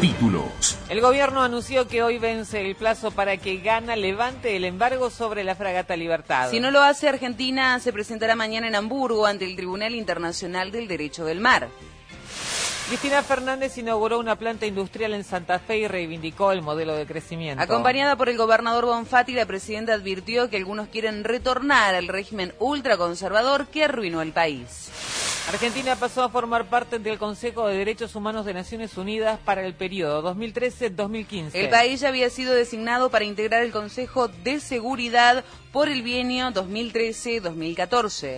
títulos. El gobierno anunció que hoy vence el plazo para que Ghana levante el embargo sobre la fragata Libertad. Si no lo hace, Argentina se presentará mañana en Hamburgo ante el Tribunal Internacional del Derecho del Mar. Cristina Fernández inauguró una planta industrial en Santa Fe y reivindicó el modelo de crecimiento. Acompañada por el gobernador Bonfatti, la presidenta advirtió que algunos quieren retornar al régimen ultraconservador que arruinó el país. Argentina pasó a formar parte del Consejo de Derechos Humanos de Naciones Unidas para el periodo 2013-2015. El país ya había sido designado para integrar el Consejo de Seguridad por el bienio 2013-2014.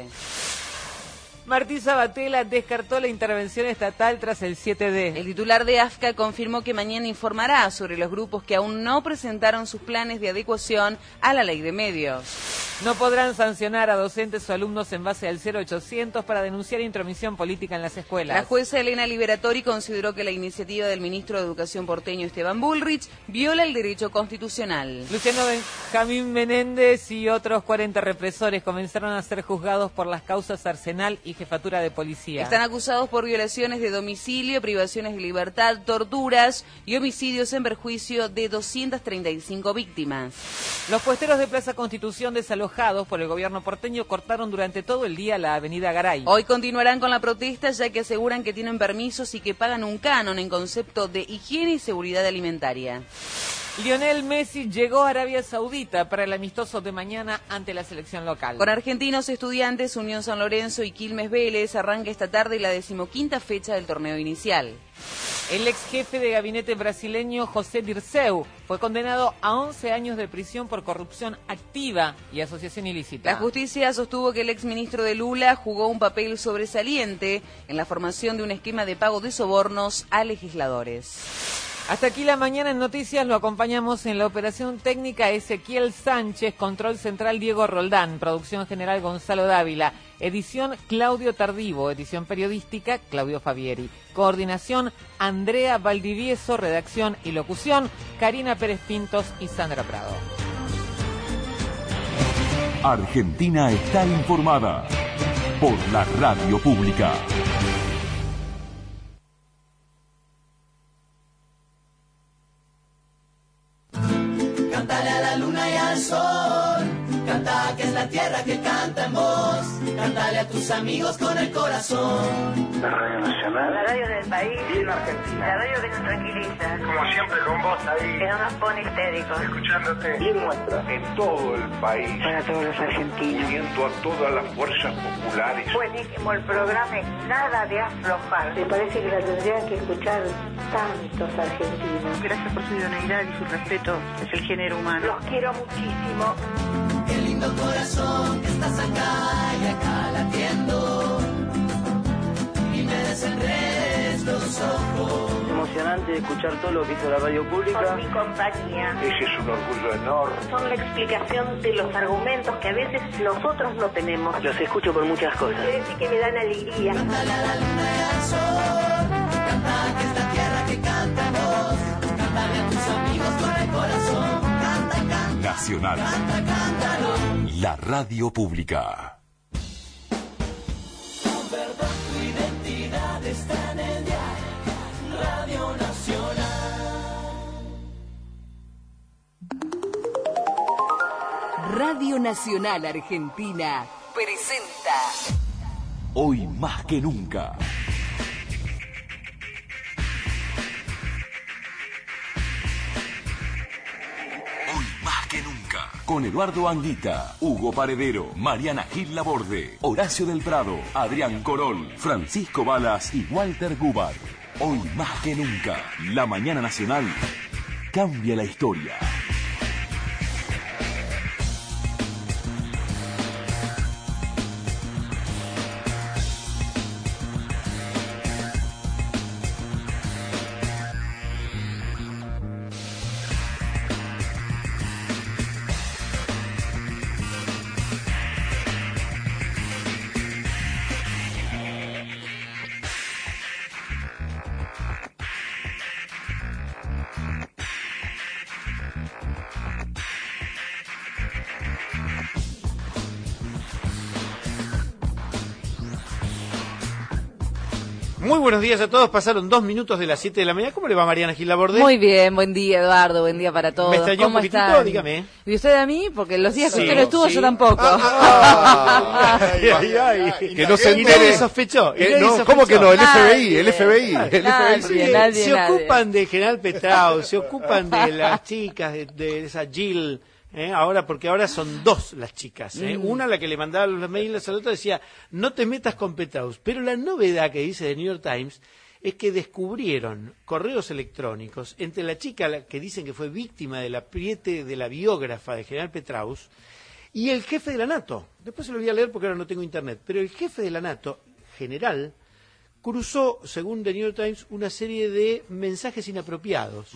Martí Sabatella descartó la intervención estatal tras el 7D. El titular de AFCA confirmó que mañana informará sobre los grupos que aún no presentaron sus planes de adecuación a la ley de medios. No podrán sancionar a docentes o alumnos en base al 0800 para denunciar intromisión política en las escuelas. La jueza Elena Liberatori consideró que la iniciativa del ministro de Educación porteño Esteban Bullrich viola el derecho constitucional. Luciano Benjamín Menéndez y otros 40 represores comenzaron a ser juzgados por las causas Arsenal y Jefatura de Policía. Están acusados por violaciones de domicilio, privaciones de libertad, torturas y homicidios en perjuicio de 235 víctimas. Los puesteros de Plaza Constitución desalojados por el gobierno porteño cortaron durante todo el día la avenida Garay. Hoy continuarán con la protesta ya que aseguran que tienen permisos y que pagan un canon en concepto de higiene y seguridad alimentaria. Lionel Messi llegó a Arabia Saudita para el amistoso de mañana ante la selección local. Con Argentinos Estudiantes, Unión San Lorenzo y Quilmes Vélez arranca esta tarde la 15ª fecha del torneo inicial. El ex jefe de gabinete brasileño José Dirceu fue condenado a 11 años de prisión por corrupción activa y asociación ilícita. La justicia sostuvo que el ex ministro de Lula jugó un papel sobresaliente en la formación de un esquema de pago de sobornos a legisladores. Hasta aquí la mañana en Noticias, lo acompañamos en la operación técnica Ezequiel Sánchez, control central Diego Roldán, producción general Gonzalo Dávila, edición Claudio Tardivo, edición periodística Claudio Fabieri, coordinación Andrea Valdivieso, redacción y locución Karina Pérez Pintos y Sandra Prado. Argentina está informada por la radio pública. Cántale a la luna y al sol, canta que es la tierra que canta en vos, cántale a tus amigos con el corazón. La Radio Nacional, la radio del país, y en Argentina, la radio que nos tranquiliza, como siempre con vos ahí, que no nos pone histéricos, escuchándote, y nuestra, en todo el país, para todos los argentinos, uniendo a todas las fuerzas populares. Buenísimo el programa, nada de aflojar. Me parece que la tendrían que escuchar tantos argentinos. Gracias por su idoneidad y su respeto, es el género humano. Los quiero muchísimo. Qué lindo corazón que estás acá y acá latiendo, y me desenredes los ojos. Emocionante escuchar todo lo que hizo la radio pública. Con mi compañía. Ese es un orgullo enorme. Son la explicación de los argumentos que a veces nosotros no tenemos. Los escucho por muchas cosas. Quiere decir que me dan alegría. Cántale a la luna y al sol, canta que es la tierra que canta en vos, cántale a tus amigos con el corazón. Canta, canta. Nacional. Canta, cántalo. La radio pública. Tu verdad, tu identidad está en el diario Radio Nacional. Radio Nacional Argentina presenta Hoy más que nunca. Hoy más que nunca. Con Eduardo Anguita, Hugo Paredero, Mariana Gil Laborde, Horacio del Prado, Adrián Corol, Francisco Balas y Walter Gubar. Hoy más que nunca, la mañana nacional cambia la historia. Muy buenos días a todos, pasaron 2 minutos de las 7 de la mañana. ¿Cómo le va Mariana Gil Laborde? Muy bien, buen día Eduardo, buen día para todos. ¿Me extrañó ¿Cómo un poquitito? están? Dígame. ¿Y usted a mí? Porque los días que Sí, usted no estuvo, sí. yo tampoco. Que no se entere. Sospechó. No, ¿cómo que no? El FBI. Nadie. Se ocupan de General Petrao, se ocupan de las chicas, de esa Jill. Porque ahora son 2 las chicas. Una, la que le mandaba los mails, a la otra decía, no te metas con Petraeus. Pero la novedad que dice The New York Times es que descubrieron correos electrónicos entre la chica que dicen que fue víctima del apriete de la biógrafa de General Petraeus y el jefe de la NATO. Después se lo voy a leer porque ahora no tengo internet. Pero el jefe de la NATO, general, cruzó, según The New York Times, una serie de mensajes inapropiados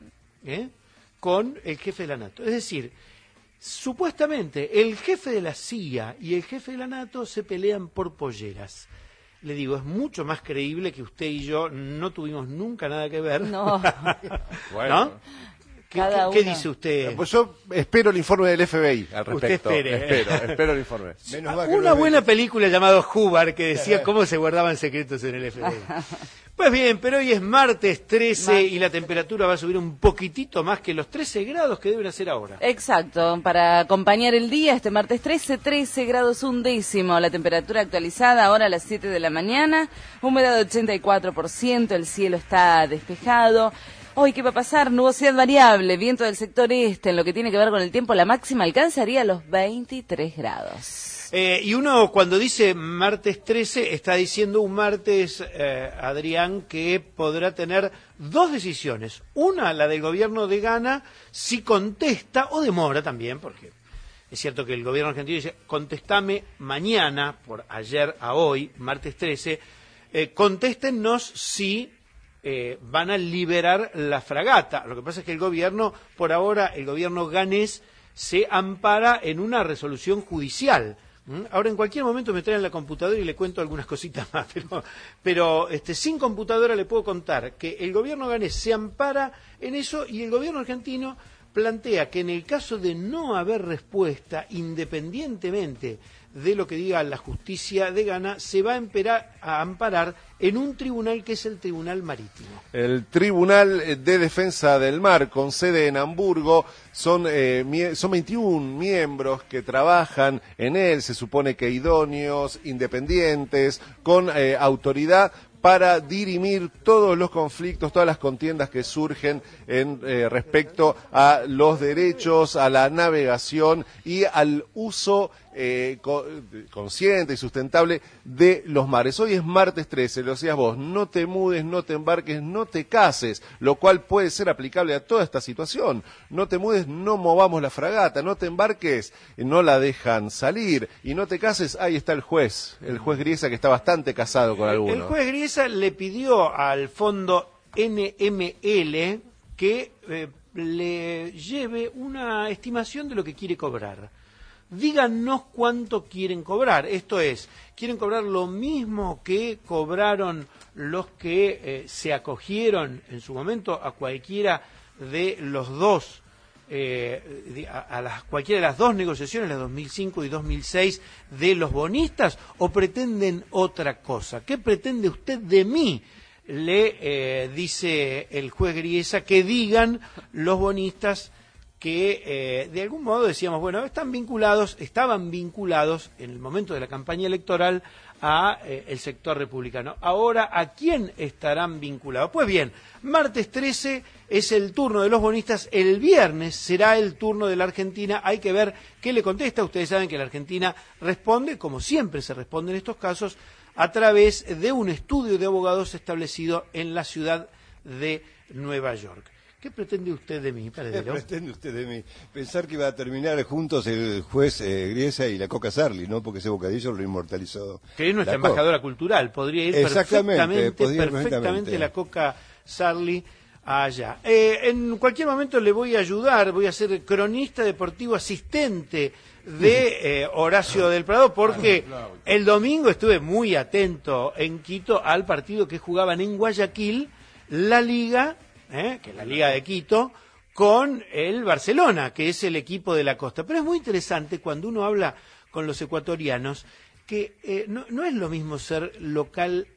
con el jefe de la NATO. Es decir, supuestamente el jefe de la CIA y el jefe de la NATO se pelean por polleras. Le digo, es mucho más creíble que usted y yo no tuvimos nunca nada que ver. No. Bueno. ¿No? ¿Qué dice usted? Pues yo espero el informe del FBI al respecto. Usted espere. Espero el informe. Una buena película llamada Hubbard que decía cómo se guardaban secretos en el FBI. Pues bien, pero hoy es martes 13 y la temperatura va a subir un poquitito más que los 13 grados que deben hacer ahora. Exacto, para acompañar el día, este martes 13 grados 1 la temperatura actualizada ahora a las 7 de la mañana, humedad de 84%, el cielo está despejado. Hoy, ¿qué va a pasar? Nubosidad variable, viento del sector este, en lo que tiene que ver con el tiempo, la máxima alcanzaría los 23 grados. Y uno cuando dice martes 13 está diciendo un martes, Adrián, que podrá tener 2 decisiones. Una, la del gobierno de Ghana, si contesta o demora también, porque es cierto que el gobierno argentino dice, contestame mañana, por ayer a hoy, martes 13, contéstennos si van a liberar la fragata. Lo que pasa es que el gobierno, por ahora, el gobierno ganés se ampara en una resolución judicial. Ahora en cualquier momento me traen la computadora y le cuento algunas cositas más, pero sin computadora le puedo contar que el gobierno ganés se ampara en eso y el gobierno argentino plantea que en el caso de no haber respuesta, independientemente de lo que diga la justicia de Ghana, se va a amparar en un tribunal que es el Tribunal Marítimo. El Tribunal de Defensa del Mar, con sede en Hamburgo, son 21 miembros que trabajan en él, se supone que idóneos, independientes, con autoridad para dirimir todos los conflictos, todas las contiendas que surgen en respecto a los derechos, a la navegación y al uso consciente y sustentable de los mares. Hoy es martes 13, lo decías vos, no te mudes, no te embarques, no te cases, lo cual puede ser aplicable a toda esta situación. No te mudes, no movamos la fragata, no te embarques, no la dejan salir, y no te cases, ahí está el juez Griesa, que está bastante casado con algunos. El juez Griesa le pidió al fondo NML que le lleve una estimación de lo que quiere cobrar. Díganos cuánto quieren cobrar. Esto es, ¿quieren cobrar lo mismo que cobraron los que se acogieron en su momento a cualquiera de los dos, cualquiera de las 2 negociaciones, la 2005 y 2006, de los bonistas, o pretenden otra cosa? ¿Qué pretende usted de mí? Le dice el juez Griesa que digan los bonistas que de algún modo decíamos, bueno, estaban vinculados en el momento de la campaña electoral a el sector republicano. Ahora, ¿a quién estarán vinculados? Pues bien, martes 13 es el turno de los bonistas, el viernes será el turno de la Argentina, hay que ver qué le contesta. Ustedes saben que la Argentina responde, como siempre se responde en estos casos, a través de un estudio de abogados establecido en la ciudad de Nueva York. ¿Qué pretende usted de mí, Paredero? ¿Qué pretende usted de mí? Pensar que iba a terminar juntos el juez Griesa y la Coca Sarli, ¿no? Porque ese bocadillo lo inmortalizó. Que es nuestra embajadora cultural, podría ir perfectamente la Coca Sarli allá. En cualquier momento le voy a ayudar, voy a ser cronista deportivo asistente de Horacio del Prado, porque el domingo estuve muy atento en Quito al partido que jugaban en Guayaquil, la Liga, que es la Liga de Quito, con el Barcelona, que es el equipo de la costa. Pero es muy interesante cuando uno habla con los ecuatorianos que no es lo mismo ser local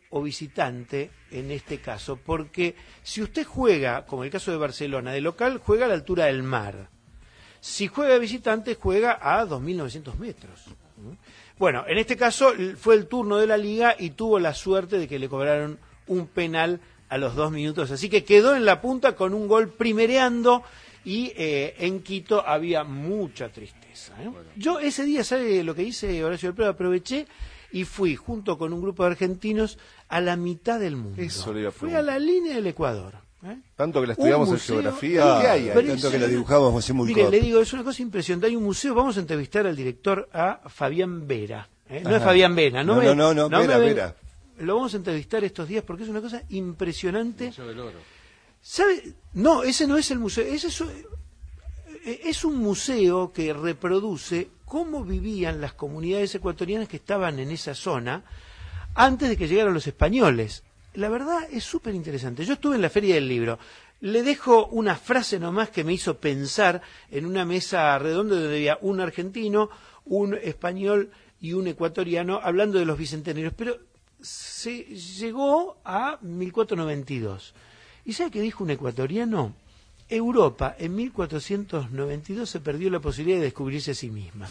o visitante en este caso, porque si usted juega, como el caso de Barcelona, de local, juega a la altura del mar. Si juega de visitante, juega a 2.900 metros. Bueno, en este caso fue el turno de la Liga y tuvo la suerte de que le cobraron un penal a los 2 minutos. Así que quedó en la punta con un gol primereando y en Quito había mucha tristeza. Bueno. Yo ese día, ¿sabe lo que hice, Horacio del Prado? Aproveché y fui junto con un grupo de argentinos a la mitad del mundo. Eso le iba a fui a la línea del Ecuador. Tanto que la estudiamos en geografía, ¿qué hay? Tanto que la dibujamos así muy corto. Mire, le digo, es una cosa impresionante. Hay un museo, vamos a entrevistar al director, a Fabián Vera. No es Fabián Vera, no, Vera. Lo vamos a entrevistar estos días porque es una cosa impresionante. Museo del Oro. ¿Sabe? No, ese no es el museo. Es un museo que reproduce cómo vivían las comunidades ecuatorianas que estaban en esa zona antes de que llegaran los españoles. La verdad es súper interesante. Yo estuve en la Feria del Libro. Le dejo una frase nomás que me hizo pensar en una mesa redonda donde había un argentino, un español y un ecuatoriano hablando de los bicentenarios. Pero se llegó a 1492. ¿Y sabe qué dijo un ecuatoriano? Europa en 1492 se perdió la posibilidad de descubrirse a sí misma.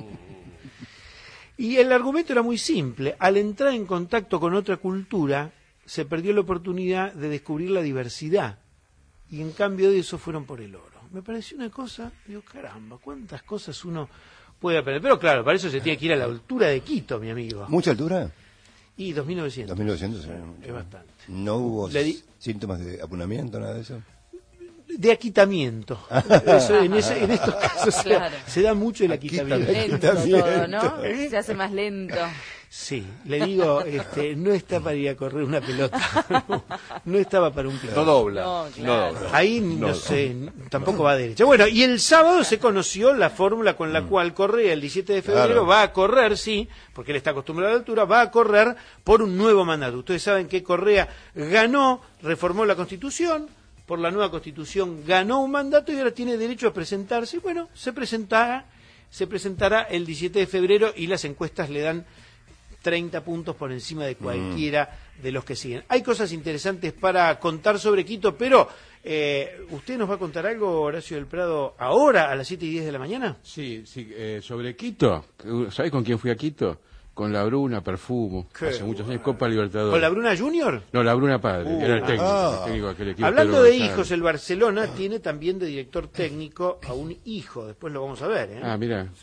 Y el argumento era muy simple. Al entrar en contacto con otra cultura, se perdió la oportunidad de descubrir la diversidad. Y en cambio de eso fueron por el oro. Me pareció una cosa, digo, caramba, cuántas cosas uno puede aprender. Pero claro, para eso se tiene que ir a la altura de Quito, mi amigo. ¿Mucha altura? Y 2.900. 2.900, es bastante. ¿No hubo síntomas de apunamiento, nada de eso? De aquitamiento. Eso, en estos casos claro. se da mucho el aquitamiento. Lento todo, ¿no? Se hace más lento. Sí, le digo, no está para ir a correr una pelota, no estaba para un pico. No dobla. No, claro. No dobla. Ahí no sé, tampoco va a derecha. Bueno, y el sábado se conoció la fórmula con la cual Correa el 17 de febrero Claro. va a correr, sí, porque él está acostumbrado a la altura, va a correr por un nuevo mandato. Ustedes saben que Correa ganó, reformó la Constitución, por la nueva Constitución ganó un mandato y ahora tiene derecho a presentarse. Y bueno, se presentará el 17 de febrero y las encuestas le dan 30 puntos por encima de cualquiera de los que siguen. Hay cosas interesantes para contar sobre Quito, pero ¿usted nos va a contar algo, Horacio del Prado, ahora a las 7:10 de la mañana? Sí, sobre Quito. ¿Sabés con quién fui a Quito? Con la Bruna Perfumo, hace muchos años, Copa Libertadores. ¿Con la Bruna Junior? No, la Bruna Padre, era el técnico aquel equipo. Hablando de hijos, el Barcelona tiene también de director técnico a un hijo, después lo vamos a ver. Ah, mira. Sí.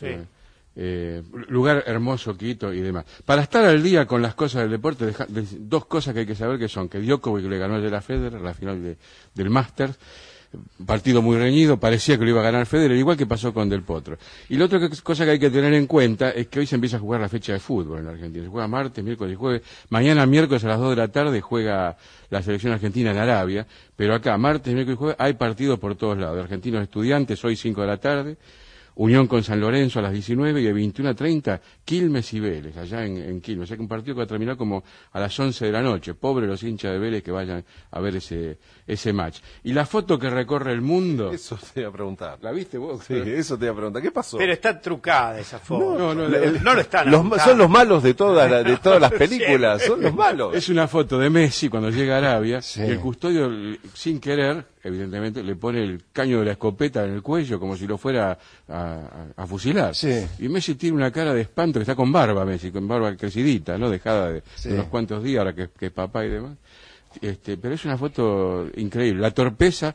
Lugar hermoso, Quito y demás. Para estar al día con las cosas del deporte, dos cosas que hay que saber que son que Djokovic le ganó ayer a Federer, la final del Masters, partido muy reñido, parecía que lo iba a ganar Federer, igual que pasó con Del Potro. Y la otra cosa que hay que tener en cuenta es que hoy se empieza a jugar la fecha de fútbol en la Argentina. Se juega martes, miércoles y jueves. Mañana miércoles a las 2 de la tarde juega la selección argentina en Arabia, pero acá martes, miércoles y jueves hay partidos por todos lados. Argentinos Estudiantes hoy 5 de la tarde, Unión con San Lorenzo a las 19 y a 21:30 Quilmes y Vélez, allá en Quilmes. O sea que un partido que va a terminar como a las 11 de la noche. Pobre los hinchas de Vélez que vayan a ver ese match. Y la foto que recorre el mundo... Eso te iba a preguntar. ¿La viste vos? Sí, eso te iba a preguntar. ¿Qué pasó? Pero está trucada esa foto. No lo están. Son los malos de todas las películas. Son los malos. Es una foto de Messi cuando llega a Arabia. Sí. Y el custodio, sin querer, evidentemente, le pone el caño de la escopeta en el cuello como si lo fuera a fusilar. Sí. Y Messi tiene una cara de espanto, que está con barba Messi, con barba crecidita, ¿no? Dejada de unos cuantos días, ahora que es papá y demás. Pero es una foto increíble. La torpeza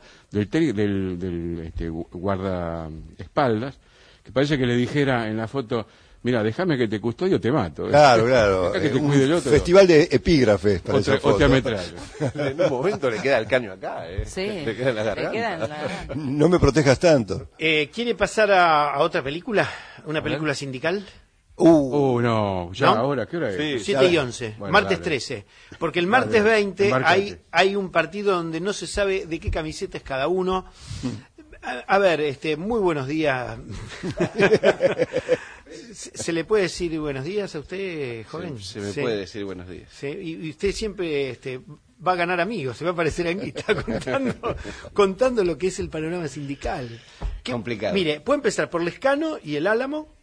del guardaespaldas, que parece que le dijera en la foto: mira, déjame que te custodio, te mato. Claro. Que te cuide yo, festival de epígrafes para esa foto. O te ametrallo. En un momento le queda el caño acá, Sí, le queda en la garganta. No me protejas tanto. ¿Quiere pasar a otra película? ¿Una película sindical? No, ya ¿No? ahora, ¿qué hora es? 7:11, Bueno, martes dale. 13. Porque el martes 20 Embarcate. hay un partido donde no se sabe de qué camiseta es cada uno. A ver, muy buenos días. ¿Se le puede decir buenos días a usted, joven? Se me puede decir buenos días. Sí, y usted siempre va a ganar amigos, se va a aparecer aquí, está contando lo que es el panorama sindical. Complicado. Mire, puede empezar por Lescano y el Álamo,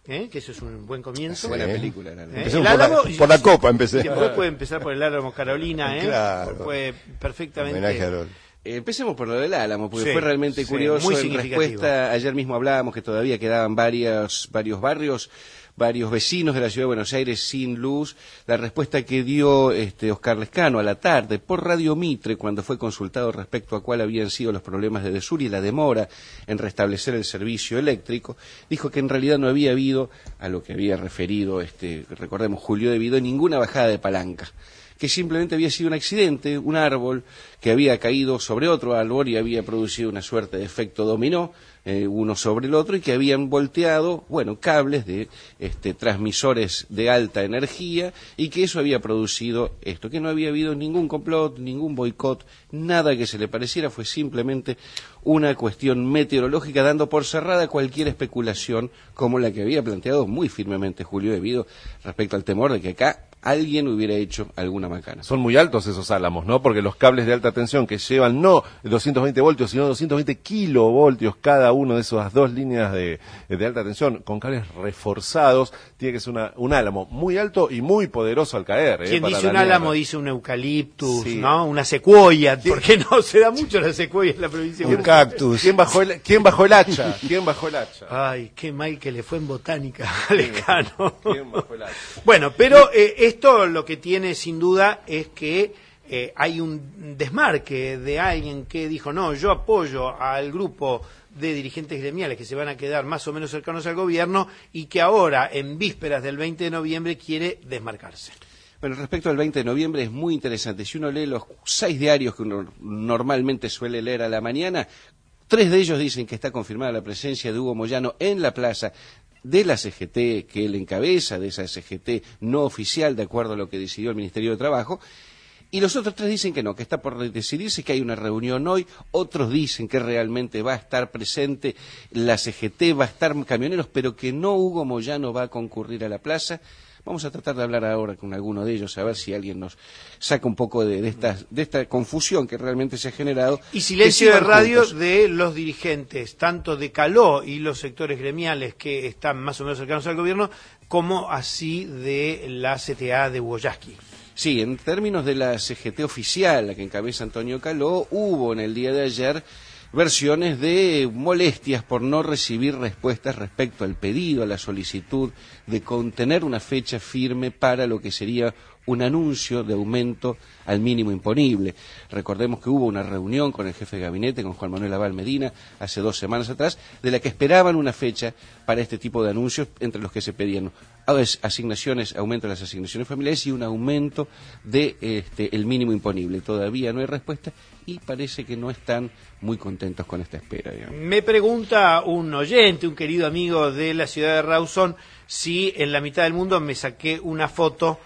que eso es un buen comienzo. Buena película. Empecemos por la Copa, empecé. Después puede empezar por el Álamo Carolina, Claro. Puede perfectamente. Homenaje a Harold. Empecemos por lo del Álamo, porque Sí, fue realmente curioso. muy en significativo. respuesta, ayer mismo hablábamos que todavía quedaban varios barrios, varios vecinos de la Ciudad de Buenos Aires sin luz. La respuesta que dio Oscar Lescano a la tarde por Radio Mitre, cuando fue consultado respecto a cuál habían sido los problemas de Edesur y la demora en restablecer el servicio eléctrico, dijo que en realidad no había habido, a lo que había referido, recordemos, Julio De Vido, ninguna bajada de palanca, que simplemente había sido un accidente, un árbol que había caído sobre otro árbol y había producido una suerte de efecto dominó, uno sobre el otro, y que habían volteado, cables de transmisores de alta energía, y que eso había producido esto, que no había habido ningún complot, ningún boicot, nada que se le pareciera, fue simplemente una cuestión meteorológica, dando por cerrada cualquier especulación como la que había planteado muy firmemente Julio De Vido respecto al temor de que acá alguien hubiera hecho alguna macana. Son muy altos esos álamos, ¿no? Porque los cables de alta tensión que llevan no 220 voltios, sino 220 kilovoltios cada uno de esas dos líneas de alta tensión, con cables reforzados, tiene que ser un álamo muy alto y muy poderoso al caer. Quien para dice un dañar. álamo dice un eucaliptus, Sí. ¿no? Una secuoya, porque no se da mucho la secuoya en la provincia de Un Buenos Aires. cactus. ¿Quién bajó el hacha? ¿Quién bajó el hacha? Ay, qué mal que le fue en botánica a Lescano. ¿Quién bajó el hacha? Bueno, pero esto lo que tiene sin duda es que hay un desmarque de alguien que dijo, no, yo apoyo al grupo de dirigentes gremiales que se van a quedar más o menos cercanos al gobierno y que ahora, en vísperas del 20 de noviembre, quiere desmarcarse. Bueno, respecto al 20 de noviembre es muy interesante. Si uno lee los 6 diarios que uno normalmente suele leer a la mañana, 3 de ellos dicen que está confirmada la presencia de Hugo Moyano en la plaza de la CGT que él encabeza, de esa CGT no oficial, de acuerdo a lo que decidió el Ministerio de Trabajo. Y los otros 3 dicen que no, que está por decidirse, que hay una reunión hoy. Otros dicen que realmente va a estar presente la CGT, va a estar camioneros, pero que no Hugo Moyano va a concurrir a la plaza. Vamos a tratar de hablar ahora con alguno de ellos, a ver si alguien nos saca un poco de esta confusión que realmente se ha generado. Y silencio de sigan radio juntos. de los dirigentes, tanto de Caló y los sectores gremiales que están más o menos cercanos al gobierno, como así de la CTA de Boyaski. Sí, en términos de la CGT oficial, la que encabeza Antonio Caló, hubo en el día de ayer versiones de molestias por no recibir respuestas respecto al pedido, a la solicitud de contener una fecha firme para lo que sería un anuncio de aumento al mínimo imponible. Recordemos que hubo una reunión con el jefe de gabinete, con Juan Manuel Abal Medina, hace 2 semanas atrás, de la que esperaban una fecha para este tipo de anuncios, entre los que se pedían asignaciones, aumento de las asignaciones familiares y un aumento de el mínimo imponible. Todavía no hay respuesta y parece que no están muy contentos con esta espera, digamos. Me pregunta un oyente, un querido amigo de la ciudad de Rawson, si en la mitad del mundo me saqué una foto,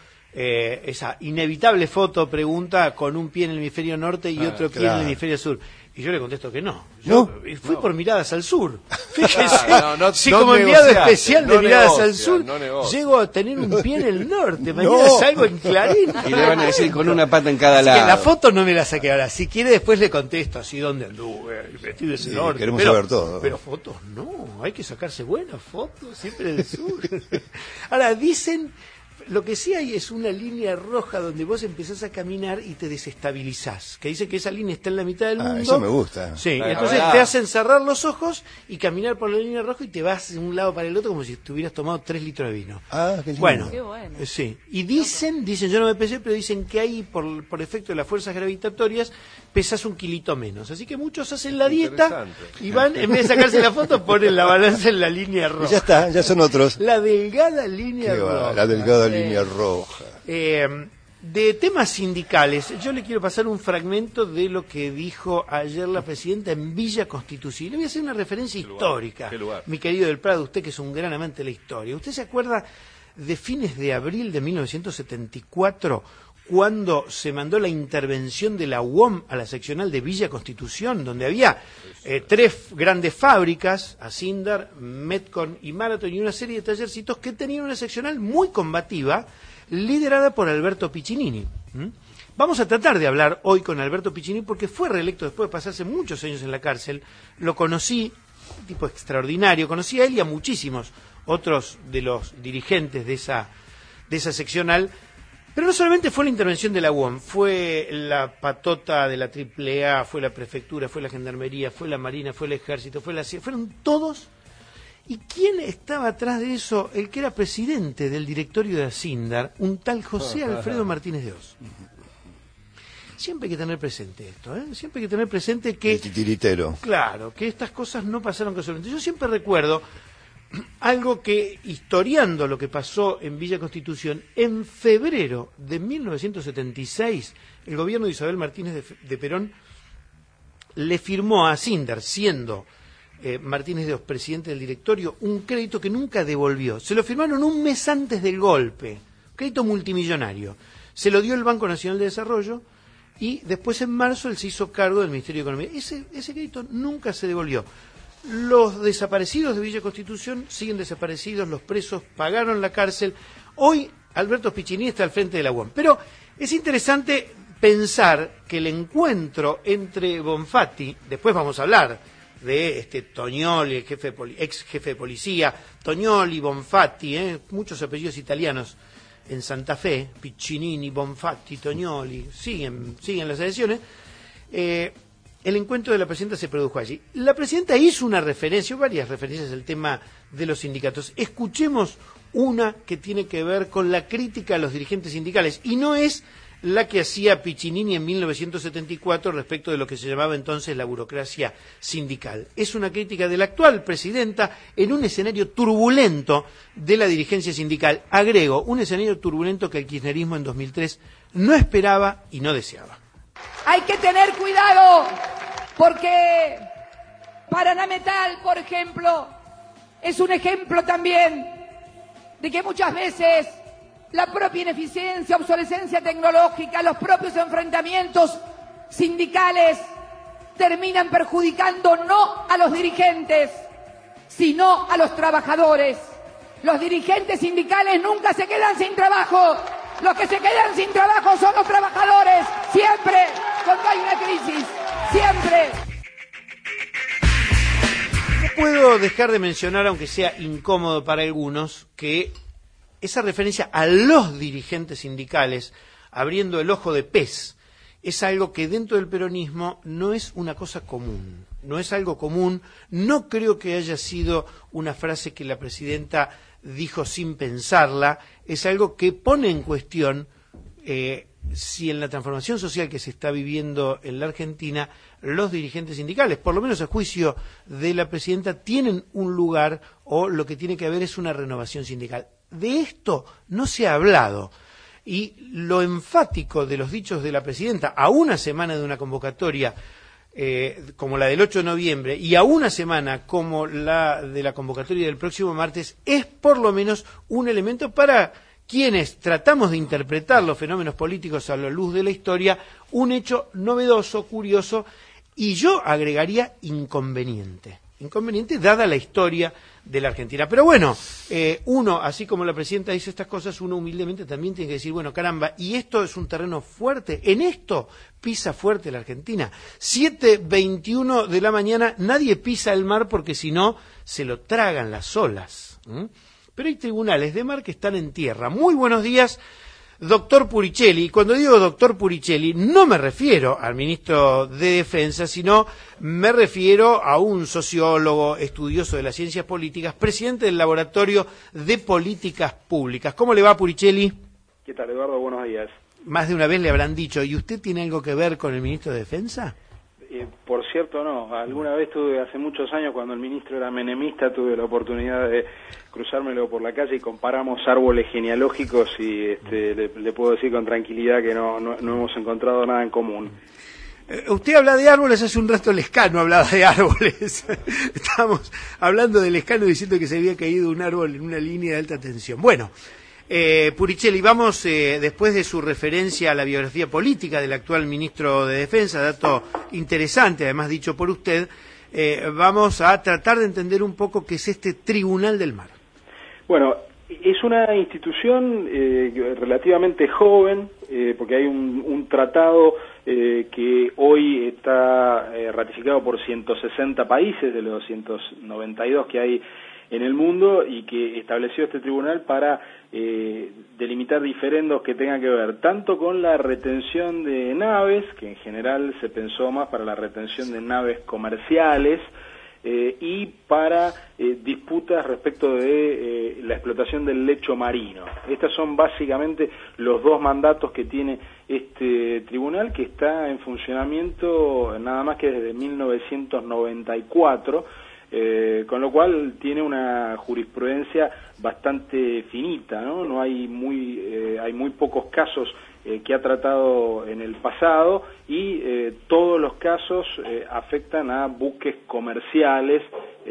esa inevitable foto, pregunta, con un pie en el hemisferio norte y otro pie en el hemisferio sur. Y yo le contesto que no. Yo fui por Miradas al Sur. Fíjese, si como enviado especial de Miradas al Sur llego a tener un pie en el norte. Mañana salgo en Clarín. Y le van a decir con una pata en cada Así lado. que la foto no me la saqué ahora. Si quiere después le contesto así dónde anduve, vestido del norte. Queremos saber todo. Pero fotos no, hay que sacarse buenas fotos, siempre del sur. Ahora, dicen, lo que sí hay es una línea roja donde vos empezás a caminar y te desestabilizás. Que dice que esa línea está en la mitad del mundo. Eso me gusta. Sí, La entonces verdad. te hacen cerrar los ojos y caminar por la línea roja y te vas de un lado para el otro como si tuvieras tomado 3 litros de vino. Ah, qué lindo. Bueno, Qué bueno. sí. Y dicen, yo no me pesé, pero dicen que ahí, por efecto de las fuerzas gravitatorias, pesas 1 kilito menos. Así que muchos hacen la dieta Interesante. y van, en vez de sacarse la foto, ponen la balanza en la línea Y roja. ya está, ya son otros. La delgada línea Qué va, roja. la delgada línea roja. De temas sindicales, yo le quiero pasar un fragmento de lo que dijo ayer la presidenta en Villa Constitución. Le voy a hacer una referencia histórica. qué lugar. Mi querido Del Prado, usted que es un gran amante de la historia. ¿Usted se acuerda de fines de abril de 1974, cuando se mandó la intervención de la UOM a la seccional de Villa Constitución, donde había 3 grandes fábricas, Asindar, Metcon y Marathon, y una serie de tallercitos que tenían una seccional muy combativa, liderada por Alberto Piccinini? Vamos a tratar de hablar hoy con Alberto Piccinini porque fue reelecto después de pasarse muchos años en la cárcel. Lo conocí, un tipo extraordinario, conocí a él y a muchísimos otros de los dirigentes de esa seccional. Pero no solamente fue la intervención de la UOM, fue la patota de la AAA, fue la prefectura, fue la gendarmería, fue la marina, fue el ejército, fue la CIA, fueron todos. ¿Y quién estaba atrás de eso? El que era presidente del directorio de Asindar, un tal José Alfredo Martínez de Oz. Siempre hay que tener presente esto, ¿eh? Siempre hay que tener presente que... El titiritero. Claro, que estas cosas no pasaron casualmente. Yo siempre recuerdo algo que, historiando lo que pasó en Villa Constitución, en febrero de 1976, el gobierno de Isabel Martínez de Perón le firmó a Asindar, siendo Martínez de Oz presidente del directorio, un crédito que nunca devolvió. Se lo firmaron un mes antes del golpe, crédito multimillonario. Se lo dio el Banco Nacional de Desarrollo y después en marzo él se hizo cargo del Ministerio de Economía. Ese crédito nunca se devolvió. Los desaparecidos de Villa Constitución siguen desaparecidos, los presos pagaron la cárcel. Hoy Alberto Piccinini está al frente de la UOM. Pero es interesante pensar que el encuentro entre Bonfatti, después vamos a hablar de Tognoli, el ex jefe de policía, Tognoli, Bonfatti, muchos apellidos italianos en Santa Fe, Piccinini, Bonfatti, Tognoli, siguen las elecciones. El encuentro de la presidenta se produjo allí. La presidenta hizo una referencia, varias referencias al tema de los sindicatos. Escuchemos una que tiene que ver con la crítica a los dirigentes sindicales, y no es la que hacía Piccinini en 1974 respecto de lo que se llamaba entonces la burocracia sindical. Es una crítica de la actual presidenta en un escenario turbulento de la dirigencia sindical. Agrego, un escenario turbulento que el kirchnerismo en 2003 no esperaba y no deseaba. Hay que tener cuidado porque Paraná Metal, por ejemplo, es un ejemplo también de que muchas veces la propia ineficiencia, obsolescencia tecnológica, los propios enfrentamientos sindicales terminan perjudicando no a los dirigentes, sino a los trabajadores. Los dirigentes sindicales nunca se quedan sin trabajo. Los que se quedan sin trabajo son los trabajadores, siempre, cuando hay una crisis, siempre. No puedo dejar de mencionar, aunque sea incómodo para algunos, que esa referencia a los dirigentes sindicales, abriendo el ojo de pez, es algo que dentro del peronismo no es una cosa común, no es algo común. No creo que haya sido una frase que la presidenta dijo sin pensarla, es algo que pone en cuestión si en la transformación social que se está viviendo en la Argentina, los dirigentes sindicales, por lo menos a juicio de la presidenta, tienen un lugar, o lo que tiene que haber es una renovación sindical. De esto no se ha hablado, y lo enfático de los dichos de la presidenta a una semana de una convocatoria como la del 8 de noviembre y a una semana como la de la convocatoria del próximo martes, es por lo menos un elemento para quienes tratamos de interpretar los fenómenos políticos a la luz de la historia, un hecho novedoso, curioso, y yo agregaría inconveniente dada la historia de la Argentina. Pero bueno, uno, así como la presidenta dice estas cosas, uno humildemente también tiene que decir, bueno, caramba, y esto es un terreno fuerte, en esto pisa fuerte la Argentina. 7:21 de la mañana, nadie pisa el mar porque si no, se lo tragan las olas. Pero hay tribunales de mar que están en tierra. Muy buenos días, doctor Puricelli. Y cuando digo doctor Puricelli, no me refiero al ministro de Defensa, sino me refiero a un sociólogo, estudioso de las ciencias políticas, presidente del Laboratorio de Políticas Públicas. ¿Cómo le va, Puricelli? ¿Qué tal, Eduardo? Buenos días. Más de una vez le habrán dicho, ¿y usted tiene algo que ver con el ministro de Defensa? Por cierto, no. Alguna vez hace muchos años, cuando el ministro era menemista, tuve la oportunidad de cruzármelo por la calle y comparamos árboles genealógicos y le puedo decir con tranquilidad que no hemos encontrado nada en común. Usted habla de árboles, hace un rato Lescano hablaba de árboles. Estamos hablando de Lescano diciendo que se había caído un árbol en una línea de alta tensión. Bueno, Puricelli, vamos, después de su referencia a la biografía política del actual ministro de Defensa, dato interesante, además dicho por usted, vamos a tratar de entender un poco qué es este Tribunal del Mar. Bueno, es una institución relativamente joven, porque hay un tratado que hoy está ratificado por 160 países de los 292 que hay en el mundo, y que estableció este tribunal para delimitar diferendos que tengan que ver tanto con la retención de naves, que en general se pensó más para la retención de naves comerciales, y para disputas respecto de la explotación del lecho marino. Estos son básicamente los dos mandatos que tiene este tribunal, que está en funcionamiento nada más que desde 1994, con lo cual tiene una jurisprudencia bastante finita, ¿no? No hay hay muy pocos casos que ha tratado en el pasado, y todos los casos afectan a buques comerciales.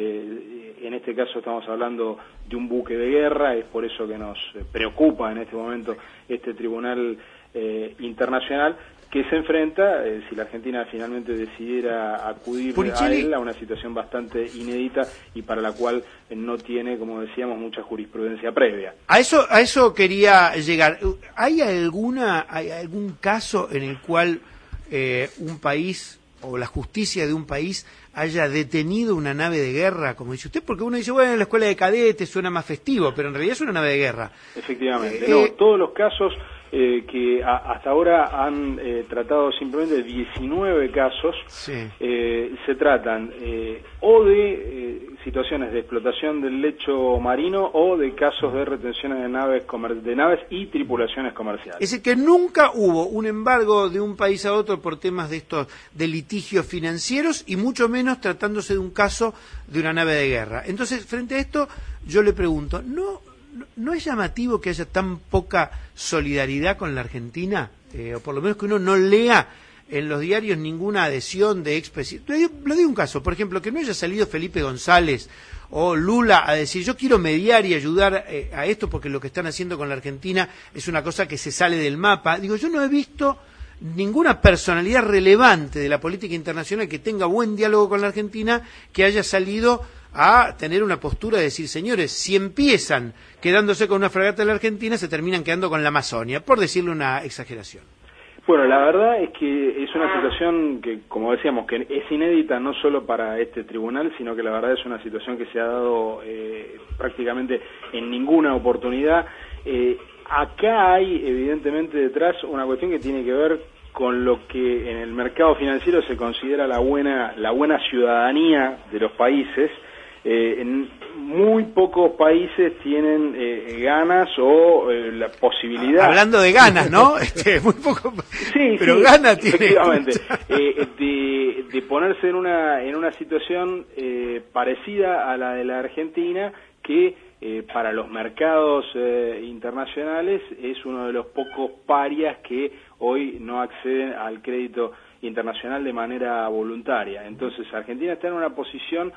En este caso estamos hablando de un buque de guerra, es por eso que nos preocupa en este momento este tribunal internacional, que se enfrenta, si la Argentina finalmente decidiera acudir a él, a una situación bastante inédita y para la cual no tiene, como decíamos, mucha jurisprudencia previa. A eso quería llegar. ¿Hay algún caso en el cual un país o la justicia de un país haya detenido una nave de guerra, como dice usted? Porque uno dice, bueno, en la escuela de cadetes suena más festivo, pero en realidad es una nave de guerra. Efectivamente, no, todos los casos que hasta ahora han tratado simplemente 19 casos, sí, se tratan o de situaciones de explotación del lecho marino o de casos de retenciones de naves y tripulaciones comerciales. Es decir, que nunca hubo un embargo de un país a otro por temas de estos de litigios financieros, y mucho menos tratándose de un caso de una nave de guerra. Entonces, frente a esto, yo le pregunto, ¿no es llamativo que haya tan poca solidaridad con la Argentina? O por lo menos que uno no lea en los diarios ninguna adhesión de expresidentes. Le digo un caso, por ejemplo, que no haya salido Felipe González o Lula a decir, yo quiero mediar y ayudar a esto porque lo que están haciendo con la Argentina es una cosa que se sale del mapa. Digo, yo no he visto ninguna personalidad relevante de la política internacional que tenga buen diálogo con la Argentina que haya salido a tener una postura de decir, señores, si empiezan quedándose con una fragata de la Argentina, se terminan quedando con la Amazonia, por decirle una exageración. Bueno, la verdad es que es una situación que, como decíamos, que es inédita no solo para este tribunal, sino que la verdad es una situación que se ha dado prácticamente en ninguna oportunidad. Acá hay, evidentemente, detrás una cuestión que tiene que ver con lo que en el mercado financiero se considera la buena ciudadanía de los países. En muy pocos países tienen ganas o la posibilidad. Hablando de ganas, ¿no? Muy poco, sí, pero sí, ganas tiene. Efectivamente, de ponerse en una situación parecida a la de la Argentina, que para los mercados internacionales es uno de los pocos parias que hoy no acceden al crédito internacional de manera voluntaria. Entonces, Argentina está en una posición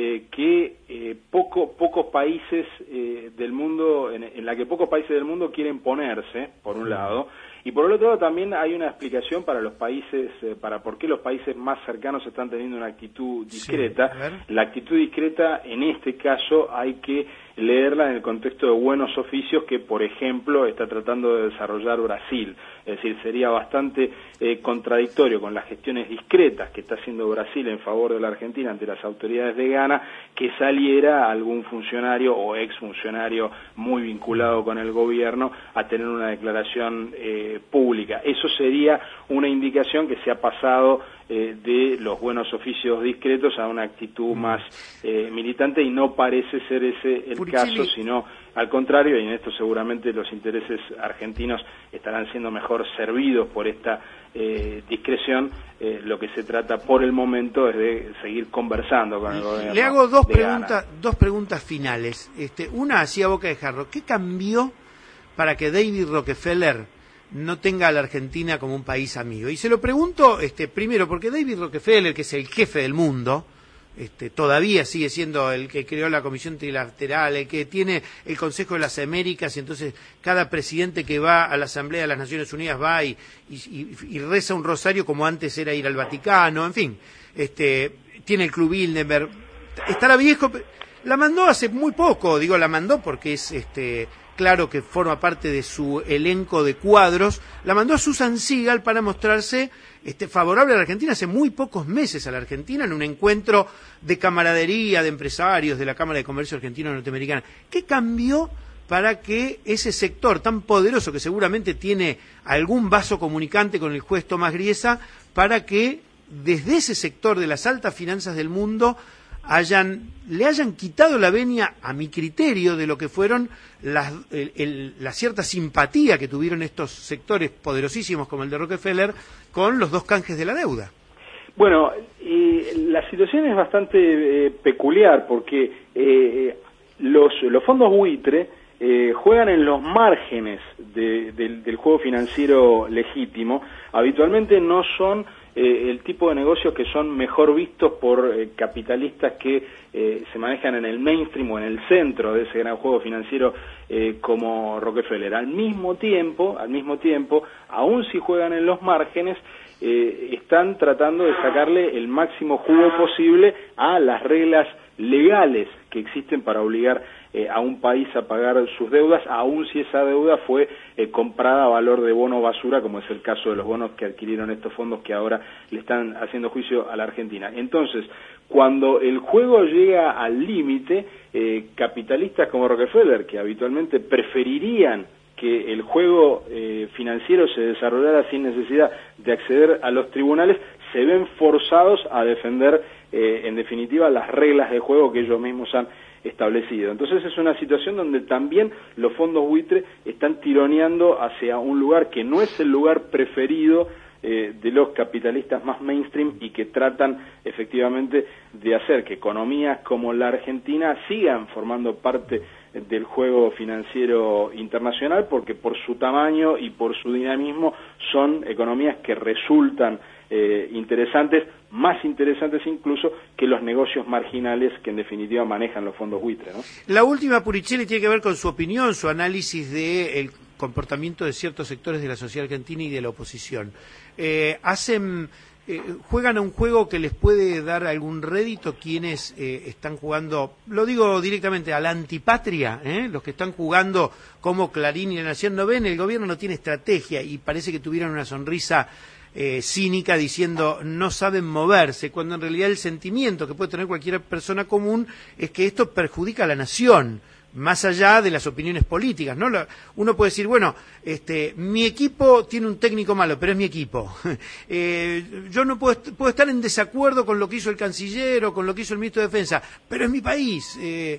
que pocos países del mundo, en la que pocos países del mundo quieren ponerse, por un lado, y por el otro lado también hay una explicación para los países, para por qué los países más cercanos están teniendo una actitud discreta. Sí, la actitud discreta, en este caso, hay que leerla en el contexto de buenos oficios que, por ejemplo, está tratando de desarrollar Brasil. Es decir, sería bastante contradictorio con las gestiones discretas que está haciendo Brasil en favor de la Argentina ante las autoridades de Ghana, que saliera algún funcionario o exfuncionario muy vinculado con el gobierno a tener una declaración pública. Eso sería una indicación que se ha pasado de los buenos oficios discretos a una actitud más militante, y no parece ser ese el caso, sino al contrario, y en esto seguramente los intereses argentinos estarán siendo mejor servidos por esta discreción. Lo que se trata por el momento es de seguir conversando con el gobierno. Le hago dos preguntas finales. Una así a boca de jarro. ¿Qué cambió para que David Rockefeller no tenga a la Argentina como un país amigo? Y se lo pregunto primero porque David Rockefeller, que es el jefe del mundo, todavía sigue siendo el que creó la Comisión Trilateral, el que tiene el Consejo de las Américas, y entonces cada presidente que va a la Asamblea de las Naciones Unidas va y reza un rosario como antes era ir al Vaticano, en fin, tiene el Club Bilderberg, estará viejo, La mandó hace muy poco, digo la mandó porque es claro que forma parte de su elenco de cuadros, la mandó a Susan Siegel para mostrarse favorable a la Argentina hace muy pocos meses a la Argentina en un encuentro de camaradería de empresarios de la Cámara de Comercio Argentino-Norteamericana. ¿Qué cambió para que ese sector tan poderoso que seguramente tiene algún vaso comunicante con el juez Tomás Griesa, para que desde ese sector de las altas finanzas del mundo le hayan quitado la venia, a mi criterio, de lo que fueron la cierta simpatía que tuvieron estos sectores poderosísimos como el de Rockefeller con los dos canjes de la deuda? Bueno, la situación es bastante peculiar porque los fondos buitre juegan en los márgenes del juego financiero legítimo. Habitualmente no son el tipo de negocios que son mejor vistos por capitalistas que se manejan en el mainstream o en el centro de ese gran juego financiero como Rockefeller. Al mismo tiempo, aun si juegan en los márgenes, están tratando de sacarle el máximo jugo posible a las reglas legales que existen para obligar a un país a pagar sus deudas, aun si esa deuda fue comprada a valor de bono basura, como es el caso de los bonos que adquirieron estos fondos que ahora le están haciendo juicio a la Argentina. Entonces, cuando el juego llega al límite, capitalistas como Rockefeller, que habitualmente preferirían que el juego financiero se desarrollara sin necesidad de acceder a los tribunales, se ven forzados a defender, en definitiva, las reglas de juego que ellos mismos han establecido. Entonces es una situación donde también los fondos buitre están tironeando hacia un lugar que no es el lugar preferido de los capitalistas más mainstream y que tratan efectivamente de hacer que economías como la Argentina sigan formando parte del juego financiero internacional, porque por su tamaño y por su dinamismo son economías que resultan interesantes, más interesantes incluso que los negocios marginales que en definitiva manejan los fondos buitre, ¿no? La última, Puricelli, tiene que ver con su opinión, su análisis del comportamiento de ciertos sectores de la sociedad argentina y de la oposición. Juegan a un juego que les puede dar algún rédito quienes están jugando, lo digo directamente, a la antipatria, los que están jugando como Clarín y La Nación. No ven, el gobierno no tiene estrategia y parece que tuvieron una sonrisa cínica diciendo no saben moverse, cuando en realidad el sentimiento que puede tener cualquier persona común es que esto perjudica a la nación, más allá de las opiniones políticas, ¿no? Uno puede decir, bueno, mi equipo tiene un técnico malo, pero es mi equipo. Yo no puedo estar en desacuerdo con lo que hizo el canciller o con lo que hizo el ministro de Defensa, pero es mi país.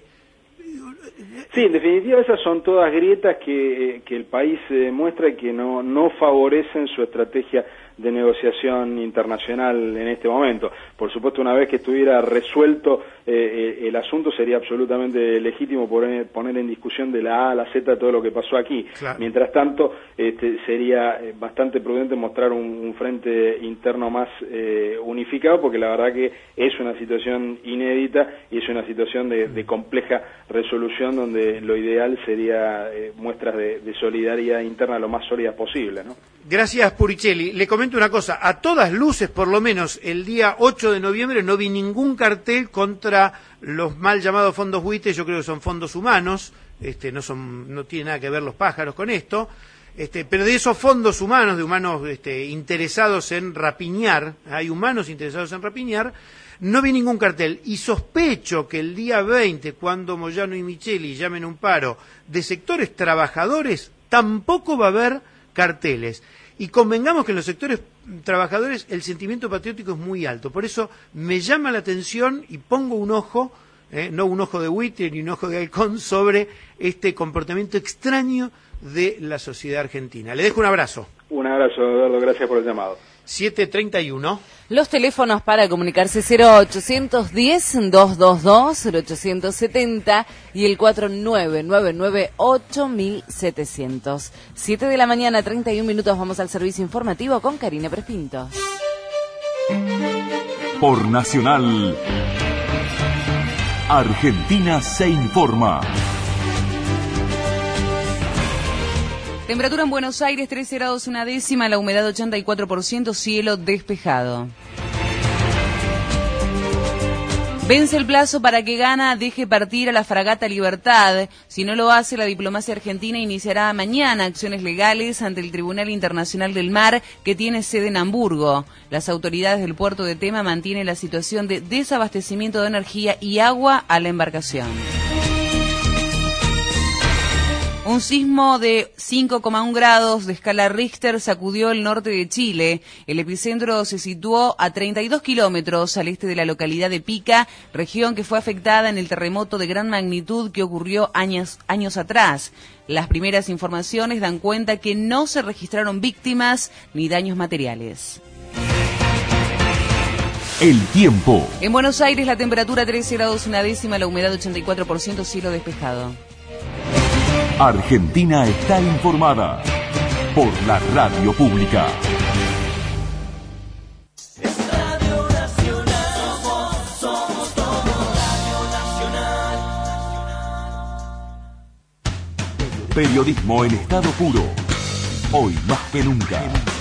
Sí, en definitiva esas son todas grietas que el país muestra y que no favorecen su estrategia de negociación internacional en este momento. Por supuesto, una vez que estuviera resuelto el asunto, sería absolutamente legítimo poner en discusión de la A a la Z todo lo que pasó aquí. Claro. Mientras tanto, sería bastante prudente mostrar un frente interno más unificado, porque la verdad que es una situación inédita y es una situación de compleja resolución, donde lo ideal sería muestras de solidaridad interna lo más sólidas posible, ¿no? Gracias, Puricelli. Le comento una cosa, a todas luces, por lo menos el día 8 de noviembre no vi ningún cartel contra los mal llamados fondos buitre. Yo creo que son fondos humanos, no tiene nada que ver los pájaros con esto, pero de esos fondos humanos, de humanos interesados en rapiñar, hay humanos interesados en rapiñar, no vi ningún cartel, y sospecho que el día 20, cuando Moyano y Micheli llamen un paro de sectores trabajadores, tampoco va a haber carteles. Y convengamos que en los sectores trabajadores el sentimiento patriótico es muy alto. Por eso me llama la atención y pongo un ojo, no un ojo de buitre ni un ojo de halcón, sobre este comportamiento extraño de la sociedad argentina. Le dejo un abrazo. Un abrazo, Eduardo. Gracias por el llamado. 7:31. Los teléfonos para comunicarse 0810-222, 0870 y el 4999-8700. 7 de la mañana, 31 minutos, vamos al servicio informativo con Karina Prespinto. Por Nacional, Argentina se informa. Temperatura en Buenos Aires, 13 grados una décima, la humedad 84%, cielo despejado. Vence el plazo para que Ghana deje partir a la fragata Libertad. Si no lo hace, la diplomacia argentina iniciará mañana acciones legales ante el Tribunal Internacional del Mar, que tiene sede en Hamburgo. Las autoridades del puerto de Tema mantienen la situación de desabastecimiento de energía y agua a la embarcación. Un sismo de 5,1 grados de escala Richter sacudió el norte de Chile. El epicentro se situó a 32 kilómetros al este de la localidad de Pica, región que fue afectada en el terremoto de gran magnitud que ocurrió años atrás. Las primeras informaciones dan cuenta que no se registraron víctimas ni daños materiales. El tiempo. En Buenos Aires la temperatura 13 grados una décima, la humedad 84%, cielo despejado. Argentina está informada por la radio pública. Radio Nacional, somos todo Radio Nacional. Periodismo en estado puro. Hoy más que nunca.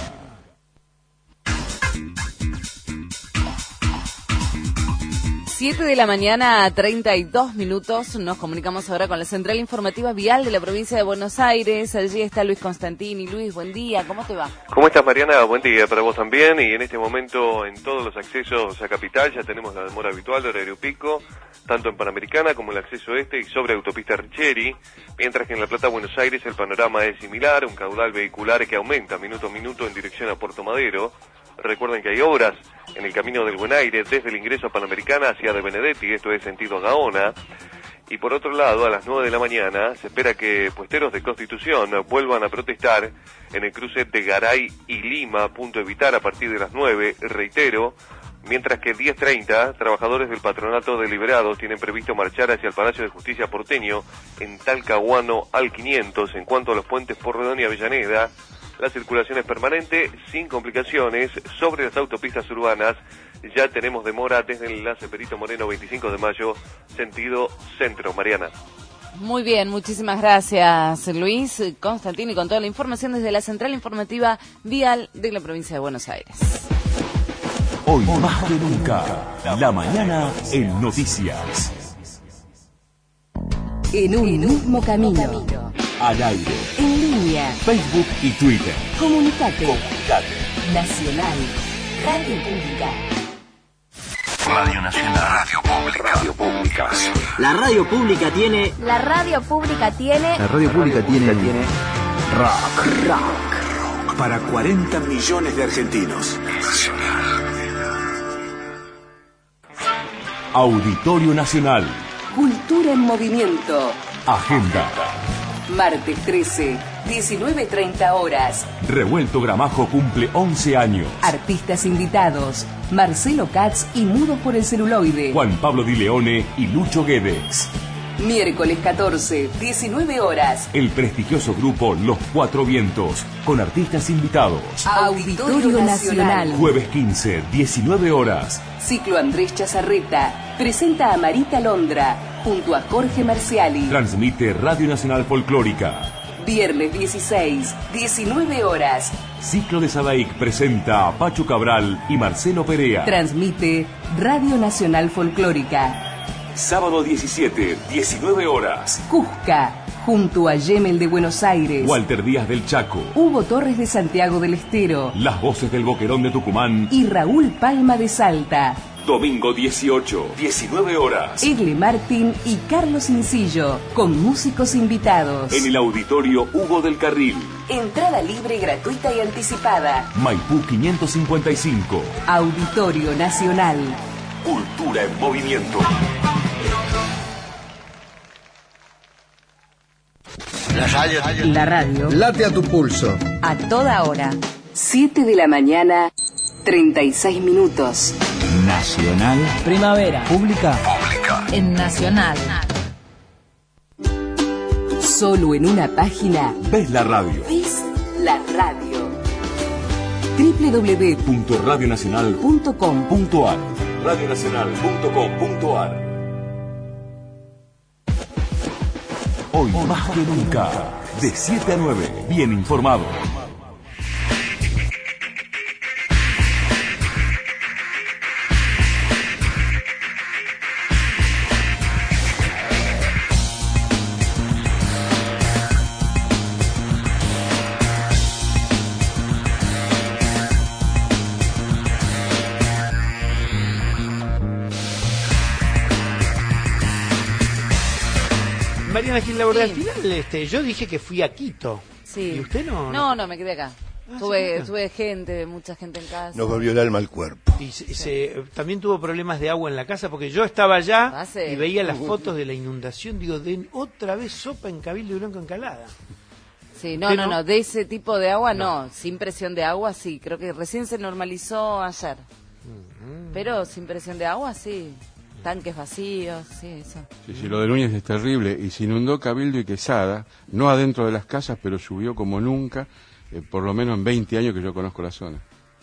7 de la mañana, 32 minutos. Nos comunicamos ahora con la Central Informativa Vial de la provincia de Buenos Aires. Allí está Luis Constantini. Luis, buen día. ¿Cómo te va? ¿Cómo estás, Mariana? Buen día para vos también. Y en este momento, en todos los accesos a Capital, ya tenemos la demora habitual de horario pico, tanto en Panamericana como el acceso este y sobre autopista Richeri. Mientras que en La Plata, Buenos Aires, el panorama es similar. Un caudal vehicular que aumenta minuto a minuto en dirección a Puerto Madero. Recuerden que hay obras en el camino del Buen Aire desde el ingreso a Panamericana hacia De Benedetti, esto es sentido Gaona. Y por otro lado, a las 9 de la mañana se espera que puesteros de Constitución vuelvan a protestar en el cruce de Garay y Lima, punto evitar a partir de las 9, reitero, mientras que 10:30 trabajadores del Patronato de Liberados tienen previsto marchar hacia el Palacio de Justicia porteño en Talcahuano al 500. En cuanto a los puentes Porredón y Avellaneda, la circulación es permanente, sin complicaciones. Sobre las autopistas urbanas, ya tenemos demora desde el enlace Perito Moreno 25 de mayo, sentido centro. Mariana. Muy bien, muchísimas gracias, Luis Constantini, con toda la información desde la Central Informativa Vial de la provincia de Buenos Aires. Hoy más que nunca, la mañana en noticias. En un mismo camino. Al aire. En línea. Facebook y Twitter. Comunicate. Nacional. Radio Pública. Radio Nacional. Radio Pública. Radio Pública. La radio pública tiene... La radio pública tiene... La radio pública tiene... Rock. Para 40 millones de argentinos. Nacional. Auditorio Nacional. Cultura en movimiento. Agenda. Martes 13, 19:30 horas. Revuelto Gramajo cumple 11 años. Artistas invitados: Marcelo Katz y Mudo por el Celuloide. Juan Pablo Di Leone y Lucho Guedes. Miércoles 14, 19 horas. El prestigioso grupo Los Cuatro Vientos, con artistas invitados. Auditorio Nacional. Jueves 15, 19 horas. Ciclo Andrés Chazarreta presenta a Marita Londra junto a Jorge Marciali. Transmite Radio Nacional Folclórica. Viernes 16, 19 horas. Ciclo de Sadaic presenta a Pacho Cabral y Marcelo Perea. Transmite Radio Nacional Folclórica. Sábado 17, 19 horas. Cusca, junto a Yemel de Buenos Aires. Walter Díaz del Chaco. Hugo Torres de Santiago del Estero. Las voces del Boquerón de Tucumán. Y Raúl Palma de Salta. Domingo 18, 19 horas. Egle Martín y Carlos Incillo, con músicos invitados. En el Auditorio Hugo del Carril. Entrada libre, gratuita y anticipada. Maipú 555. Auditorio Nacional. Cultura en movimiento. La radio. Late a tu pulso. A toda hora. 7 de la mañana, 36 minutos. Nacional. Primavera. Pública. En Nacional. Solo en una página. Ves la radio. Ves la radio. www.radionacional.com.ar. Radionacional.com.ar. Hoy más que nunca, de 7 a 9, bien informado. Mariana Gil Laborde, al final yo dije que fui a Quito. Sí. ¿Y usted no? No, me quedé acá. Tuve mucha gente en casa. Nos volvió el alma al cuerpo. Y también tuvo problemas de agua en la casa, porque yo estaba allá y veía las fotos de la inundación. Digo, otra vez sopa en Cabildo y Blanco Encalada. Sí, no, de ese tipo de agua no. Sin presión de agua sí, creo que recién se normalizó ayer. Pero sin presión de agua sí. Tanques vacíos, sí, eso. Sí, lo de Núñez es terrible. Y se inundó Cabildo y Quesada, no adentro de las casas, pero subió como nunca, por lo menos en 20 años que yo conozco la zona.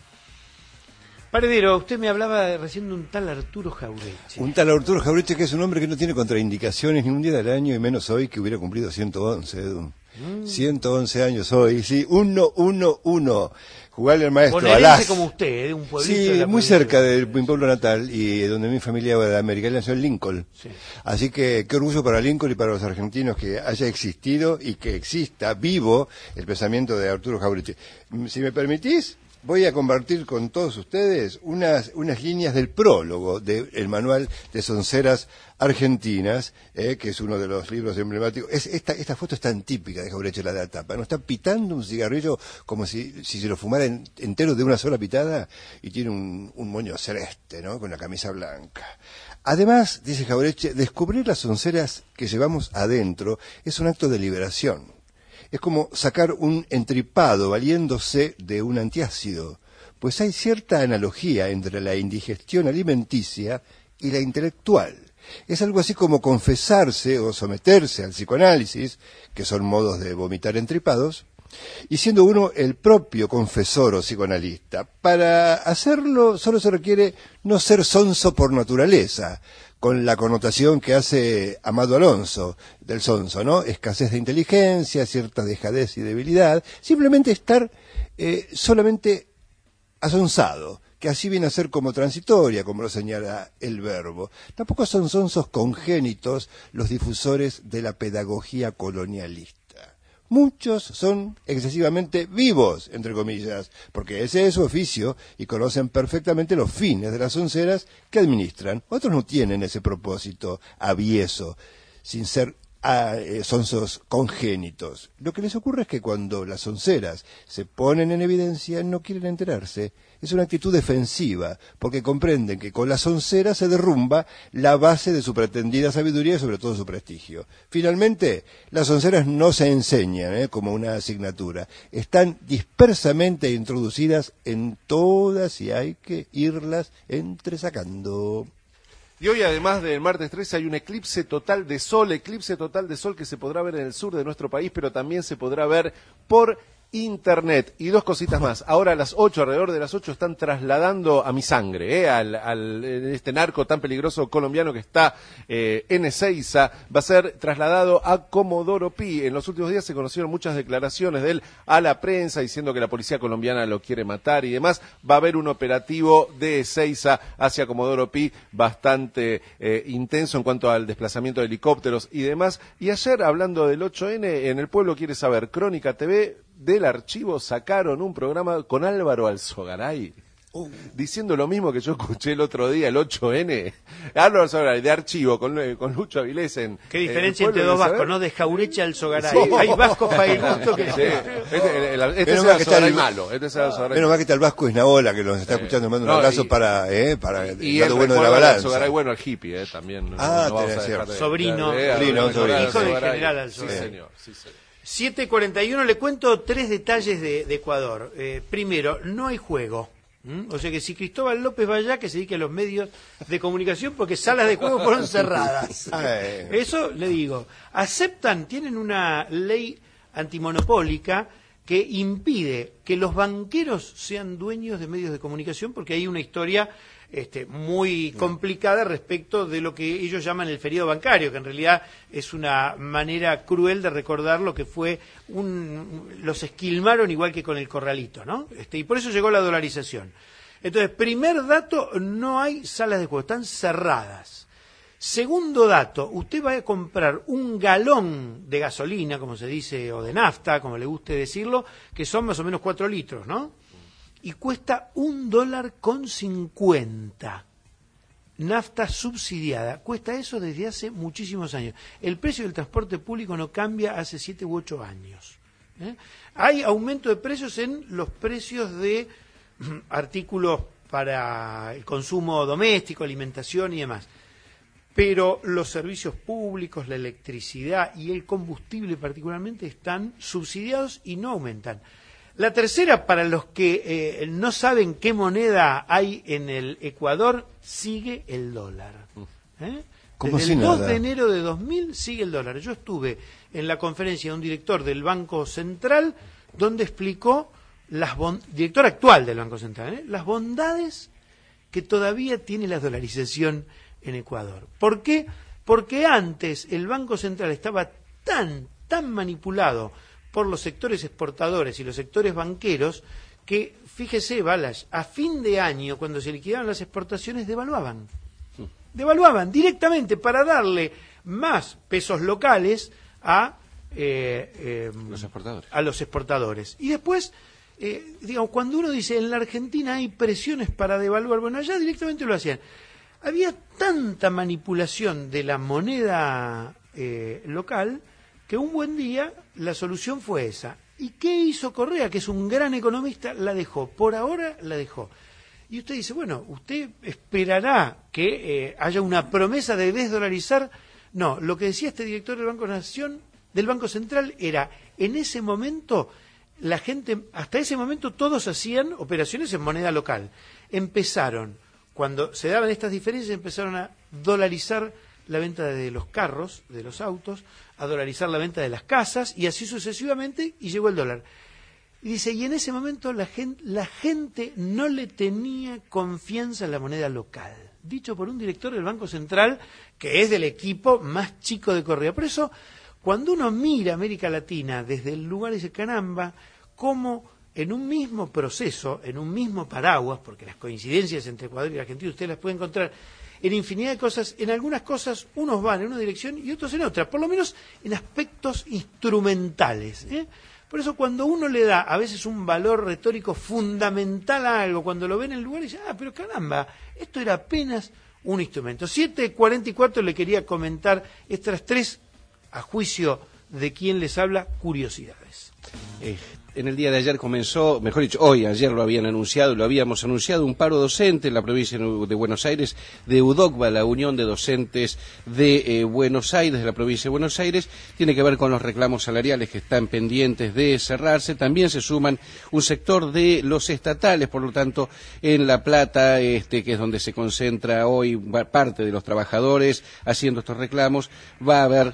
Paredero, usted me hablaba recién de un tal Arturo Jaureche. Un tal Arturo Jaureche que es un hombre que no tiene contraindicaciones ni un día del año, y menos hoy que hubiera cumplido 111, Edu. 111 años hoy, sí, 111. Jugarle al maestro Bonaerense como usted, de un pueblito. Sí, de la muy provincia. cerca de mi pueblo natal y donde mi familia de América, él nació en Lincoln. Sí. Así que qué orgullo para Lincoln y para los argentinos que haya existido y que exista vivo el pensamiento de Arturo Jaureche. Si me permitís, voy a compartir con todos ustedes unas líneas del prólogo del manual de sonceras argentinas, que es uno de los libros emblemáticos. Esta foto es tan típica de Jaureche, la de la tapa, ¿no? Está pitando un cigarrillo como si se lo fumara entero de una sola pitada, y tiene un moño celeste, ¿no? Con la camisa blanca. Además, dice Jaureche, descubrir las sonceras que llevamos adentro es un acto de liberación. Es como sacar un entripado valiéndose de un antiácido, pues hay cierta analogía entre la indigestión alimenticia y la intelectual. Es algo así como confesarse o someterse al psicoanálisis, que son modos de vomitar entripados, y siendo uno el propio confesor o psicoanalista. Para hacerlo solo se requiere no ser sonso por naturaleza, con la connotación que hace Amado Alonso del sonso, ¿no? Escasez de inteligencia, cierta dejadez y debilidad, simplemente estar solamente asonsado, que así viene a ser como transitoria, como lo señala el verbo. Tampoco son sonsos congénitos los difusores de la pedagogía colonialista. Muchos son excesivamente vivos, entre comillas, porque ese es su oficio y conocen perfectamente los fines de las sonceras que administran. Otros no tienen ese propósito avieso, sin ser sonsos congénitos. Lo que les ocurre es que cuando las sonceras se ponen en evidencia no quieren enterarse. Es una actitud defensiva, porque comprenden que con la soncera se derrumba la base de su pretendida sabiduría y sobre todo su prestigio. Finalmente, las sonceras no se enseñan como una asignatura. Están dispersamente introducidas en todas y hay que irlas entresacando. Y hoy, además del martes 13, hay un eclipse total de sol que se podrá ver en el sur de nuestro país, pero también se podrá ver por Internet. Y dos cositas más. Ahora a las 8, alrededor de las 8, están trasladando a mi sangre, este narco tan peligroso colombiano que está en Ezeiza, va a ser trasladado a Comodoro Pi. En los últimos días se conocieron muchas declaraciones de él a la prensa diciendo que la policía colombiana lo quiere matar y demás. Va a haber un operativo de Ezeiza hacia Comodoro Pi bastante intenso en cuanto al desplazamiento de helicópteros y demás. Y ayer, hablando del 8N, en El Pueblo Quiere Saber, Crónica TV, del archivo sacaron un programa con Álvaro Alzogaray, diciendo lo mismo que yo escuché el otro día, el 8N. Álvaro Alzogaray, de archivo, con Lucho Avilés en... Qué diferencia entre dos vascos, ¿no? De Jaureche a Alzogaray. Sí. Hay vascos para el gusto que... Sí. Este es el Alzogaray malo. Menos mal que está el vasco Isnaola, que nos está escuchando, mando un abrazo para el lado bueno de la balanza. Alzogaray, bueno, el hippie, también. Sobrino. Hijo del general Alzogaray. Sí, señor. 7:41, le cuento 3 detalles de Ecuador. Primero, no hay juego. O sea que si Cristóbal López va allá, que se dedique a los medios de comunicación, porque salas de juego fueron cerradas. Eso le digo. Tienen una ley antimonopólica que impide que los banqueros sean dueños de medios de comunicación, porque hay una historia muy complicada respecto de lo que ellos llaman el feriado bancario, que en realidad es una manera cruel de recordar lo que fue los esquilmaron igual que con el corralito, ¿no? Y por eso llegó la dolarización. Entonces, primer dato, no hay salas de juego, están cerradas. Segundo dato, usted va a comprar un galón de gasolina, como se dice, o de nafta, como le guste decirlo, que son más o menos 4 litros, ¿no? Y cuesta $1.50. nafta subsidiada. Cuesta eso desde hace muchísimos años. El precio del transporte público no cambia hace 7 u 8 años. Hay aumento de precios en los precios de artículos para el consumo doméstico, alimentación y demás. Pero los servicios públicos, la electricidad y el combustible particularmente están subsidiados y no aumentan. La tercera, para los que no saben qué moneda hay en el Ecuador, sigue el dólar. Desde el 2 de enero de 2000 sigue el dólar. Yo estuve en la conferencia de un director del Banco Central donde explicó, director actual del Banco Central, las bondades que todavía tiene la dolarización en Ecuador. ¿Por qué? Porque antes el Banco Central estaba tan manipulado por los sectores exportadores y los sectores banqueros que, fíjese, Balas, a fin de año, cuando se liquidaban las exportaciones, devaluaban directamente para darle más pesos locales a los exportadores. Y después, digamos, cuando uno dice en la Argentina hay presiones para devaluar, bueno, allá directamente lo hacían. Había tanta manipulación de la moneda local que un buen día la solución fue esa. ¿Y qué hizo Correa, que es un gran economista? La dejó, por ahora la dejó. Y usted dice, bueno, ¿usted esperará que haya una promesa de desdolarizar? No, lo que decía este director del Banco Central era, en ese momento, la gente, hasta ese momento todos hacían operaciones en moneda local. Cuando se daban estas diferencias, empezaron a dolarizar la venta de los carros, de los autos, a dolarizar la venta de las casas, y así sucesivamente, y llegó el dólar. Y dice, y en ese momento la gente no le tenía confianza en la moneda local. Dicho por un director del Banco Central, que es del equipo más chico de Correa. Por eso, cuando uno mira América Latina desde el lugar, dice, caramba, cómo en un mismo proceso, en un mismo paraguas, porque las coincidencias entre Ecuador y Argentina usted las puede encontrar en infinidad de cosas, en algunas cosas unos van en una dirección y otros en otra, por lo menos en aspectos instrumentales. Por eso cuando uno le da a veces un valor retórico fundamental a algo, cuando lo ve en el lugar, dice, pero caramba, esto era apenas un instrumento. 7:44 le quería comentar estas 3, a juicio de quien les habla, curiosidades. En el día de ayer comenzó, mejor dicho, ayer lo habíamos anunciado, un paro docente en la provincia de Buenos Aires, de UDOCBA, la Unión de Docentes de Buenos Aires, de la provincia de Buenos Aires. Tiene que ver con los reclamos salariales que están pendientes de cerrarse. También se suman un sector de los estatales, por lo tanto, en La Plata, que es donde se concentra hoy parte de los trabajadores haciendo estos reclamos, va a haber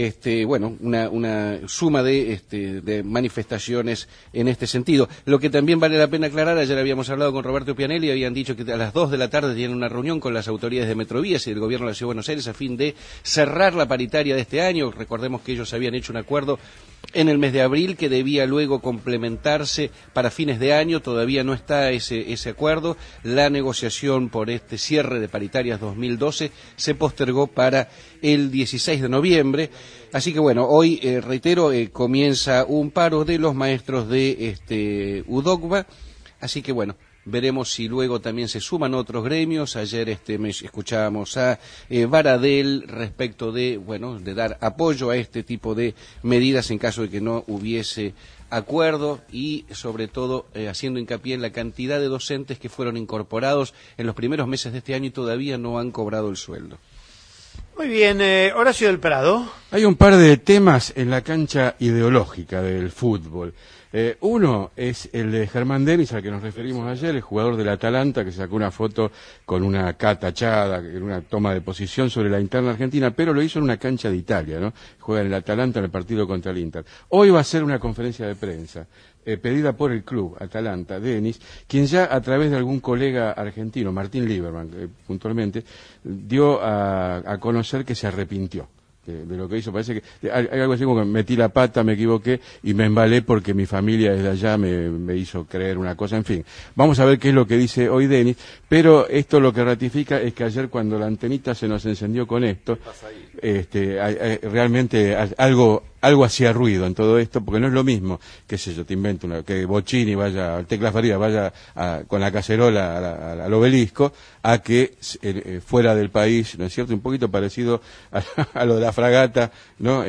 una suma de manifestaciones en este sentido. Lo que también vale la pena aclarar, ayer habíamos hablado con Roberto Pianelli, habían dicho que a las 2 de la tarde tienen una reunión con las autoridades de Metrovías y del gobierno de la Ciudad de Buenos Aires a fin de cerrar la paritaria de este año. Recordemos que ellos habían hecho un acuerdo en el mes de abril que debía luego complementarse para fines de año. Todavía no está ese acuerdo. La negociación por este cierre de paritarias 2012 se postergó para el 16 de noviembre. Así que bueno, hoy, reitero, comienza un paro de los maestros de UDOCBA. Así que bueno, veremos si luego también se suman otros gremios. Ayer escuchábamos a Baradel respecto de dar apoyo a este tipo de medidas en caso de que no hubiese acuerdo y sobre todo haciendo hincapié en la cantidad de docentes que fueron incorporados en los primeros meses de este año y todavía no han cobrado el sueldo. Muy bien, Horacio del Prado. Hay un par de temas en la cancha ideológica del fútbol. Uno es el de Germán Denis, al que nos referimos ayer, el jugador del Atalanta, que sacó una foto con una K tachada, en una toma de posición sobre la interna argentina, pero lo hizo en una cancha de Italia, ¿no? Juega en el Atalanta en el partido contra el Inter. Hoy va a ser una conferencia de prensa pedida por el club Atalanta, Denis, quien ya a través de algún colega argentino, Martín Lieberman, puntualmente, dio a conocer que se arrepintió de lo que hizo. Parece que hay algo así como que metí la pata, me equivoqué y me embalé porque mi familia desde allá me hizo creer una cosa. En fin, vamos a ver qué es lo que dice hoy Denis, pero esto lo que ratifica es que ayer cuando la antenita se nos encendió con esto, realmente algo algo hacía ruido en todo esto, porque no es lo mismo, qué sé yo, te invento, que Bocchini vaya, Tecla Faría vaya con la cacerola al obelisco, a que fuera del país, ¿no es cierto?, un poquito parecido a lo de la fragata, ¿no?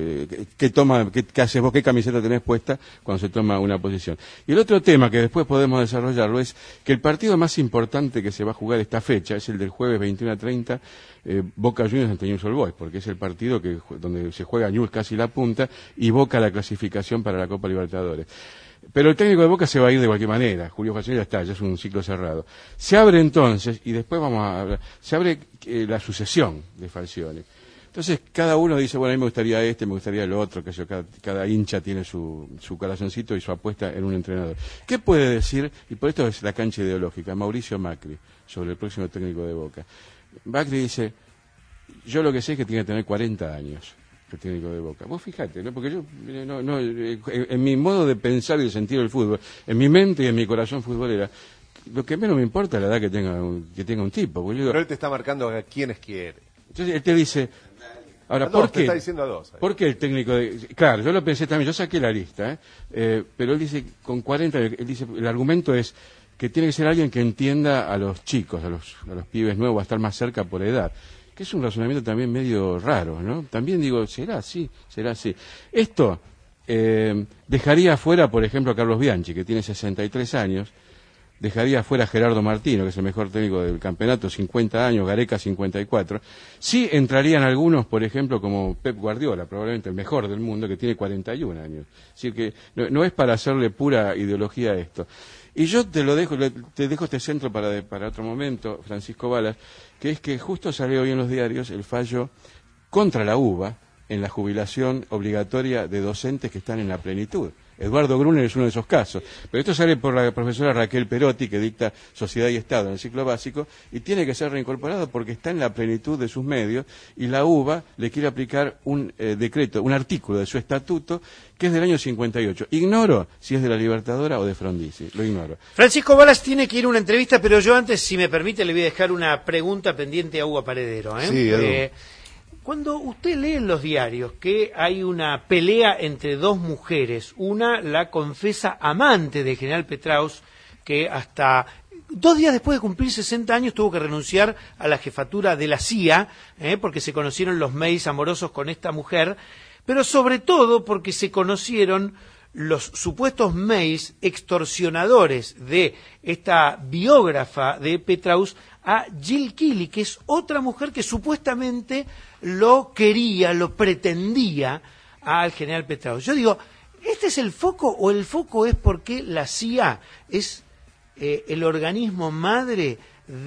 ¿Qué haces vos, qué camiseta tenés puesta cuando se toma una posición? Y el otro tema que después podemos desarrollarlo es que el partido más importante que se va a jugar esta fecha es el del jueves 21:30, Boca Juniors ante Newell's Old Boys, porque es el partido donde se juega Newell's casi la punta y Boca la clasificación para la Copa Libertadores. Pero el técnico de Boca se va a ir de cualquier manera. Julio Falcioni ya está, ya es un ciclo cerrado. Se abre entonces, y después vamos a hablar, se abre la sucesión de Falcioni. Entonces cada uno dice, bueno, a mí me gustaría me gustaría el otro, que cada hincha tiene su corazoncito y su apuesta en un entrenador. ¿Qué puede decir, y por esto es la cancha ideológica, Mauricio Macri, sobre el próximo técnico de Boca? Macri dice, yo lo que sé es que tiene que tener 40 años. El técnico de Boca. Vos fijate, ¿no? Porque yo, en mi modo de pensar y de sentir el fútbol, en mi mente y en mi corazón futbolera, lo que menos me importa es la edad que tenga un tipo. Pero él te está marcando a quienes quiere. Entonces él te dice, ahora, ¿por qué? Te está diciendo a dos. ¿Por qué el técnico de...? Claro, yo lo pensé también, yo saqué la lista, pero él dice, con 40, él dice, el argumento es que tiene que ser alguien que entienda a los chicos, a los pibes nuevos, a estar más cerca por edad. Que es un razonamiento también medio raro, ¿no? También digo, será así. Esto dejaría afuera, por ejemplo, a Carlos Bianchi, que tiene 63 años, dejaría afuera a Gerardo Martino, que es el mejor técnico del campeonato, 50 años, Gareca 54. Sí entrarían algunos, por ejemplo, como Pep Guardiola, probablemente el mejor del mundo, que tiene 41 años. Así que no es para hacerle pura ideología a esto. Y yo te dejo este centro para otro momento, Francisco Balas, que es que justo salió hoy en los diarios el fallo contra la UBA en la jubilación obligatoria de docentes que están en la plenitud. Eduardo Brunner es uno de esos casos. Pero esto sale por la profesora Raquel Perotti, que dicta Sociedad y Estado en el ciclo básico, y tiene que ser reincorporado porque está en la plenitud de sus medios, y la UBA le quiere aplicar un decreto, un artículo de su estatuto, que es del año 58. Ignoro si es de la Libertadora o de Frondizi, lo ignoro. Francisco Balas tiene que ir a una entrevista, pero yo antes, si me permite, le voy a dejar una pregunta pendiente a Hugo Paredero. Sí, cuando usted lee en los diarios que hay una pelea entre dos mujeres, una la confesa amante del general Petraeus, que hasta 2 días después de cumplir 60 años tuvo que renunciar a la jefatura de la CIA, porque se conocieron los mails amorosos con esta mujer, pero sobre todo porque se conocieron los supuestos mails extorsionadores de esta biógrafa de Petraeus a Jill Keely, que es otra mujer que supuestamente lo quería, lo pretendía al general Petraeus. Yo digo, ¿este es el foco o el foco es porque la CIA es el organismo madre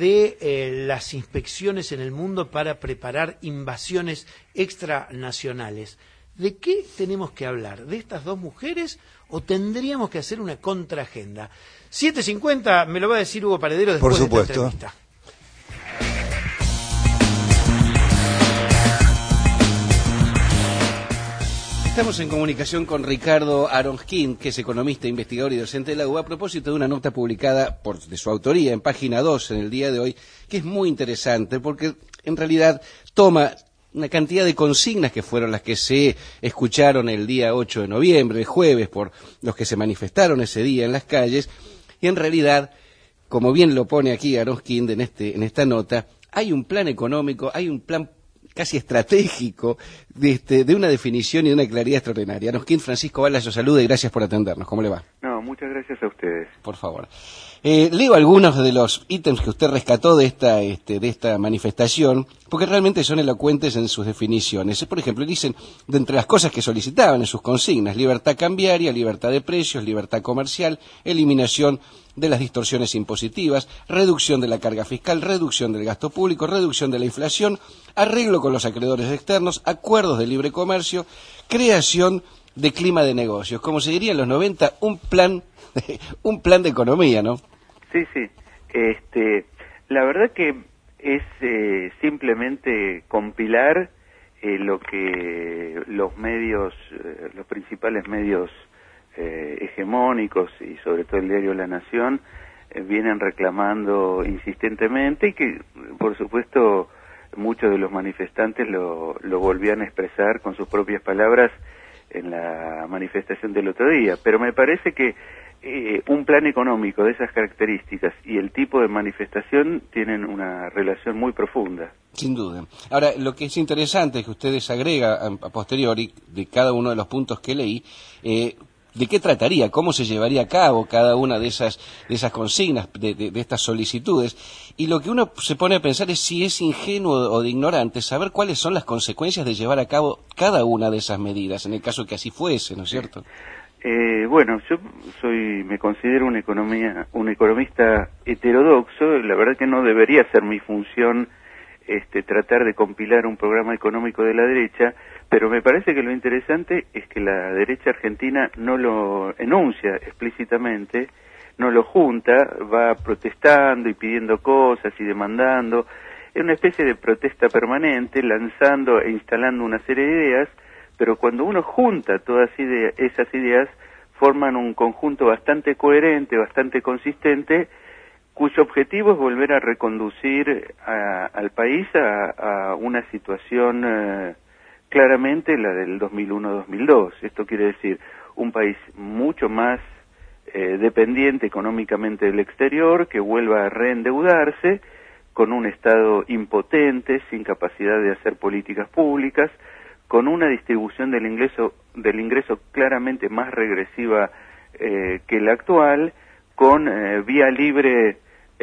de las inspecciones en el mundo para preparar invasiones extranacionales? ¿De qué tenemos que hablar? ¿De estas dos mujeres o tendríamos que hacer una contraagenda? 7:50, me lo va a decir Hugo Paredero después de esta entrevista. Estamos en comunicación con Ricardo Aronskin, que es economista, investigador y docente de la UBA, a propósito de una nota publicada de su autoría en página 2 en el día de hoy, que es muy interesante porque en realidad toma una cantidad de consignas que fueron las que se escucharon el día 8 de noviembre, el jueves, por los que se manifestaron ese día en las calles, y en realidad, como bien lo pone aquí Aronskin en esta nota, hay un plan económico, hay un plan casi estratégico de una definición y de una claridad extraordinaria. Aronskin, Francisco Balas, lo saluda y gracias por atendernos. ¿Cómo le va? No, muchas gracias a ustedes. Por favor. Leo algunos de los ítems que usted rescató de esta manifestación, porque realmente son elocuentes en sus definiciones. Por ejemplo, dicen, de entre las cosas que solicitaban en sus consignas, libertad cambiaria, libertad de precios, libertad comercial, eliminación de las distorsiones impositivas, reducción de la carga fiscal, reducción del gasto público, reducción de la inflación, arreglo con los acreedores externos, acuerdos de libre comercio, creación de clima de negocios. Como se diría en los 90, un plan de economía, ¿no? Sí. La verdad que es simplemente compilar lo que los medios, los principales medios hegemónicos y sobre todo el diario La Nación vienen reclamando insistentemente y que por supuesto muchos de los manifestantes lo volvían a expresar con sus propias palabras manifestación del otro día, pero me parece que un plan económico de esas características y el tipo de manifestación tienen una relación muy profunda. Sin duda. Ahora, lo que es interesante es que ustedes agregan a posteriori de cada uno de los puntos que leí, ¿de qué trataría? ¿Cómo se llevaría a cabo cada una de esas consignas, de estas solicitudes? Y lo que uno se pone a pensar es si es ingenuo o de ignorante saber cuáles son las consecuencias de llevar a cabo cada una de esas medidas, en el caso que así fuese, ¿no es cierto? Bueno, yo me considero un economista heterodoxo. La verdad que no debería ser mi función tratar de compilar un programa económico de la derecha, pero me parece que lo interesante es que la derecha argentina no lo enuncia explícitamente, no lo junta, va protestando y pidiendo cosas y demandando. Es una especie de protesta permanente, lanzando e instalando una serie de ideas, pero cuando uno junta todas esas ideas, forman un conjunto bastante coherente, bastante consistente, cuyo objetivo es volver a reconducir al país a una situación claramente la del 2001-2002. Esto quiere decir un país mucho más dependiente económicamente del exterior, que vuelva a reendeudarse, con un Estado impotente, sin capacidad de hacer políticas públicas, con una distribución del ingreso claramente más regresiva que la actual, con vía libre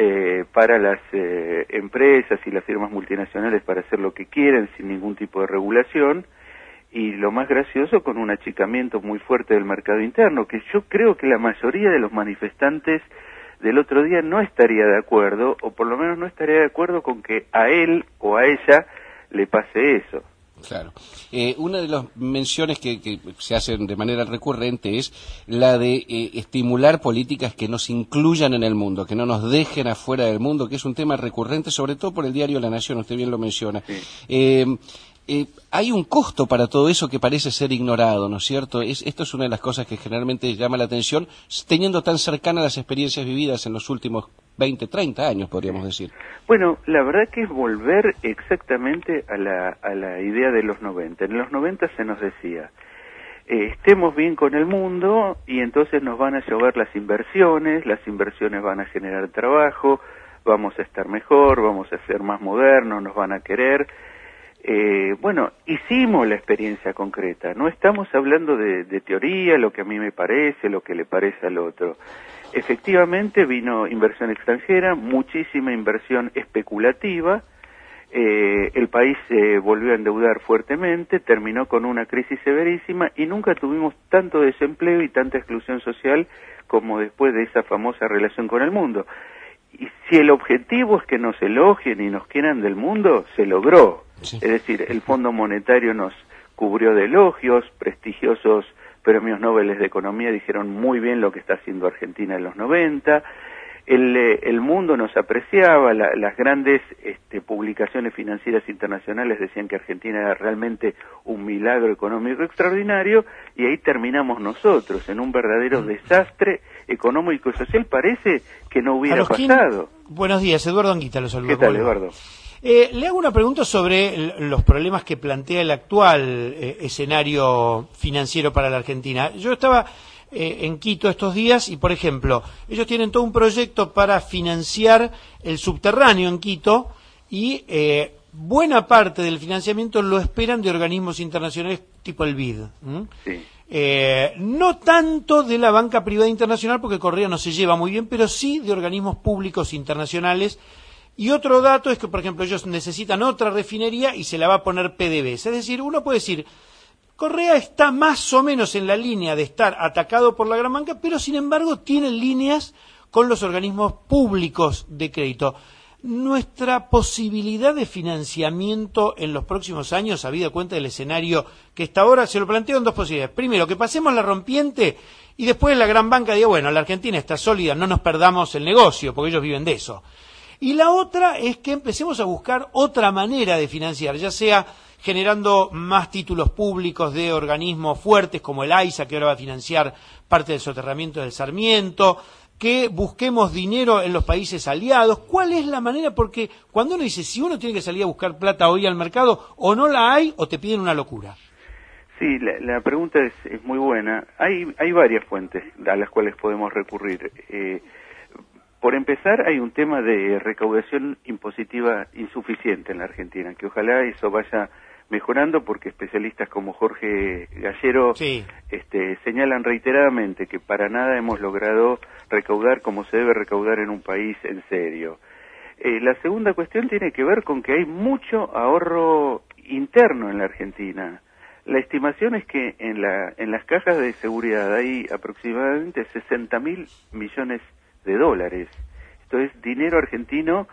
para las empresas y las firmas multinacionales para hacer lo que quieren sin ningún tipo de regulación, y lo más gracioso, con un achicamiento muy fuerte del mercado interno, que yo creo que la mayoría de los manifestantes del otro día no estaría de acuerdo, o por lo menos no estaría de acuerdo con que a él o a ella le pase eso. Claro. Una de las menciones que se hacen de manera recurrente es la de estimular políticas que nos incluyan en el mundo, que no nos dejen afuera del mundo, que es un tema recurrente, sobre todo por el diario La Nación, usted bien lo menciona. Sí. Hay un costo para todo eso que parece ser ignorado, ¿no es cierto? Esto es una de las cosas que generalmente llama la atención, teniendo tan cercanas las experiencias vividas en los últimos 20, 30 años, podríamos decir. Bueno, la verdad que es volver exactamente a la idea de los 90. En los 90 se nos decía, estemos bien con el mundo y entonces nos van a llover las inversiones van a generar trabajo, vamos a estar mejor, vamos a ser más modernos, nos van a querer. Bueno, hicimos la experiencia concreta, no estamos hablando de teoría, lo que a mí me parece, lo que le parece al otro. Efectivamente vino inversión extranjera, muchísima inversión especulativa, el país se volvió a endeudar fuertemente, terminó con una crisis severísima y nunca tuvimos tanto desempleo y tanta exclusión social como después de esa famosa relación con el mundo. Y si el objetivo es que nos elogien y nos quieran del mundo, se logró. Sí. Es decir, el Fondo Monetario nos cubrió de elogios, prestigiosos premios Nobel de Economía dijeron muy bien lo que está haciendo Argentina en los 90, el mundo nos apreciaba, las grandes publicaciones financieras internacionales decían que Argentina era realmente un milagro económico extraordinario, y ahí terminamos nosotros, en un verdadero desastre económico y social, parece que no hubiera pasado. Buenos días, Eduardo Anguita, lo saludo. ¿Qué tal, Eduardo? Le hago una pregunta sobre los problemas que plantea el actual escenario financiero para la Argentina. Yo estaba en Quito estos días y, por ejemplo, ellos tienen todo un proyecto para financiar el subterráneo en Quito y buena parte del financiamiento lo esperan de organismos internacionales tipo el BID. Sí. No tanto de la banca privada internacional, porque Correa no se lleva muy bien, pero sí de organismos públicos internacionales. Y otro dato es que, por ejemplo, ellos necesitan otra refinería y se la va a poner PDVSA. Es decir, uno puede decir, Correa está más o menos en la línea de estar atacado por la gran banca, pero sin embargo tiene líneas con los organismos públicos de crédito. Nuestra posibilidad de financiamiento en los próximos años, habida cuenta del escenario que está ahora, se lo planteo en dos posibilidades. Primero, que pasemos la rompiente y después la gran banca diga, bueno, la Argentina está sólida, no nos perdamos el negocio, porque ellos viven de eso. Y la otra es que empecemos a buscar otra manera de financiar, ya sea generando más títulos públicos de organismos fuertes como el AISA, que ahora va a financiar parte del soterramiento del Sarmiento, que busquemos dinero en los países aliados. ¿Cuál es la manera? Porque cuando uno dice, si uno tiene que salir a buscar plata hoy al mercado, o no la hay o te piden una locura. Sí, la pregunta es muy buena. Hay varias fuentes a las cuales podemos recurrir. Por empezar, hay un tema de recaudación impositiva insuficiente en la Argentina, que ojalá eso vaya mejorando, porque especialistas como Jorge Gallero señalan reiteradamente que para nada hemos logrado recaudar como se debe recaudar en un país en serio. La segunda cuestión tiene que ver con que hay mucho ahorro interno en la Argentina. La estimación es que en las cajas de seguridad hay aproximadamente 60.000 millones de dólares. Esto es dinero argentino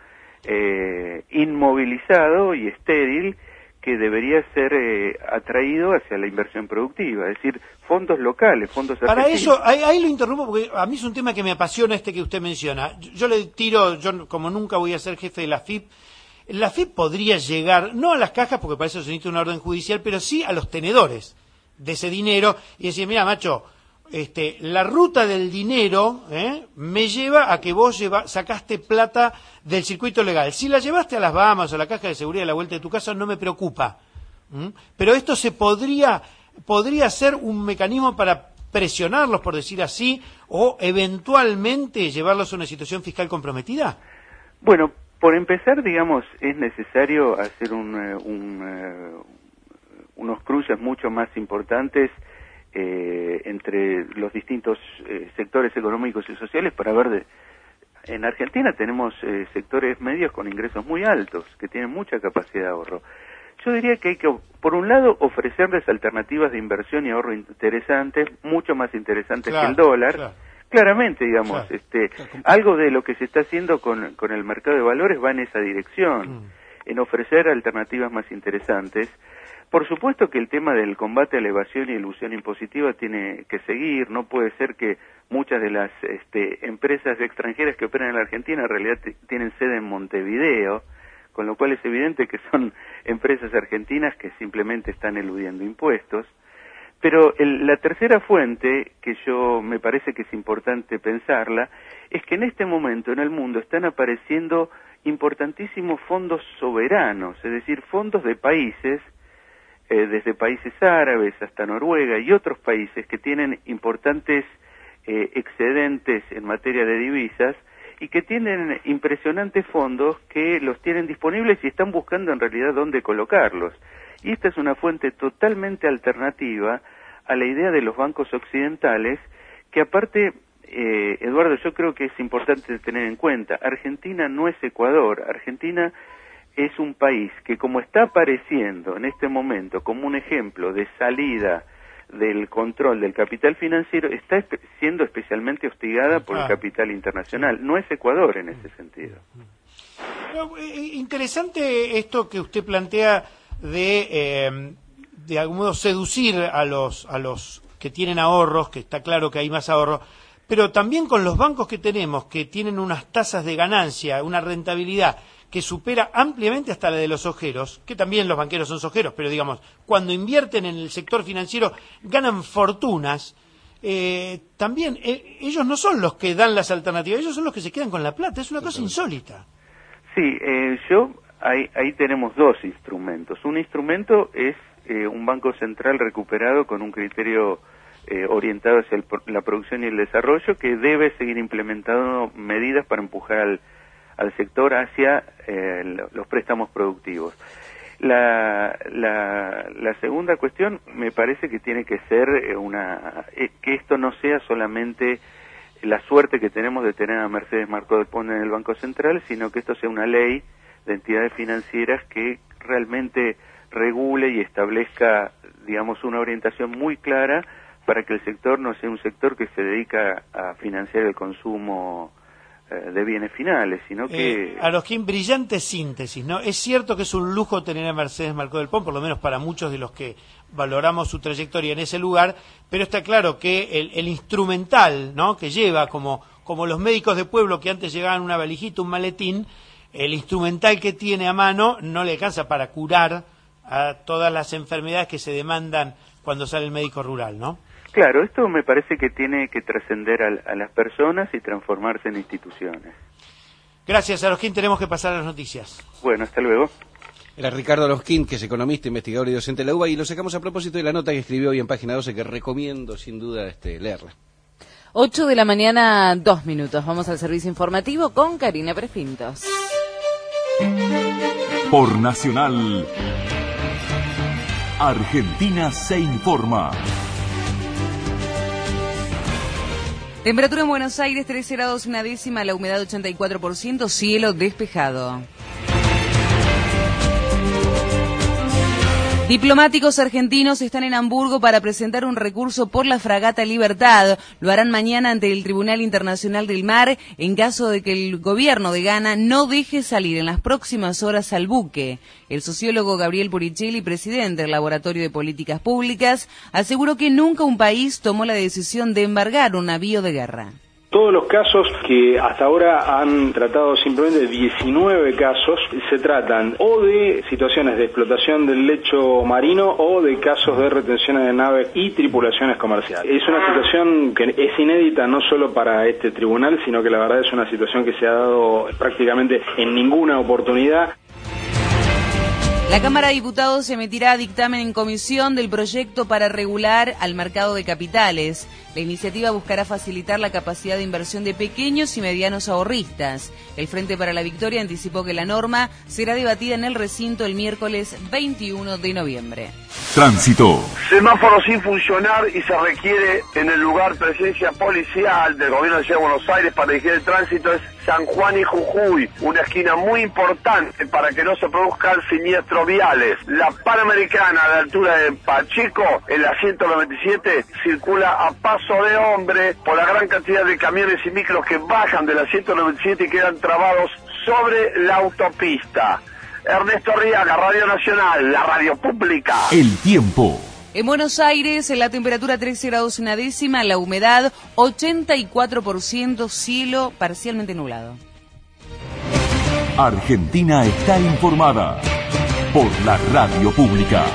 inmovilizado y estéril, que debería ser atraído hacia la inversión productiva, es decir, fondos locales, fondos Para argentinos. eso, ahí lo interrumpo porque a mí es un tema que me apasiona que usted menciona. Yo le tiro, yo como nunca voy a ser jefe de la AFIP, la AFIP podría llegar, no a las cajas porque para eso se necesita una orden judicial, pero sí a los tenedores de ese dinero y decir, mira, macho, la ruta del dinero me lleva a que vos sacaste plata del circuito legal. Si la llevaste a las Bahamas o a la caja de seguridad a la vuelta de tu casa, no me preocupa. Pero esto podría ser un mecanismo para presionarlos, por decir así, o eventualmente llevarlos a una situación fiscal comprometida. Bueno, por empezar, digamos, es necesario hacer unos cruces mucho más importantes entre los distintos sectores económicos y sociales para ver en Argentina tenemos sectores medios con ingresos muy altos que tienen mucha capacidad de ahorro. Yo diría que hay que, por un lado, ofrecerles alternativas de inversión y ahorro interesantes, mucho más interesantes que el dólar. Claramente, digamos, algo de lo que se está haciendo con el mercado de valores va en esa dirección, en ofrecer alternativas más interesantes. Por supuesto que el tema del combate a la evasión y elusión impositiva tiene que seguir. No puede ser que muchas de las empresas extranjeras que operan en la Argentina en realidad tienen sede en Montevideo, con lo cual es evidente que son empresas argentinas que simplemente están eludiendo impuestos. Pero la tercera fuente, que me parece que es importante pensarla, es que en este momento en el mundo están apareciendo importantísimos fondos soberanos, es decir, fondos de países, desde países árabes hasta Noruega y otros países que tienen importantes excedentes en materia de divisas y que tienen impresionantes fondos que los tienen disponibles y están buscando en realidad dónde colocarlos. Y esta es una fuente totalmente alternativa a la idea de los bancos occidentales, que aparte, Eduardo, yo creo que es importante tener en cuenta, Argentina no es Ecuador, Argentina es un país que, como está apareciendo en este momento como un ejemplo de salida del control del capital financiero, está siendo especialmente hostigada por el capital internacional. No es Ecuador en ese sentido. Interesante esto que usted plantea de algún modo seducir a los que tienen ahorros, que está claro que hay más ahorro, pero también con los bancos que tenemos, que tienen unas tasas de ganancia, una rentabilidad que supera ampliamente hasta la de los ojeros, que también los banqueros son ojeros, pero digamos, cuando invierten en el sector financiero ganan fortunas, también ellos no son los que dan las alternativas, ellos son los que se quedan con la plata, es una cosa insólita. Sí, ahí tenemos dos instrumentos. Un instrumento es un banco central recuperado con un criterio orientado hacia la producción y el desarrollo, que debe seguir implementando medidas para empujar al sector hacia los préstamos productivos. La segunda cuestión me parece que tiene que ser que esto no sea solamente la suerte que tenemos de tener a Mercedes Marcó de Pons en el Banco Central, sino que esto sea una ley de entidades financieras que realmente regule y establezca, digamos, una orientación muy clara para que el sector no sea un sector que se dedica a financiar el consumo de bienes finales, sino que... Arosquín, brillante síntesis, ¿no? Es cierto que es un lujo tener a Mercedes Marcó del Pons, por lo menos para muchos de los que valoramos su trayectoria en ese lugar, pero está claro que el instrumental, ¿no?, que lleva, como los médicos de pueblo que antes llegaban una valijita, un maletín, el instrumental que tiene a mano no le alcanza para curar a todas las enfermedades que se demandan cuando sale el médico rural, ¿no? Claro, esto me parece que tiene que trascender a las personas y transformarse en instituciones. Gracias, Arosquín. Tenemos que pasar a las noticias. Bueno, hasta luego. Era Ricardo Losquín, que es economista, investigador y docente de la UBA, y lo sacamos a propósito de la nota que escribió hoy en Página 12, que recomiendo sin duda leerla. 8 de la mañana, 2 minutos. Vamos al servicio informativo con Karina Prefintos. Por Nacional, Argentina se informa. Temperatura en Buenos Aires, 13 grados una décima, la humedad 84%, cielo despejado. Diplomáticos argentinos están en Hamburgo para presentar un recurso por la fragata Libertad. Lo harán mañana ante el Tribunal Internacional del Mar en caso de que el gobierno de Ghana no deje salir en las próximas horas al buque. El sociólogo Gabriel Puricelli, presidente del Laboratorio de Políticas Públicas, aseguró que nunca un país tomó la decisión de embargar un navío de guerra. Todos los casos que hasta ahora han tratado, simplemente 19 casos, se tratan o de situaciones de explotación del lecho marino o de casos de retenciones de naves y tripulaciones comerciales. Es una situación que es inédita no solo para este tribunal, sino que la verdad es una situación que se ha dado prácticamente en ninguna oportunidad. La Cámara de Diputados emitirá dictamen en comisión del proyecto para regular al mercado de capitales. La iniciativa buscará facilitar la capacidad de inversión de pequeños y medianos ahorristas. El Frente para la Victoria anticipó que la norma será debatida en el recinto el miércoles 21 de noviembre. Tránsito. Semáforo sin funcionar y se requiere en el lugar presencia policial del gobierno de la Ciudad de Buenos Aires para dirigir el tránsito. Es San Juan y Jujuy, una esquina muy importante para que no se produzcan siniestros viales. La Panamericana a la altura de Pacheco, en la 197, circula a paso de hombre por la gran cantidad de camiones y micros que bajan de la 197 y quedan trabados sobre la autopista. Ernesto Arriaga, Radio Nacional, la radio pública. El tiempo. En Buenos Aires, la temperatura 13 grados una décima, la humedad 84%, cielo parcialmente nublado. Argentina está informada por la radio pública.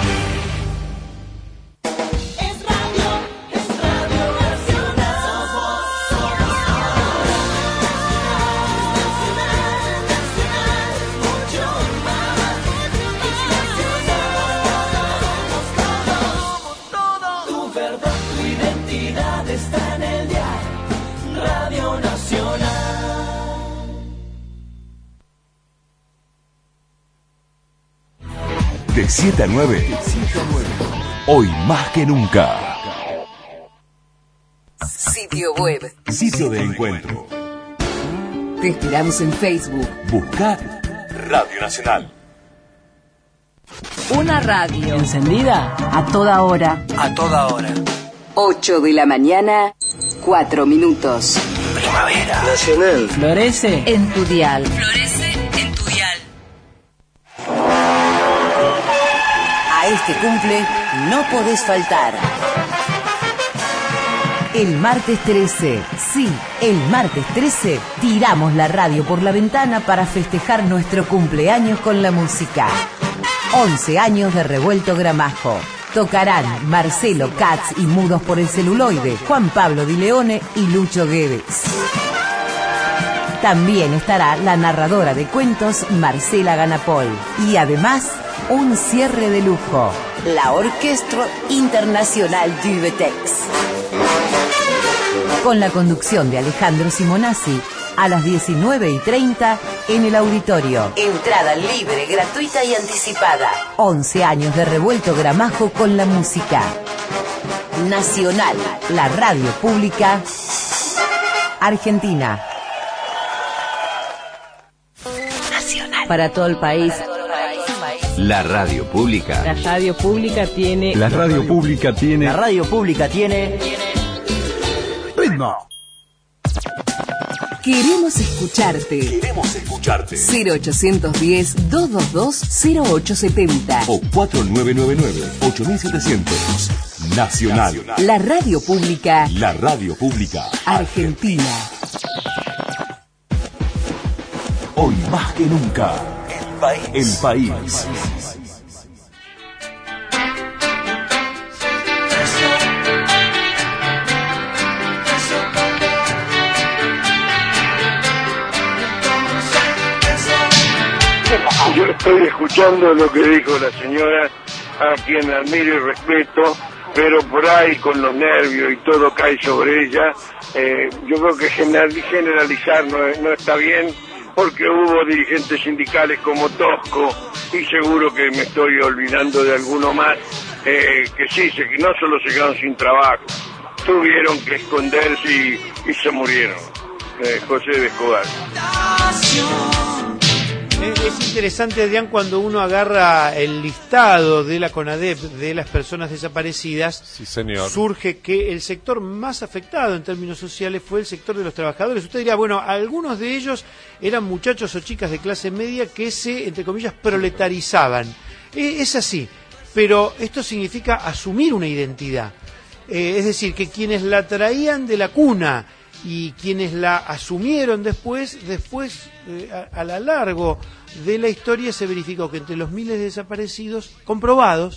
De 7 a 9. Hoy más que nunca. Sitio web. Sitio de encuentro. Te esperamos en Facebook. Busca Radio Nacional. Una radio encendida a toda hora. A toda hora. 8 de la mañana, 4 minutos. Primavera. Nacional. Florece en tu dial. Florece en tu dial. A este cumple no podés faltar. El martes 13, sí, el martes 13, tiramos la radio por la ventana para festejar nuestro cumpleaños con la música. 11 años de Revuelto Gramajo. Tocarán Marcelo Katz y Mudos por el Celuloide, Juan Pablo Di Leone y Lucho Guedes. También estará la narradora de cuentos Marcela Ganapol. Y además, un cierre de lujo. La Orquestra Internacional du Betex. Con la conducción de Alejandro Simonazzi, a las 19:30 en el auditorio. Entrada libre, gratuita y anticipada. 11 años de Revuelto Gramajo con la música. Nacional, la radio pública argentina. Nacional. Para todo el país. La radio pública. La radio pública tiene... La radio pública tiene... La radio pública tiene... ritmo. Queremos escucharte. Queremos escucharte. 0810-222-0870. O 4999-8700. Nacional. La radio pública. La radio pública argentina. Hoy más que nunca. El país. Yo estoy escuchando lo que dijo la señora, a quien admiro y respeto, pero por ahí con los nervios y todo cae sobre ella. Yo creo que generalizar no está bien, porque hubo dirigentes sindicales como Tosco, y seguro que me estoy olvidando de alguno más, que sí, que no solo se quedaron sin trabajo, tuvieron que esconderse y se murieron. José de Escobar. Es interesante, Adrián, cuando uno agarra el listado de la CONADEP de las personas desaparecidas, sí, señor, surge que el sector más afectado en términos sociales fue el sector de los trabajadores. Usted dirá, bueno, algunos de ellos eran muchachos o chicas de clase media que se, entre comillas, proletarizaban. Es así, pero esto significa asumir una identidad. Es decir, que quienes la traían de la cuna y quienes la asumieron después a lo largo de la historia se verificó que entre los miles de desaparecidos comprobados,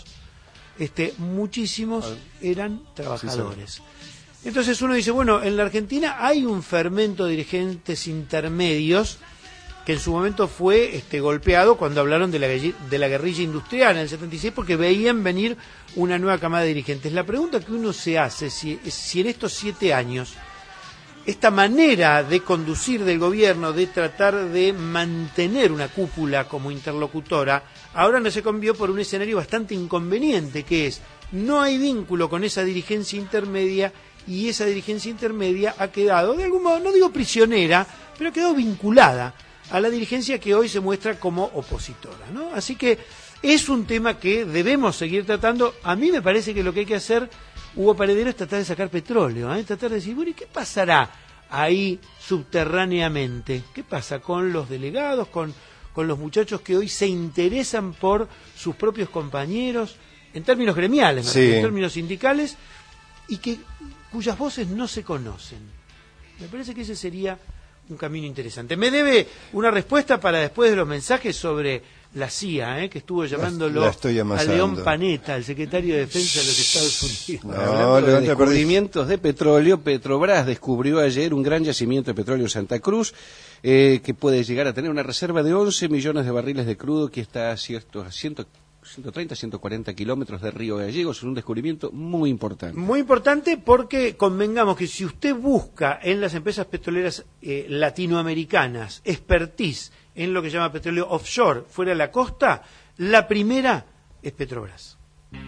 muchísimos eran trabajadores. Entonces uno dice, bueno, en la Argentina hay un fermento de dirigentes intermedios que en su momento fue golpeado cuando hablaron de la guerrilla industrial en el 76, porque veían venir una nueva camada de dirigentes. La pregunta que uno se hace, si en estos 7 años esta manera de conducir del gobierno, de tratar de mantener una cúpula como interlocutora, ahora no se cambió por un escenario bastante inconveniente, que es, no hay vínculo con esa dirigencia intermedia, y esa dirigencia intermedia ha quedado, de algún modo, no digo prisionera, pero ha quedado vinculada a la dirigencia que hoy se muestra como opositora, ¿no? Así que es un tema que debemos seguir tratando. A mí me parece que lo que hay que hacer, Hugo Paredero, es tratar de sacar petróleo, tratar de decir, bueno, ¿y qué pasará ahí subterráneamente? ¿Qué pasa con los delegados, con los muchachos que hoy se interesan por sus propios compañeros, en términos gremiales, sí, en términos sindicales, y cuyas voces no se conocen? Me parece que ese sería un camino interesante. Me debe una respuesta para después de los mensajes sobre la CIA, que estuvo llamándolo a León Panetta, el secretario de Defensa de los Estados Unidos. Hablando de descubrimientos de petróleo, Petrobras descubrió ayer un gran yacimiento de petróleo en Santa Cruz, que puede llegar a tener una reserva de 11 millones de barriles de crudo, que está a 130, 140 kilómetros de Río Gallegos. Es un descubrimiento muy importante. Muy importante, porque convengamos que si usted busca en las empresas petroleras latinoamericanas expertise en lo que se llama petróleo offshore, fuera de la costa, la primera es Petrobras.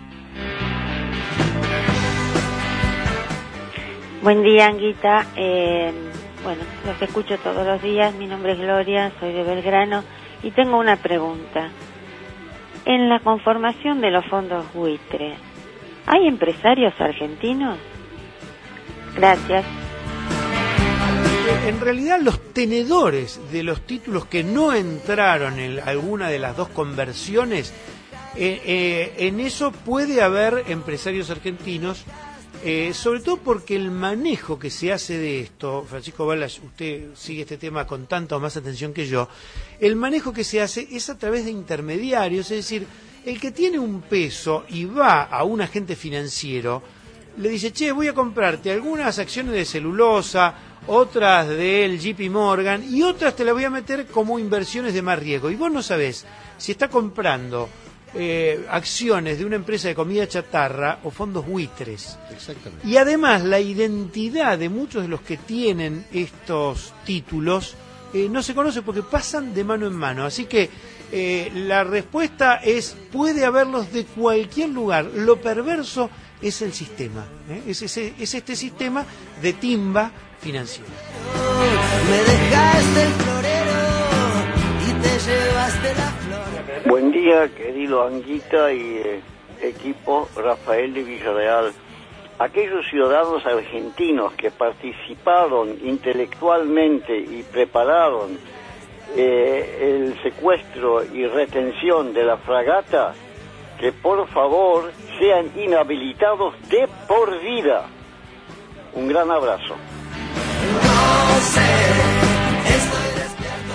Buen día, Anguita. Bueno, los escucho todos los días. Mi nombre es Gloria, soy de Belgrano y tengo una pregunta. En la conformación de los fondos buitre, ¿hay empresarios argentinos? Gracias. En realidad, los tenedores de los títulos que no entraron en alguna de las dos conversiones, en eso puede haber empresarios argentinos, sobre todo porque el manejo que se hace de esto, Francisco Balas, usted sigue este tema con tanta o más atención que yo, el manejo que se hace es a través de intermediarios, es decir, el que tiene un peso y va a un agente financiero, le dice, che, voy a comprarte algunas acciones de celulosa, otras del JP Morgan y otras te las voy a meter como inversiones de más riesgo. Y vos no sabés si está comprando acciones de una empresa de comida chatarra o fondos buitres. Exactamente. Y además la identidad de muchos de los que tienen estos títulos no se conoce porque pasan de mano en mano. Así que la respuesta es, puede haberlos de cualquier lugar. Lo perverso es el sistema, es este sistema de timba financiera. Me dejaste el florero y te llevaste la flor. Buen día, querido Anguita y equipo Rafael de Villarreal. Aquellos ciudadanos argentinos que participaron intelectualmente y prepararon el secuestro y retención de la fragata, que por favor sean inhabilitados de por vida. Un gran abrazo. No sé, estoy despierto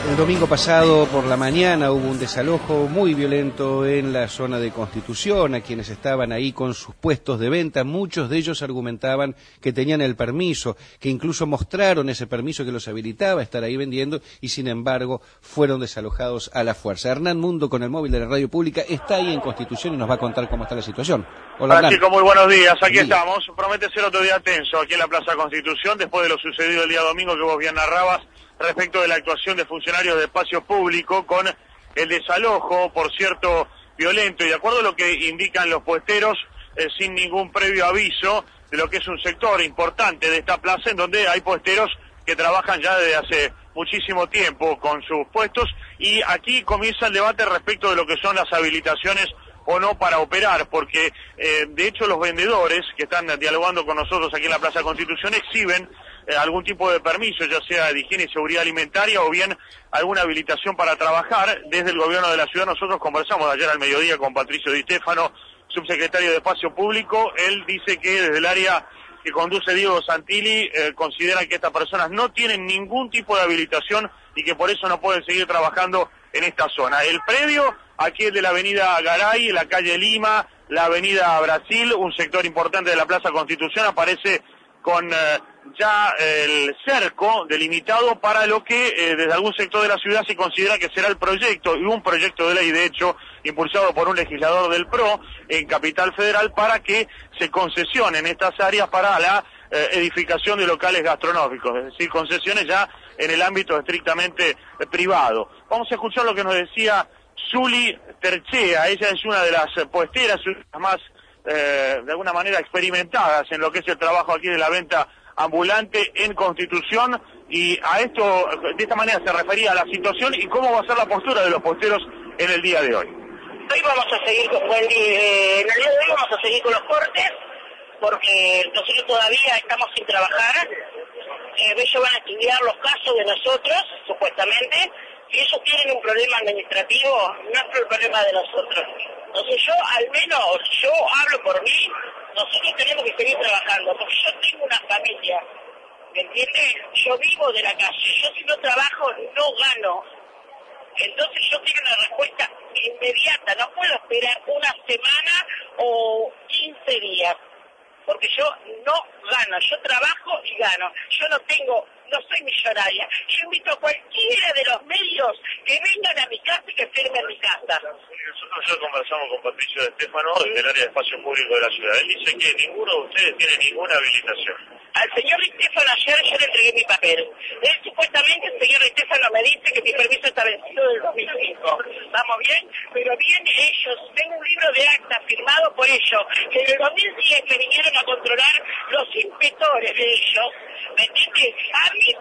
El domingo pasado por la mañana hubo un desalojo muy violento en la zona de Constitución. A quienes estaban ahí con sus puestos de venta, muchos de ellos argumentaban que tenían el permiso, que incluso mostraron ese permiso que los habilitaba a estar ahí vendiendo y sin embargo fueron desalojados a la fuerza. Hernán Mundo, con el móvil de la radio pública, está ahí en Constitución y nos va a contar cómo está la situación. Hola, Hernán. Chicos, muy buenos días. Aquí estamos. Promete ser otro día tenso aquí en la Plaza Constitución después de lo sucedido el día domingo que vos bien narrabas respecto de la actuación de funcionarios de espacio público con el desalojo, por cierto, violento y de acuerdo a lo que indican los puesteros, sin ningún previo aviso de lo que es un sector importante de esta plaza en donde hay puesteros que trabajan ya desde hace muchísimo tiempo con sus puestos y aquí comienza el debate respecto de lo que son las habilitaciones o no para operar, porque de hecho los vendedores que están dialogando con nosotros aquí en la Plaza Constitución exhiben algún tipo de permiso, ya sea de higiene y seguridad alimentaria o bien alguna habilitación para trabajar. Desde el gobierno de la ciudad nosotros conversamos ayer al mediodía con Patricio Di Stefano, subsecretario de Espacio Público. Él dice que desde el área que conduce Diego Santilli considera que estas personas no tienen ningún tipo de habilitación y que por eso no pueden seguir trabajando en esta zona. El predio aquí es de la avenida Garay, la calle Lima, la avenida Brasil, un sector importante de la Plaza Constitución, aparece con ya el cerco delimitado para lo que desde algún sector de la ciudad se considera que será el proyecto, y un proyecto de ley de hecho impulsado por un legislador del PRO en Capital Federal para que se concesionen estas áreas para la edificación de locales gastronómicos, es decir, concesiones ya en el ámbito estrictamente privado. Vamos a escuchar lo que nos decía Zuli Terchea. Ella es una de las puesteras más de alguna manera experimentadas en lo que es el trabajo aquí de la venta ambulante en Constitución, y a esto, de esta manera se refería a la situación y cómo va a ser la postura de los posteros en el día de hoy. Hoy vamos a seguir en el día de hoy vamos a seguir con los cortes porque nosotros todavía estamos sin trabajar. Ellos van a estudiar los casos de nosotros, supuestamente. Si ellos tienen un problema administrativo, no es el problema de nosotros. Entonces yo, al menos, yo hablo por mí, nosotros tenemos que seguir trabajando, porque yo tengo una familia, ¿me entiendes? Yo vivo de la calle, yo si no trabajo no gano. Entonces yo quiero una respuesta inmediata, no puedo esperar una semana o 15 días, porque yo no gano, yo trabajo y gano, yo no soy millonaria, yo invito a cualquiera de los medios que vengan a mi casa y que firmen mi casa. Nosotros ya conversamos con Patricio Di Stefano del área de espacio público de la ciudad. Él dice que ninguno de ustedes tiene ninguna habilitación. Al señor Di Stefano ayer yo le entregué mi papel. Él supuestamente, el señor Di Stefano me dice que mi permiso está vencido del 2005. ¿Vamos bien? Pero bien ellos, tengo un libro de acta firmado por ellos, que en el 2010 me vinieron a controlar los inspectores de ellos, ¿me entiendes? A mi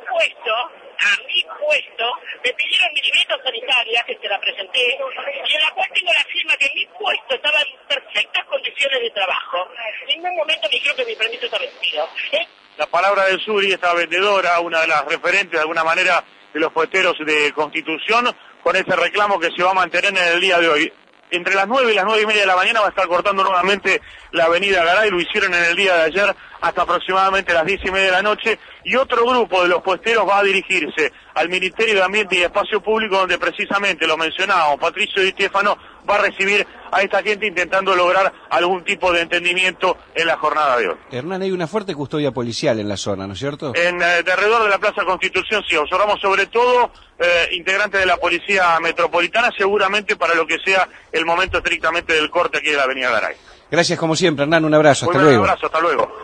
puesto, me pidieron mi libreta sanitaria, que se la presenté, y en la cual tengo la firma que mi puesto estaba en perfectas condiciones de trabajo. En ningún momento me dijeron que mi permiso está vencido. La palabra de Zuri, esta vendedora, una de las referentes de alguna manera de los puesteros de Constitución, con ese reclamo que se va a mantener en el día de hoy. Entre las 9 y las 9:30 de la mañana va a estar cortando nuevamente la avenida Garay, lo hicieron en el día de ayer hasta aproximadamente las 10:30 de la noche, y otro grupo de los puesteros va a dirigirse al Ministerio de Ambiente y Espacio Público, donde precisamente lo mencionábamos, Patricio Di Stefano va a recibir a esta gente intentando lograr algún tipo de entendimiento en la jornada de hoy. Hernán, hay una fuerte custodia policial en la zona, ¿no es cierto? En alrededor de la Plaza Constitución sí, observamos sobre todo integrantes de la Policía Metropolitana, seguramente para lo que sea el momento estrictamente del corte aquí de la avenida Garay. Gracias como siempre, Hernán, un abrazo, hasta luego. Un abrazo, hasta luego.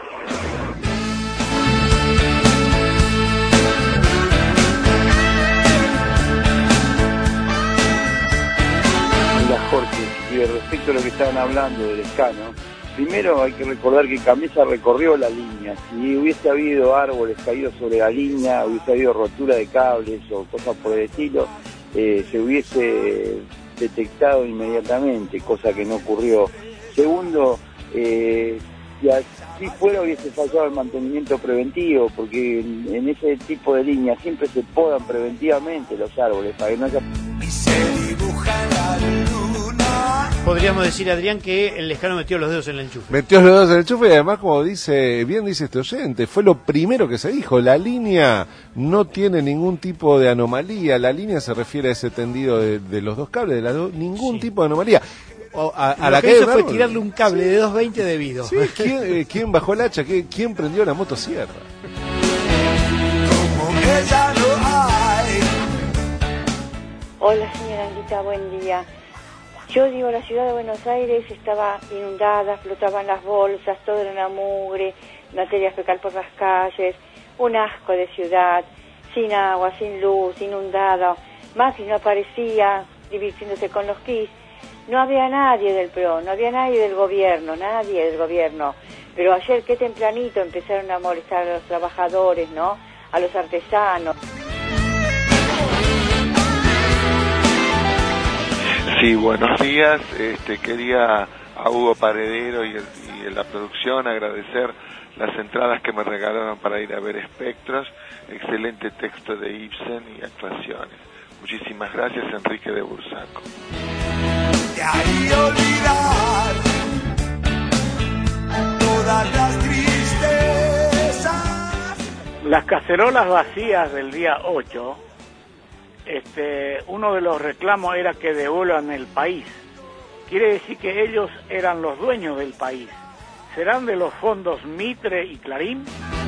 Jorge, y respecto a lo que estaban hablando del escano, primero hay que recordar que Camisa recorrió la línea. Si hubiese habido árboles caídos sobre la línea, hubiese habido rotura de cables o cosas por el estilo, se hubiese detectado inmediatamente, cosa que no ocurrió. Segundo, si así fuera hubiese fallado el mantenimiento preventivo, porque en ese tipo de líneas siempre se podan preventivamente los árboles para que no haya... podríamos decir, Adrián, que el Lescano metió los dedos en el enchufe. Metió los dedos en el enchufe y además, como bien dice este oyente, fue lo primero que se dijo. La línea no tiene ningún tipo de anomalía. La línea se refiere a ese tendido de los dos cables, ningún tipo de anomalía. A la que hizo fue tirarle un cable de 220 debido. Sí, ¿quién bajó el hacha? ¿Quién prendió la motosierra? Hola señora Anguita, buen día. Yo digo, la ciudad de Buenos Aires estaba inundada, flotaban las bolsas, todo era una mugre, materia fecal por las calles, un asco de ciudad, sin agua, sin luz, inundada. Macri no aparecía divirtiéndose con los Kiss. No había nadie del PRO, no había nadie del gobierno, Pero ayer, qué tempranito, empezaron a molestar a los trabajadores, ¿no? A los artesanos. Sí, buenos días. Quería a Hugo Paredero y la producción agradecer las entradas que me regalaron para ir a ver Espectros. Excelente texto de Ibsen y actuaciones. Muchísimas gracias, Enrique de Bursaco. De ahí olvidar todas las tristezas. Las cacerolas vacías del día 8, uno de los reclamos era que devuelvan el país. Quiere decir que ellos eran los dueños del país. ¿Serán de los fondos Mitre y Clarín?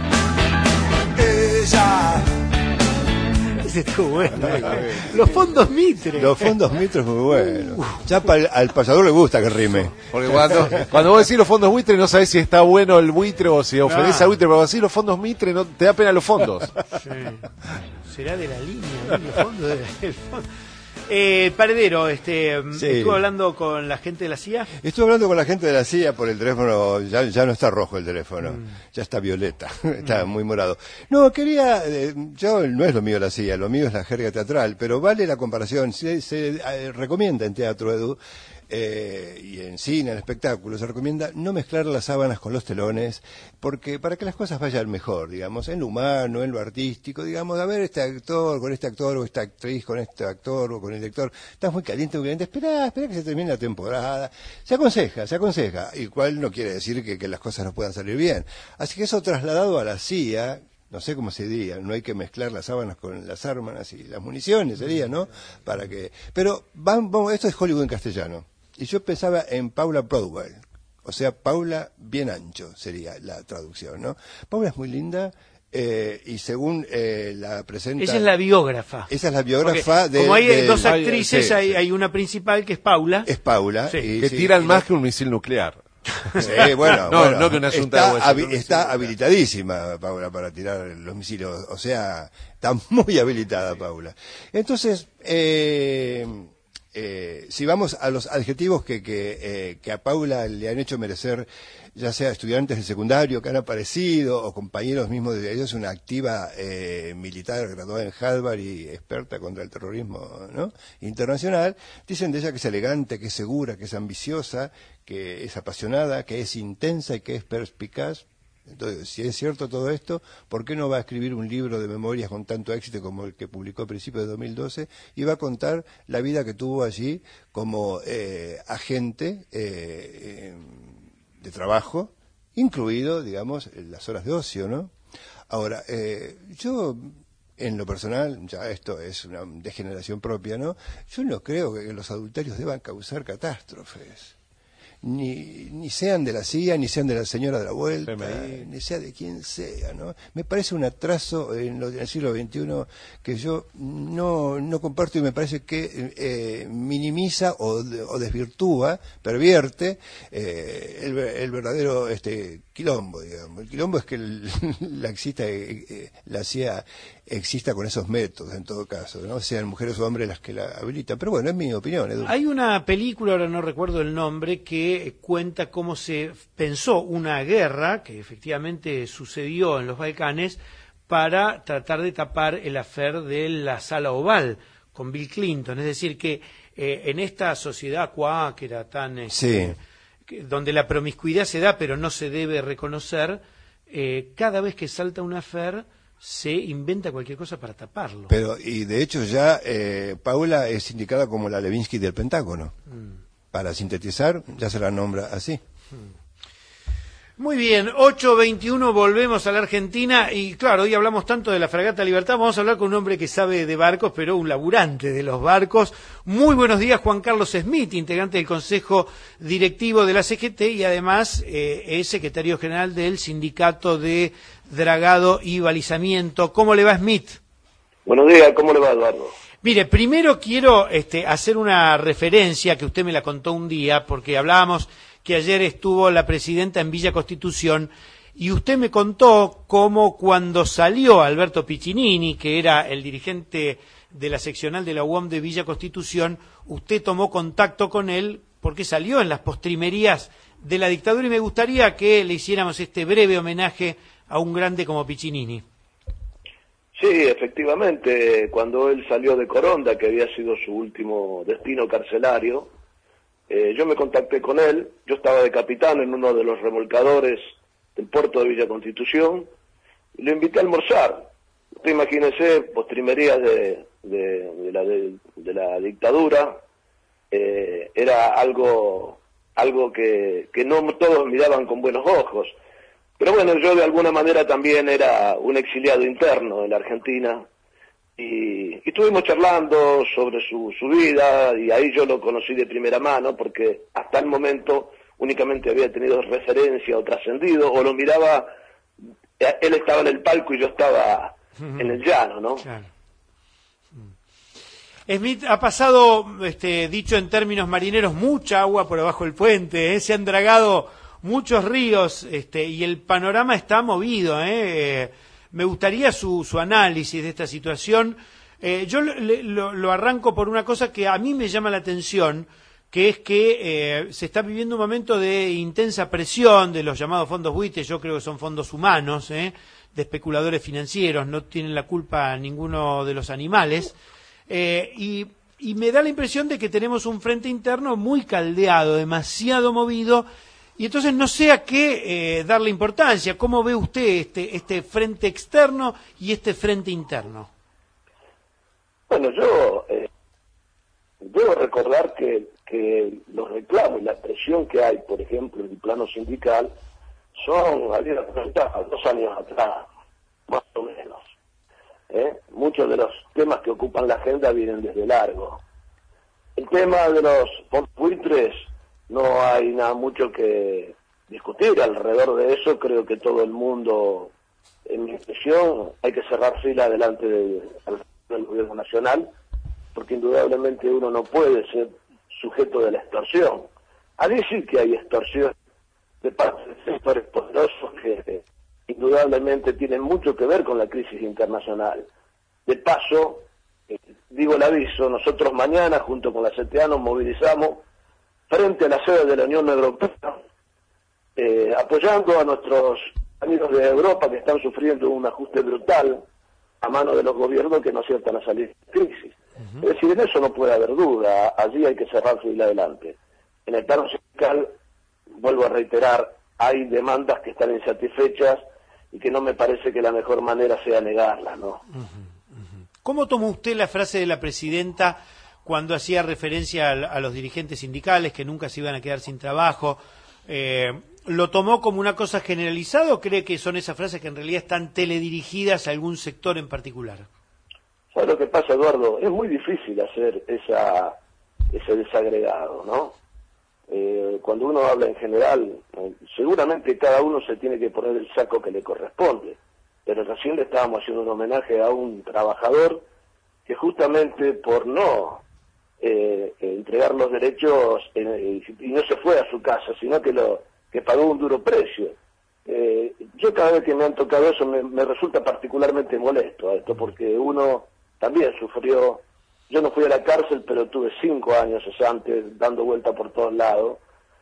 Ella. Ese estuvo bueno. Los fondos Mitre. Los fondos Mitre es muy bueno. Ya al payador le gusta que rime. Porque cuando vos decís los fondos buitre, no sabés si está bueno el buitre o si ofendés al buitre, pero decís los fondos Mitre, no te da pena los fondos. Sí. Será de la línea, ¿no? Los fondos del fondo. Paredero, sí. ¿Estuvo hablando con la gente de la CIA? Estuve hablando con la gente de la CIA por el teléfono, ya no está rojo el teléfono, ya está violeta, está muy morado. No, yo no es lo mío la CIA, lo mío es la jerga teatral, pero vale la comparación, se recomienda en Teatro Edu, y en cine, en espectáculos, se recomienda no mezclar las sábanas con los telones, porque para que las cosas vayan mejor, digamos, en lo humano, en lo artístico, digamos, a ver, este actor, o esta actriz, con este actor, o con el director, estás muy caliente, espera que se termine la temporada, se aconseja, y cual no quiere decir que las cosas no puedan salir bien. Así que eso trasladado a la CIA, no sé cómo se diría, no hay que mezclar las sábanas con las armas y las municiones, sería, ¿no? Pero vamos, esto es Hollywood en castellano. Y yo pensaba en Paula Broadwell, o sea, Paula bien ancho sería la traducción, ¿no? Paula es muy linda, y según la presenta... Esa es la biógrafa. Esa es la biógrafa de... Como hay dos actrices, hay una principal que es Paula. Es Paula. Sí. Que tiran más que un misil nuclear. Sí, bueno, no que una asunta está habilitadísima Paula para tirar los misiles, o sea, está muy habilitada Paula. Entonces, si vamos a los adjetivos que a Paula le han hecho merecer, ya sea estudiantes de secundario que han aparecido o compañeros mismos de ellos, una activa militar graduada en Harvard y experta contra el terrorismo, ¿no?, internacional, dicen de ella que es elegante, que es segura, que es ambiciosa, que es apasionada, que es intensa y que es perspicaz. Entonces, si es cierto todo esto, ¿por qué no va a escribir un libro de memorias con tanto éxito como el que publicó a principios de 2012 y va a contar la vida que tuvo allí como agente de trabajo, incluido, digamos, las horas de ocio, ¿no? Ahora, yo, en lo personal, ya esto es una degeneración propia, ¿no? Yo no creo que los adulterios deban causar catástrofes. Ni sean de la CIA, ni sean de la señora de la vuelta, ni sea de quien sea, ¿no? Me parece un atraso en el siglo XXI que yo no comparto, y me parece que minimiza o desvirtúa, pervierte el verdadero quilombo, digamos. El quilombo es que la CIA exista con esos métodos, en todo caso, ¿no? Sean mujeres o hombres las que la habilitan. Pero bueno, es mi opinión, Edu. Hay una película, ahora no recuerdo el nombre, que cuenta cómo se pensó una guerra que efectivamente sucedió en los Balcanes para tratar de tapar el affair de la Sala Oval con Bill Clinton. Es decir, que en esta sociedad cuáquera tan... donde la promiscuidad se da pero no se debe reconocer, cada vez que salta un affair se inventa cualquier cosa para taparlo. Pero, y de hecho ya Paula es indicada como la Levinsky del Pentágono. para sintetizar, ya se la nombra así. Muy bien, 8:21, volvemos a la Argentina y claro, hoy hablamos tanto de la Fragata Libertad, vamos a hablar con un hombre que sabe de barcos, pero un laburante de los barcos. Muy buenos días, Juan Carlos Smith, integrante del Consejo Directivo de la CGT y además es secretario general del Sindicato de Dragado y Balizamiento. ¿Cómo le va, Smith? Buenos días, ¿cómo le va, Eduardo? Mire, primero quiero hacer una referencia que usted me la contó un día, porque hablábamos que ayer estuvo la presidenta en Villa Constitución y usted me contó cómo cuando salió Alberto Piccinini, que era el dirigente de la seccional de la UOM de Villa Constitución, usted tomó contacto con él porque salió en las postrimerías de la dictadura y me gustaría que le hiciéramos este breve homenaje a un grande como Piccinini. Sí, efectivamente, cuando él salió de Coronda, que había sido su último destino carcelario, yo me contacté con él, yo estaba de capitán en uno de los remolcadores del puerto de Villa Constitución, y lo invité a almorzar. Usted imagínese, postrimerías de la dictadura, era algo que no todos miraban con buenos ojos. Pero bueno, yo de alguna manera también era un exiliado interno en la Argentina, y estuvimos charlando sobre su vida, y ahí yo lo conocí de primera mano, porque hasta el momento únicamente había tenido referencia o trascendido, o lo miraba, él estaba en el palco y yo estaba en el llano, ¿no? Claro. Smith, ha pasado, dicho en términos marineros, mucha agua por abajo del puente, se han dragado muchos ríos, y el panorama está movido, Me gustaría su análisis de esta situación. Yo lo arranco por una cosa que a mí me llama la atención, que es que se está viviendo un momento de intensa presión de los llamados fondos buitres, yo creo que son fondos humanos, de especuladores financieros, no tienen la culpa ninguno de los animales, y me da la impresión de que tenemos un frente interno muy caldeado, demasiado movido, y entonces no sé a qué darle importancia. ¿Cómo ve usted este frente externo y este frente interno? Bueno, yo debo recordar que los reclamos y la presión que hay, por ejemplo, en el plano sindical, había 2 años atrás, más o menos. Muchos de los temas que ocupan la agenda vienen desde largo. El tema de los fondos buitres, no hay nada mucho que discutir alrededor de eso. Creo que todo el mundo, en mi expresión, hay que cerrar fila delante del gobierno nacional, porque indudablemente uno no puede ser sujeto de la extorsión. Allí sí que hay extorsión de parte de sectores poderosos que indudablemente tienen mucho que ver con la crisis internacional. De paso, digo el aviso, nosotros mañana junto con la CTA nos movilizamos frente a la sede de la Unión Europea, apoyando a nuestros amigos de Europa que están sufriendo un ajuste brutal a mano de los gobiernos que no aciertan a salir de crisis. Es decir, en eso no puede haber duda, allí hay que cerrar fila adelante. En el plano sindical, vuelvo a reiterar, hay demandas que están insatisfechas y que no me parece que la mejor manera sea negarlas, ¿no? ¿Cómo tomó usted la frase de la presidenta cuando hacía referencia a los dirigentes sindicales que nunca se iban a quedar sin trabajo? ¿Lo tomó como una cosa generalizada o cree que son esas frases que en realidad están teledirigidas a algún sector en particular? ¿Sabes lo que pasa, Eduardo? Es muy difícil hacer ese desagregado, ¿no? Cuando uno habla en general, seguramente cada uno se tiene que poner el saco que le corresponde, pero recién le estábamos haciendo un homenaje a un trabajador que justamente por no entregar los derechos y no se fue a su casa, sino que pagó un duro precio. Yo cada vez que me han tocado eso me resulta particularmente molesto esto, porque uno también sufrió. Yo no fui a la cárcel, pero tuve 5 años antes dando vuelta por todos lados,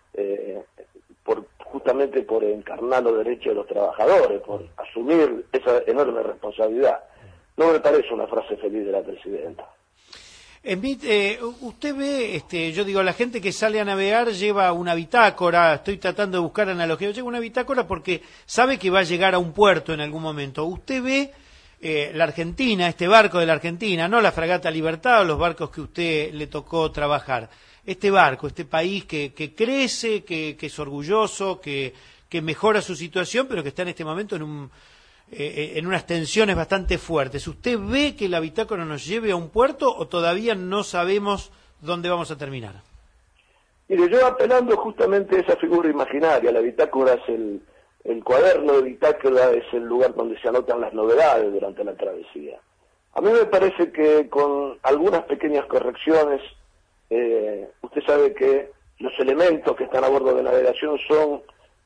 justamente por encarnar los derechos de los trabajadores, por asumir esa enorme responsabilidad. No me parece una frase feliz de la presidenta. Smith, usted ve, yo digo, la gente que sale a navegar lleva una bitácora, estoy tratando de buscar analogías, lleva una bitácora porque sabe que va a llegar a un puerto en algún momento. Usted ve la Argentina, este barco de la Argentina, no la Fragata Libertad o los barcos que usted le tocó trabajar. este barco, este país que crece, que es orgulloso, que mejora su situación, pero que está en este momento en unas tensiones bastante fuertes. ¿Usted ve que la bitácora nos lleve a un puerto o todavía no sabemos dónde vamos a terminar? Mire, yo apelando justamente a esa figura imaginaria, la bitácora es el cuaderno de bitácora, es el lugar donde se anotan las novedades durante la travesía. A mí me parece que con algunas pequeñas correcciones, usted sabe que los elementos que están a bordo de navegación son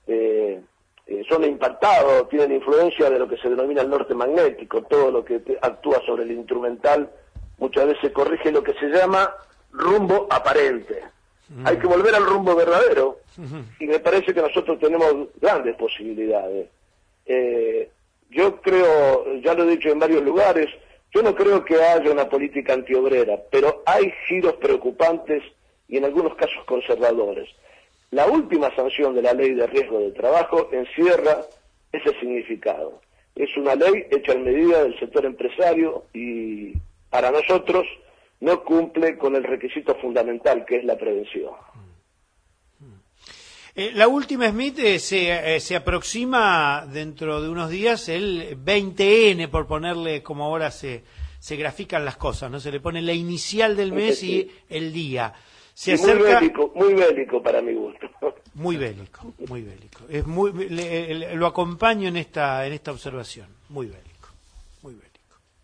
impactados, tienen influencia de lo que se denomina el norte magnético, todo lo que actúa sobre el instrumental muchas veces corrige lo que se llama rumbo aparente. Hay que volver al rumbo verdadero, y me parece que nosotros tenemos grandes posibilidades. Yo creo, ya lo he dicho en varios lugares, yo no creo que haya una política antiobrera, pero hay giros preocupantes y en algunos casos conservadores. La última sanción de la ley de riesgo de trabajo encierra ese significado. Es una ley hecha en medida del sector empresario y para nosotros no cumple con el requisito fundamental, que es la prevención. La última, Smith, se aproxima dentro de unos días el 20N, por ponerle como ahora se grafican las cosas, ¿no? Se le pone la inicial del mes y el día. Se acerca... muy bélico para mi gusto. Muy bélico, muy bélico. Es lo acompaño en esta observación. Muy bélico, muy bélico.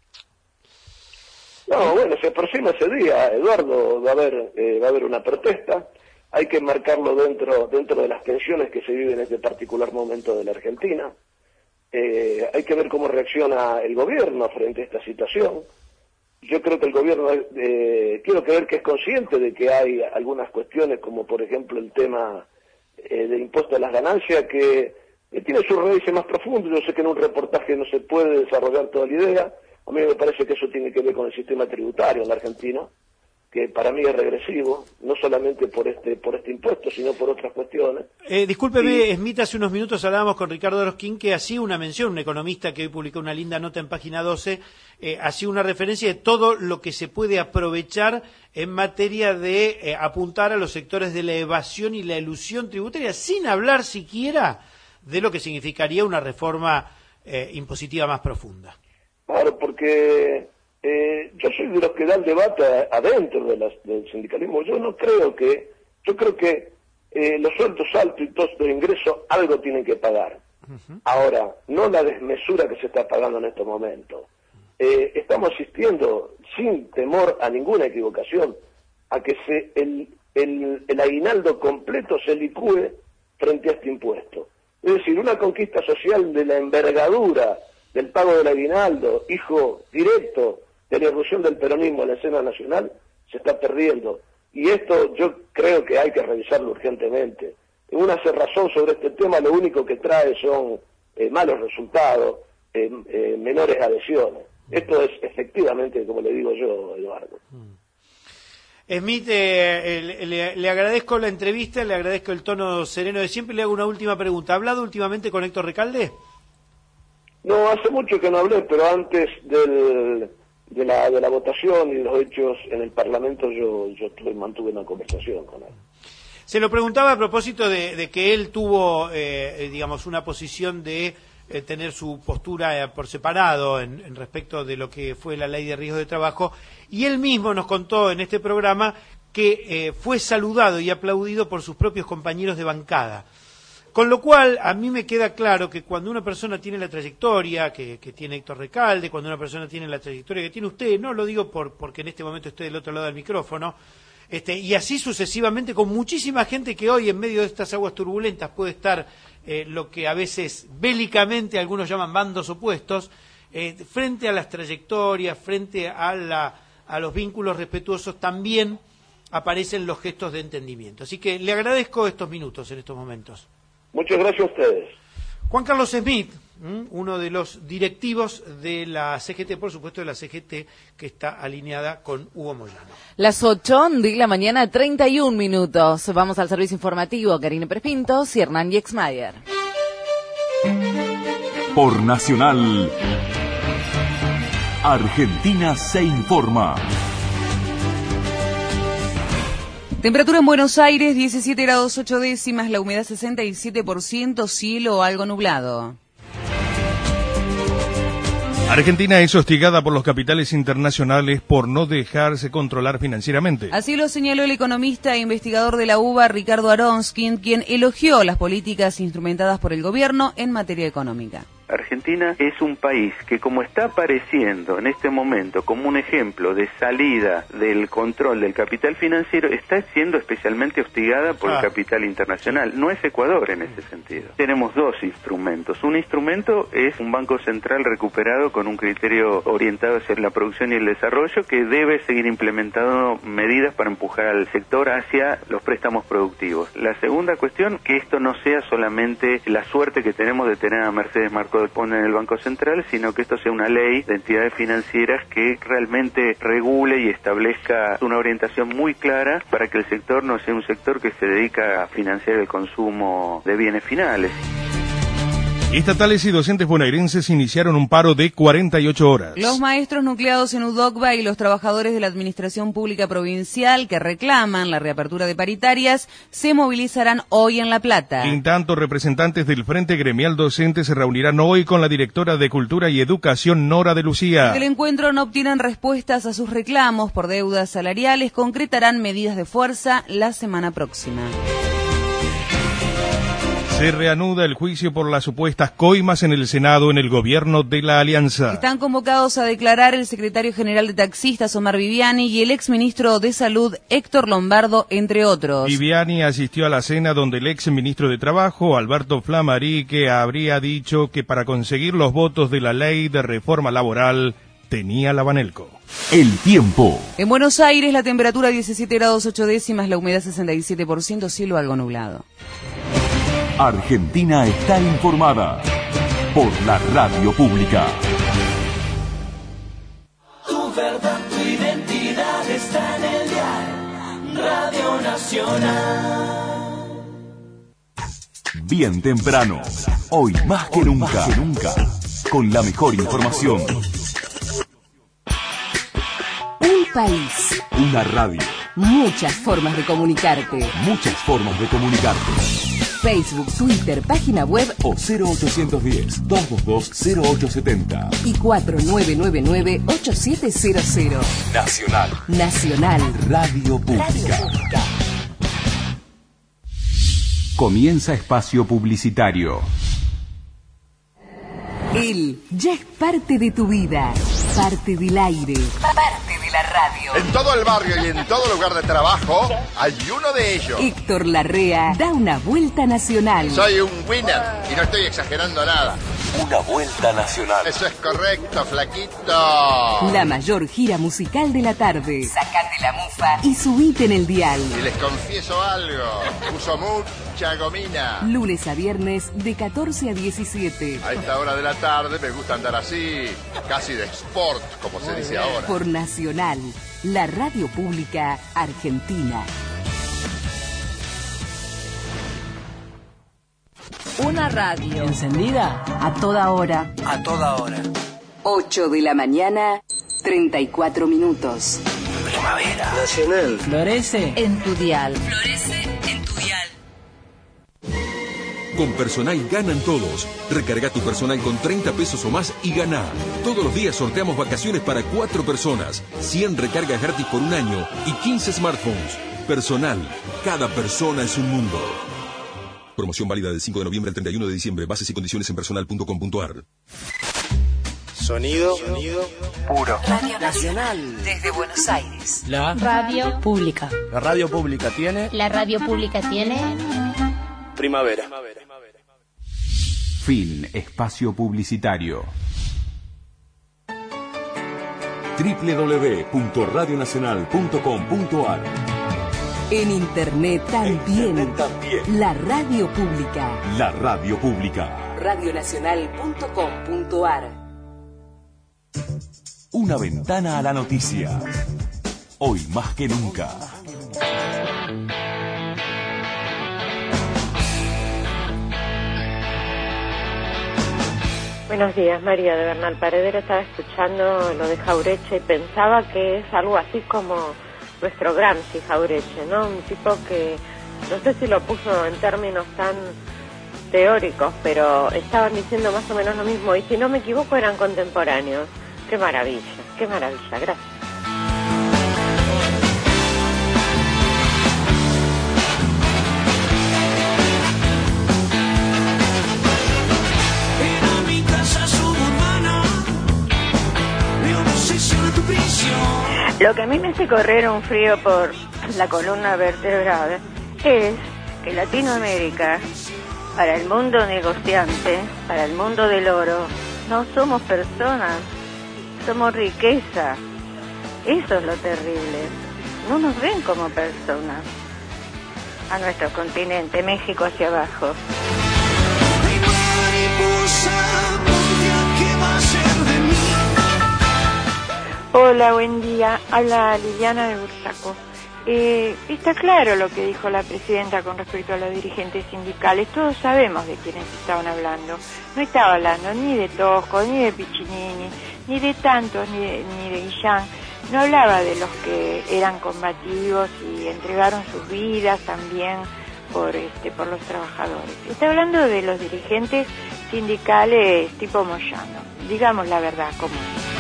No, bueno, se aproxima ese día, Eduardo, va a haber una protesta. Hay que marcarlo dentro de las tensiones que se viven en este particular momento de la Argentina. Hay que ver cómo reacciona el gobierno frente a esta situación. Yo creo que el gobierno, quiero creer que es consciente de que hay algunas cuestiones, como por ejemplo el tema de impuesto a las ganancias, que tiene sus raíces más profundas. Yo sé que en un reportaje no se puede desarrollar toda la idea. A mí me parece que eso tiene que ver con el sistema tributario en la Argentina, que para mí es regresivo, no solamente por este impuesto, sino por otras cuestiones. Discúlpeme, Smith, hace unos minutos hablábamos con Ricardo Orosquín, que hacía una mención, un economista que hoy publicó una linda nota en página 12, hacía una referencia de todo lo que se puede aprovechar en materia de apuntar a los sectores de la evasión y la elusión tributaria, sin hablar siquiera de lo que significaría una reforma impositiva más profunda. Claro, porque yo soy de los que da el debate adentro del sindicalismo. Yo creo que los sueldos altos y todos los ingresos algo tienen que pagar. Ahora, no la desmesura que se está pagando en estos momentos. Estamos asistiendo, sin temor a ninguna equivocación, a que el aguinaldo completo se licúe frente a este impuesto. Es decir, una conquista social de la envergadura del pago del aguinaldo, hijo directo de la irrupción del peronismo en la escena nacional, se está perdiendo. Y esto yo creo que hay que revisarlo urgentemente. Una cerrazón sobre este tema lo único que trae son malos resultados, menores adhesiones. Esto es efectivamente, como le digo yo, Eduardo. Smith, le agradezco la entrevista, le agradezco el tono sereno de siempre. Le hago una última pregunta. ¿Ha hablado últimamente con Héctor Recalde? No, hace mucho que no hablé, pero antes de la votación y de los hechos en el Parlamento yo mantuve una conversación con él. Se lo preguntaba a propósito de que él tuvo, digamos, una posición de tener su postura por separado en respecto de lo que fue la ley de riesgo de trabajo, y él mismo nos contó en este programa que fue saludado y aplaudido por sus propios compañeros de bancada. Con lo cual, a mí me queda claro que cuando una persona tiene la trayectoria que tiene Héctor Recalde, cuando una persona tiene la trayectoria que tiene usted, no lo digo porque en este momento estoy del otro lado del micrófono, y así sucesivamente con muchísima gente que hoy en medio de estas aguas turbulentas puede estar lo que a veces bélicamente algunos llaman bandos opuestos, frente a las trayectorias, frente a los vínculos respetuosos, también aparecen los gestos de entendimiento. Así que le agradezco estos minutos en estos momentos. Muchas gracias a ustedes. Juan Carlos Smith, uno de los directivos de la CGT, por supuesto de la CGT que está alineada con Hugo Moyano. Las 8 de la mañana, 31 minutos. Vamos al servicio informativo. Karine Prespintos y Hernán Yexmayer. Por Nacional, Argentina se informa. Temperatura en Buenos Aires, 17 grados 8 décimas, la humedad 67%, cielo algo nublado. Argentina es hostigada por los capitales internacionales por no dejarse controlar financieramente. Así lo señaló el economista e investigador de la UBA, Ricardo Aronskin, quien elogió las políticas instrumentadas por el gobierno en materia económica. Argentina es un país que, como está apareciendo en este momento como un ejemplo de salida del control del capital financiero, está siendo especialmente hostigada por el capital internacional. No es Ecuador en ese sentido. Tenemos dos instrumentos. Un instrumento es un Banco Central recuperado con un criterio orientado hacia la producción y el desarrollo, que debe seguir implementando medidas para empujar al sector hacia los préstamos productivos. La segunda cuestión, que esto no sea solamente la suerte que tenemos de tener a Mercedes Marcó en el Banco Central, sino que esto sea una ley de entidades financieras que realmente regule y establezca una orientación muy clara para que el sector no sea un sector que se dedica a financiar el consumo de bienes finales. Estatales y docentes bonaerenses iniciaron un paro de 48 horas. Los maestros nucleados en UDOCBA y los trabajadores de la Administración Pública Provincial que reclaman la reapertura de paritarias se movilizarán hoy en La Plata. En tanto, representantes del Frente Gremial Docente se reunirán hoy con la directora de Cultura y Educación, Nora de Lucía. Si del encuentro no obtienen respuestas a sus reclamos por deudas salariales, concretarán medidas de fuerza la semana próxima. Se reanuda el juicio por las supuestas coimas en el Senado en el gobierno de la Alianza. Están convocados a declarar el secretario general de Taxistas, Omar Viviani, y el exministro de Salud, Héctor Lombardo, entre otros. Viviani asistió a la cena donde el exministro de Trabajo, Alberto Flammarique, habría dicho que para conseguir los votos de la ley de reforma laboral tenía la Banelco. El tiempo. En Buenos Aires la temperatura 17 grados 8 décimas, la humedad 67%, cielo algo nublado. Argentina está informada por la radio pública. Tu verdad, tu identidad está en el dial Radio Nacional. Bien temprano, hoy más que nunca, con la mejor información. Un país. Una radio. Muchas formas de comunicarte. Muchas formas de comunicarte. Facebook, Twitter, página web o 0810-222-0870 y 4999-8700. Nacional Radio Pública. Comienza espacio publicitario. Él ya es parte de tu vida, parte del aire, parte de la radio. En todo el barrio y en todo lugar de trabajo hay uno de ellos. Héctor Larrea da una vuelta nacional. Soy un winner y no estoy exagerando nada. Una vuelta nacional. Eso es correcto, flaquito. La mayor gira musical de la tarde. Sacate la mufa y subite en el dial. Y les confieso algo, uso mucha gomina. Lunes a viernes de 14 a 17. A esta hora de la tarde me gusta andar así, casi de sport, como se dice ahora. Por Nacional, la radio pública argentina. Una radio encendida a toda hora. a toda hora. 8 de la mañana, 34 minutos. Primavera Nacional. Florece en tu dial. Florece en tu dial. Con Personal ganan todos. Recarga tu Personal con 30 pesos o más y gana. Todos los días sorteamos vacaciones para 4 personas, 100 recargas gratis por un año y 15 smartphones. Personal, cada persona es un mundo. Promoción válida del 5 de noviembre al 31 de diciembre. Bases y condiciones en personal.com.ar. Sonido puro. Radio Nacional. Desde Buenos Aires. La radio pública. La radio pública tiene. La radio pública tiene. Primavera. Fin espacio publicitario. www.radionacional.com.ar. En internet también. La radio pública. La radio pública. Radionacional.com.ar. Una ventana a la noticia. Hoy más que nunca. Buenos días, María de Bernal Paredero. Estaba escuchando lo de Jaureche y pensaba que es algo así como nuestro Gramsci Jauretche, ¿no? Un tipo que, no sé si lo puso en términos tan teóricos, pero estaban diciendo más o menos lo mismo, y si no me equivoco eran contemporáneos. Qué maravilla, gracias. Lo que a mí me hace correr un frío por la columna vertebral es que Latinoamérica, para el mundo negociante, para el mundo del oro, no somos personas, somos riqueza. Eso es lo terrible. No nos ven como personas. A nuestro continente, México hacia abajo. Hola, buen día. Habla Liliana de Bursaco. Está claro lo que dijo la presidenta con respecto a los dirigentes sindicales. Todos sabemos de quiénes estaban hablando. No estaba hablando ni de Tosco, ni de Piccinini, ni de tantos, ni de Guillán. No hablaba de los que eran combativos y entregaron sus vidas también por los trabajadores. Está hablando de los dirigentes sindicales tipo Moyano. Digamos la verdad, como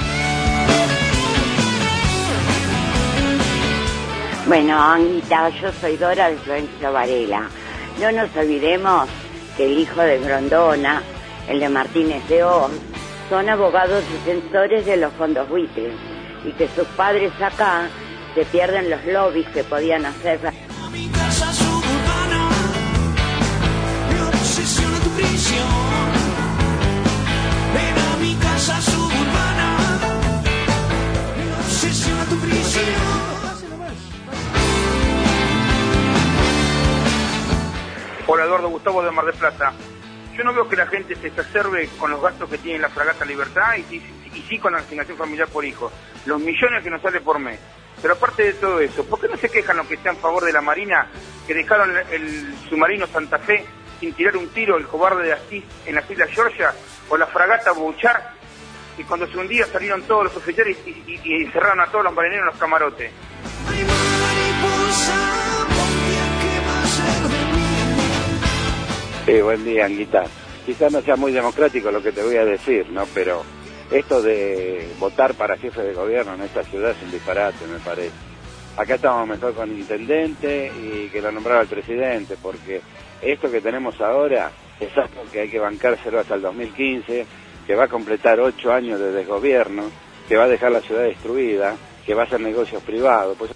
Bueno, Anguita, yo soy Dora de Florencio Varela. No nos olvidemos que el hijo de Grondona, el de Martínez de Oz, son abogados defensores de los fondos buitres y que sus padres acá se pierden los lobbies que podían hacer. Mi casa suburbana, me obsesiona tu prisión. Ven a mi casa suburbana, me obsesiona tu prisión. Hola, Eduardo Gustavo de Mar del Plata. Yo no veo que la gente se exacerbe con los gastos que tiene la Fragata Libertad y sí con la asignación familiar por hijo. Los millones que nos sale por mes. Pero aparte de todo eso, ¿por qué no se quejan los que están a favor de la Marina, que dejaron el submarino Santa Fe sin tirar un tiro, el cobarde de Asís en las Islas Georgia, o la fragata Bouchard, que cuando se hundía salieron todos los oficiales y encerraron a todos los marineros en los camarotes? Buen día, Anguita. Quizás no sea muy democrático lo que te voy a decir, ¿no? Pero esto de votar para jefe de gobierno en esta ciudad es un disparate, me parece. Acá estamos mejor con el intendente y que lo nombrara el presidente, porque esto que tenemos ahora es algo que hay que bancárselo hasta el 2015, que va a completar 8 años de desgobierno, que va a dejar la ciudad destruida, que va a hacer negocios privados. Pues...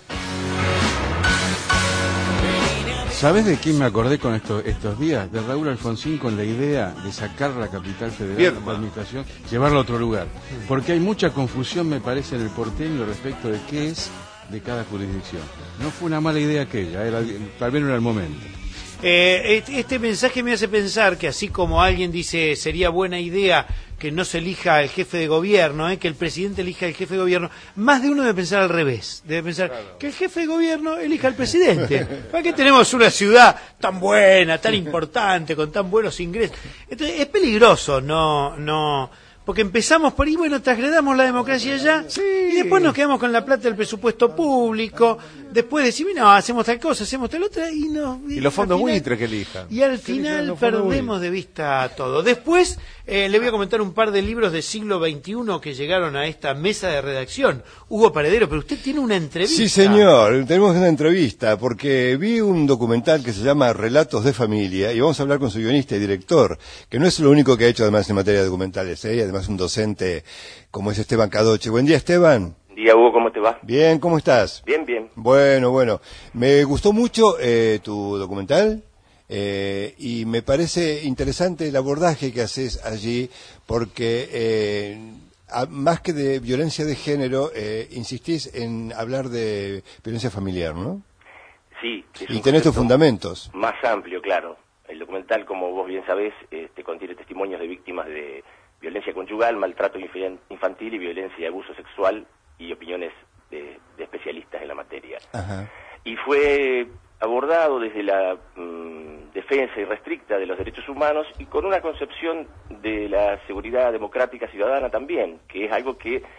¿Sabes de quién me acordé con estos días? De Raúl Alfonsín, con la idea de sacar la capital federal de la administración, llevarla a otro lugar. Porque hay mucha confusión, me parece, en el porteño respecto de qué es de cada jurisdicción. No fue una mala idea aquella, tal vez no era el momento. Este mensaje me hace pensar que así como alguien dice sería buena idea que no se elija el jefe de gobierno, que el presidente elija el jefe de gobierno, más de uno debe pensar al revés, debe pensar que el jefe de gobierno elija al presidente. ¿Para qué tenemos una ciudad tan buena, tan importante, con tan buenos ingresos? Entonces es peligroso, no, porque empezamos por ahí, bueno, trasgredamos la democracia ya, y después nos quedamos con la plata del presupuesto público, después decimos, no, hacemos tal cosa, hacemos tal otra, y los fondos buitres que elijan. Y al final perdemos de vista todo. Después le voy a comentar un par de libros del siglo XXI que llegaron a esta mesa de redacción. Hugo Paredero, pero usted tiene una entrevista. Sí, señor, tenemos una entrevista, porque vi un documental que se llama Relatos de Familia, y vamos a hablar con su guionista y director, que no es lo único que ha hecho además en materia de documentales, además un docente como es Esteban Cadoche. Buen día, Esteban. Buen día, Hugo, ¿cómo te va? Bien, ¿cómo estás? Bien, bien. Bueno, me gustó mucho tu documental. Y me parece interesante el abordaje que haces allí, porque más que de violencia de género, insistís en hablar de violencia familiar, ¿no? Sí. Y tenés tus fundamentos. Más amplio, claro. El documental, como vos bien sabés, contiene testimonios de víctimas de violencia conyugal, maltrato infantil y violencia y abuso sexual, y opiniones de especialistas en la materia. Ajá. Y fue abordado desde la defensa irrestricta de los derechos humanos y con una concepción de la seguridad democrática ciudadana también, que es algo que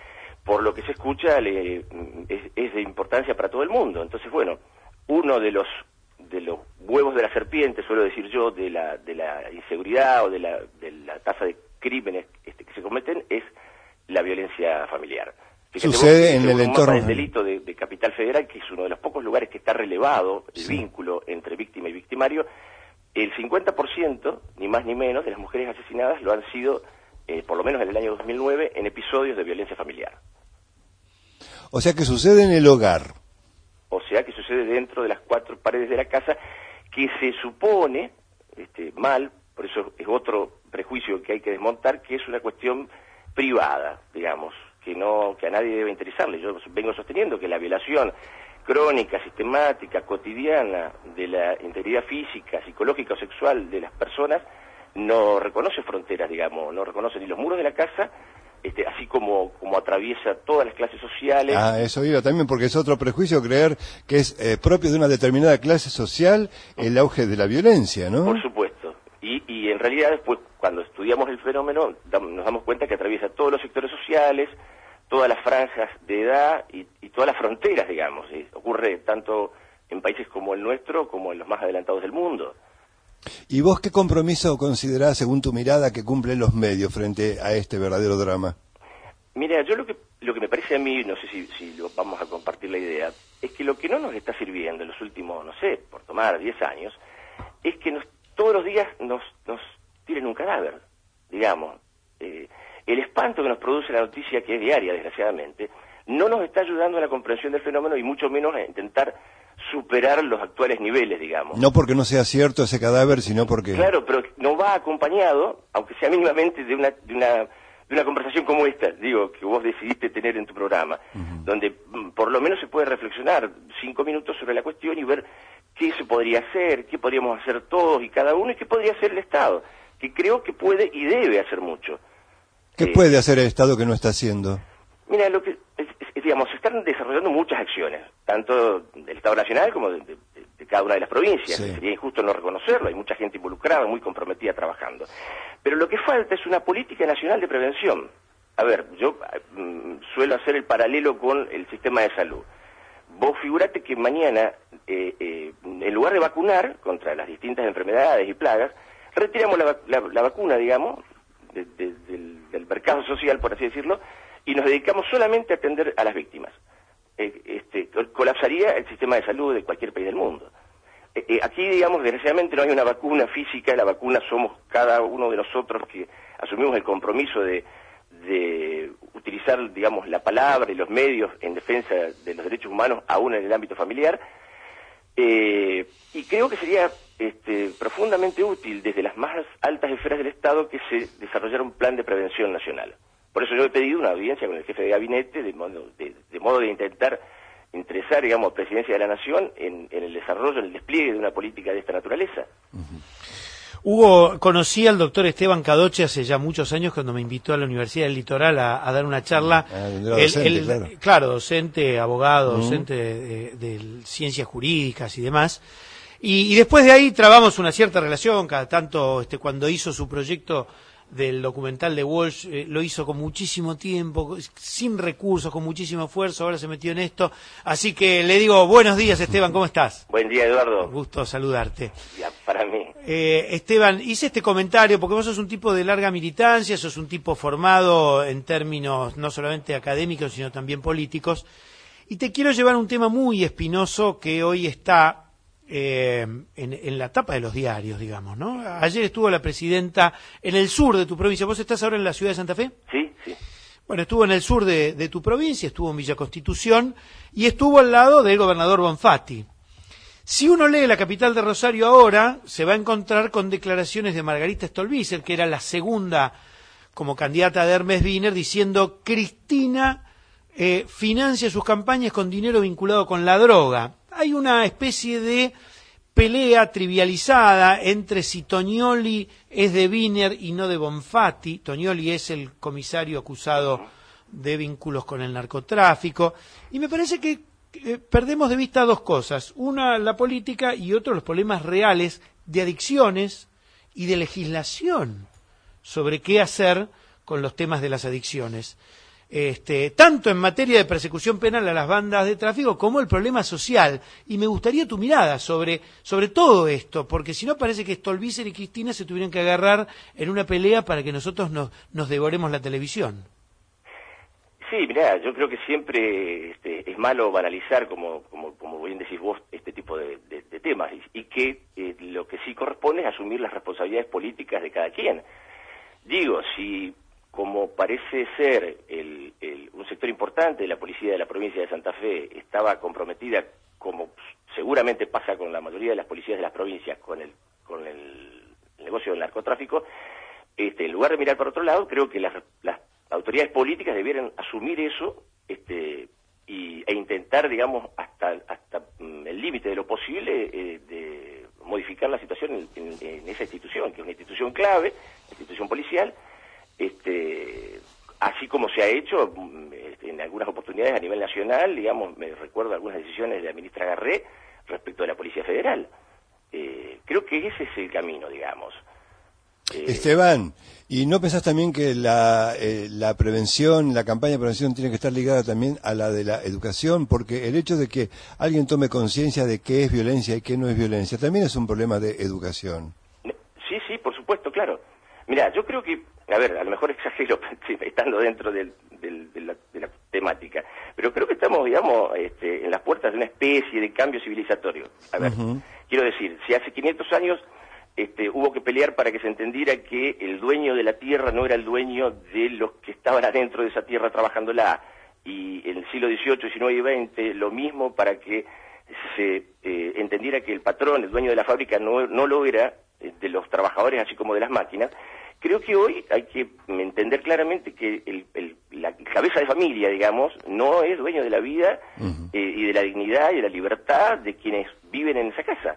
por lo que se escucha, es de importancia para todo el mundo. Entonces, bueno, uno de los huevos de la serpiente, suelo decir yo, de la inseguridad o de la tasa de crímenes que se cometen, es la violencia familiar. Fíjate Sucede vos, en el entorno. El delito de Capital Federal, que es uno de los pocos lugares que está relevado el vínculo entre víctima y victimario, el 50%, ni más ni menos, de las mujeres asesinadas lo han sido, por lo menos en el año 2009, en episodios de violencia familiar. O sea que sucede en el hogar. O sea que sucede dentro de las 4 paredes de la casa, que se supone, mal, por eso es otro prejuicio que hay que desmontar, que es una cuestión privada, digamos, que a nadie debe interesarle. Yo vengo sosteniendo que la violación crónica, sistemática, cotidiana de la integridad física, psicológica o sexual de las personas no reconoce fronteras, digamos, no reconoce ni los muros de la casa, así como atraviesa todas las clases sociales. Eso iba también, porque es otro prejuicio creer que es propio de una determinada clase social el auge de la violencia, ¿no? Por supuesto. Y en realidad después, cuando estudiamos el fenómeno, nos damos cuenta que atraviesa todos los sectores sociales, todas las franjas de edad y todas las fronteras, digamos. Ocurre tanto en países como el nuestro, como en los más adelantados del mundo. ¿Y vos qué compromiso considerás, según tu mirada, que cumplen los medios frente a este verdadero drama? Mira, yo lo que me parece a mí, no sé si lo vamos a compartir la idea, es que lo que no nos está sirviendo en los últimos, no sé, por tomar 10 años, es que todos los días nos tiren un cadáver, digamos. El espanto que nos produce la noticia, que es diaria, desgraciadamente, no nos está ayudando a la comprensión del fenómeno y mucho menos a intentar superar los actuales niveles, digamos. No porque no sea cierto ese cadáver, sino porque... Claro, pero no va acompañado, aunque sea mínimamente, de una conversación como esta, digo, que vos decidiste tener en tu programa, donde por lo menos se puede reflexionar 5 minutos sobre la cuestión y ver qué se podría hacer, qué podríamos hacer todos y cada uno, y qué podría hacer el Estado, que creo que puede y debe hacer mucho. ¿Qué puede hacer el Estado que no está haciendo? Mira, lo que digamos, se están desarrollando muchas acciones, tanto del Estado Nacional como de cada una de las provincias. Sí. Sería injusto no reconocerlo, hay mucha gente involucrada, muy comprometida trabajando. Pero lo que falta es una política nacional de prevención. A ver, yo suelo hacer el paralelo con el sistema de salud. Vos figurate que mañana, en lugar de vacunar contra las distintas enfermedades y plagas, retiramos la vacuna, digamos, del mercado social, por así decirlo, y nos dedicamos solamente a atender a las víctimas. Colapsaría el sistema de salud de cualquier país del mundo. Aquí, digamos, desgraciadamente no hay una vacuna física, la vacuna somos cada uno de nosotros que asumimos el compromiso de utilizar, digamos, la palabra y los medios en defensa de los derechos humanos, aún en el ámbito familiar, y creo que sería profundamente útil desde las más altas esferas del Estado que se desarrollara un plan de prevención nacional. Por eso yo he pedido una audiencia con el jefe de gabinete de modo de intentar interesar, digamos, a Presidencia de la Nación en el desarrollo, en el despliegue de una política de esta naturaleza. Hugo, conocí al doctor Esteban Cadoche hace ya muchos años cuando me invitó a la Universidad del Litoral a dar una charla. Claro, docente, abogado, docente de ciencias jurídicas y demás. Y después de ahí trabamos una cierta relación, cada tanto cuando hizo su proyecto del documental de Walsh, lo hizo con muchísimo tiempo, sin recursos, con muchísimo esfuerzo, ahora se metió en esto. Así que le digo, buenos días Esteban, ¿cómo estás? Buen día, Eduardo. Gusto saludarte. Ya, para mí. Esteban, hice este comentario porque vos sos un tipo de larga militancia, sos un tipo formado en términos no solamente académicos, sino también políticos, y te quiero llevar a un tema muy espinoso que hoy está en la tapa de los diarios, digamos, ¿no? Ayer estuvo la presidenta en el sur de tu provincia. ¿Vos estás ahora en la ciudad de Santa Fe? Sí, sí. Bueno, estuvo en el sur de tu provincia, estuvo en Villa Constitución y estuvo al lado del gobernador Bonfatti. Si uno lee La Capital de Rosario ahora, se va a encontrar con declaraciones de Margarita Stolbizer, que era la segunda como candidata de Hermes Wiener, diciendo Cristina financia sus campañas con dinero vinculado con la droga. Hay una especie de pelea trivializada entre si Tognoli es de Wiener y no de Bonfatti. Tognoli es el comisario acusado de vínculos con el narcotráfico. Y me parece que perdemos de vista dos cosas. Una, la política, y otro, los problemas reales de adicciones y de legislación sobre qué hacer con los temas de las adicciones. tanto en materia de persecución penal a las bandas de tráfico como el problema social. Y me gustaría tu mirada sobre todo esto, porque si no parece que Stolbizer y Cristina se tuvieran que agarrar en una pelea para que nosotros nos devoremos la televisión. Sí, mirá, yo creo que siempre es malo banalizar, como bien decís vos, este tipo de temas, y que lo que sí corresponde es asumir las responsabilidades políticas de cada quien. Digo, si como parece ser un sector importante de la policía de la provincia de Santa Fe estaba comprometida, como seguramente pasa con la mayoría de las policías de las provincias, con el negocio del narcotráfico, en lugar de mirar para otro lado, creo que las autoridades políticas debieran asumir eso e intentar, digamos, hasta el límite de lo posible de modificar la situación en esa institución, que es una institución clave, institución policial, así como se ha hecho en algunas oportunidades a nivel nacional. Digamos, me recuerdo algunas decisiones de la ministra Garré respecto de la Policía Federal. Creo que ese es el camino, digamos. Esteban, ¿y no pensás también que la prevención, la campaña de prevención tiene que estar ligada también a la de la educación? Porque el hecho de que alguien tome conciencia de qué es violencia y qué no es violencia también es un problema de educación. Sí, por supuesto, claro. Mirá, yo creo que, a ver, a lo mejor exagero estando dentro de la temática, pero creo que estamos, digamos, en las puertas de una especie de cambio civilizatorio. A ver, quiero decir, si hace 500 años hubo que pelear para que se entendiera que el dueño de la tierra no era el dueño de los que estaban adentro de esa tierra trabajándola, y en el siglo XVIII, XIX y XX lo mismo para que se entendiera que el patrón, el dueño de la fábrica, no lo era de los trabajadores así como de las máquinas. Creo que hoy hay que entender claramente que la cabeza de familia, digamos, no es dueño de la vida y de la dignidad y de la libertad de quienes viven en esa casa.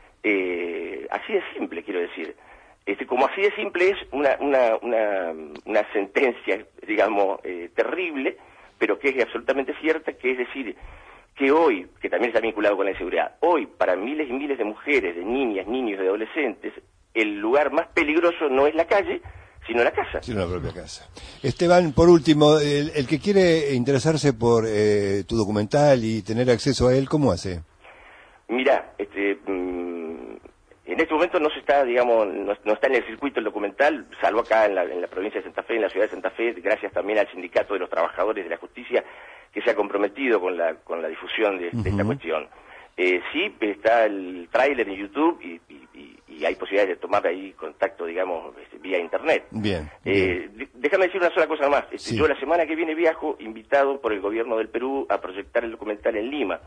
Así de simple, quiero decir. Como así de simple es una sentencia, digamos, terrible, pero que es absolutamente cierta, que es decir, que hoy, que también está vinculado con la inseguridad, hoy para miles y miles de mujeres, de niñas, niños, de adolescentes, el lugar más peligroso no es la calle, sino la casa. Sino la propia casa. Esteban, por último, el que quiere interesarse por tu documental y tener acceso a él, ¿cómo hace? Mirá, en este momento no se está, digamos, no está en el circuito el documental, salvo acá en la provincia de Santa Fe, en la ciudad de Santa Fe, gracias también al Sindicato de los Trabajadores de la Justicia, que se ha comprometido con la difusión de esta cuestión. Sí, está el tráiler en YouTube y hay posibilidades de tomar ahí contacto, digamos, vía internet. Bien. Déjame decir una sola cosa más. Sí. Yo la semana que viene viajo, invitado por el gobierno del Perú a proyectar el documental en Lima.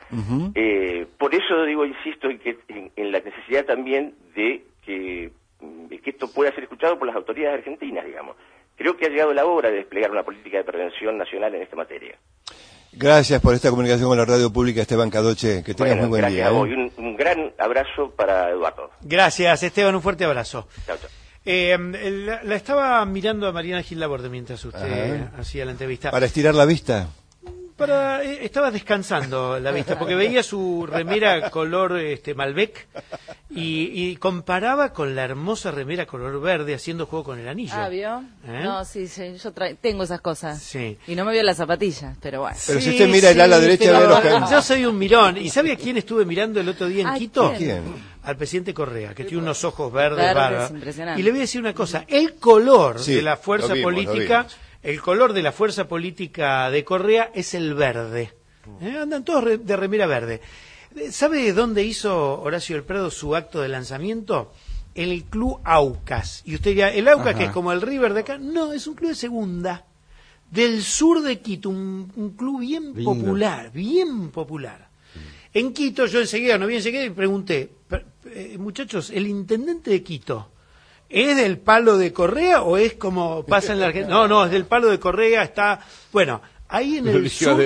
Por eso digo, insisto en la necesidad también de que esto pueda ser escuchado por las autoridades argentinas, digamos. Creo que ha llegado la hora de desplegar una política de prevención nacional en esta materia. Gracias por esta comunicación con la radio pública, Esteban Cadoche. Que tengas muy buen gracias día. A vos, y un gran abrazo para Eduardo. Gracias, Esteban, un fuerte abrazo. Chao, chao. La estaba mirando a Mariana Gil Laborde mientras usted hacía la entrevista. ¿Para estirar la vista? Estaba descansando la vista, porque veía su remera color Malbec y comparaba con la hermosa remera color verde haciendo juego con el anillo. ¿Vio? No, sí, yo tengo esas cosas. Sí. Y no me vio las zapatillas, pero bueno. Pero si usted mira el ala derecha, ve los que... Yo soy un mirón. ¿Y sabe a quién estuve mirando el otro día en Quito? ¿Quién? Al presidente Correa, que tiene unos ojos verdes bárbaros. Impresionante. Y le voy a decir una cosa, el color Sí, de la fuerza lo vimos. política, el color de la fuerza política de Correa es el verde. Andan todos de remera verde. ¿Sabe dónde hizo Horacio del Prado su acto de lanzamiento? En el Club Aucas. Y usted dirá, ¿el Aucas que es como el River de acá? No, es un club de segunda. Del sur de Quito, un club bien popular, bien popular. En Quito, yo enseguida y pregunté, muchachos, ¿el intendente de Quito es del palo de Correa o es como pasa en la Argentina? No, es del palo de Correa, está... Bueno, ahí en el sur...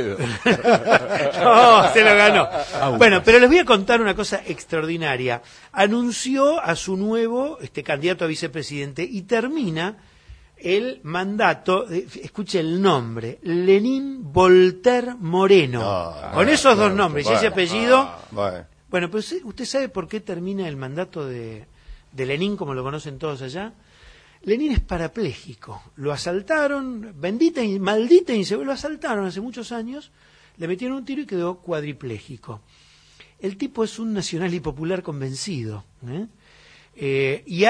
No, se lo ganó. Bueno, pero les voy a contar una cosa extraordinaria. Anunció a su nuevo candidato a vicepresidente y termina el mandato, escuche el nombre, Lenín Voltaire Moreno. Con esos dos nombres y ese apellido... Bueno, pues ¿usted sabe por qué termina el mandato de Lenín, como lo conocen todos allá? Lenín es parapléjico. Lo asaltaron, maldita inseguridad, lo asaltaron hace muchos años, le metieron un tiro y quedó cuadripléjico. El tipo es un nacional y popular convencido. Y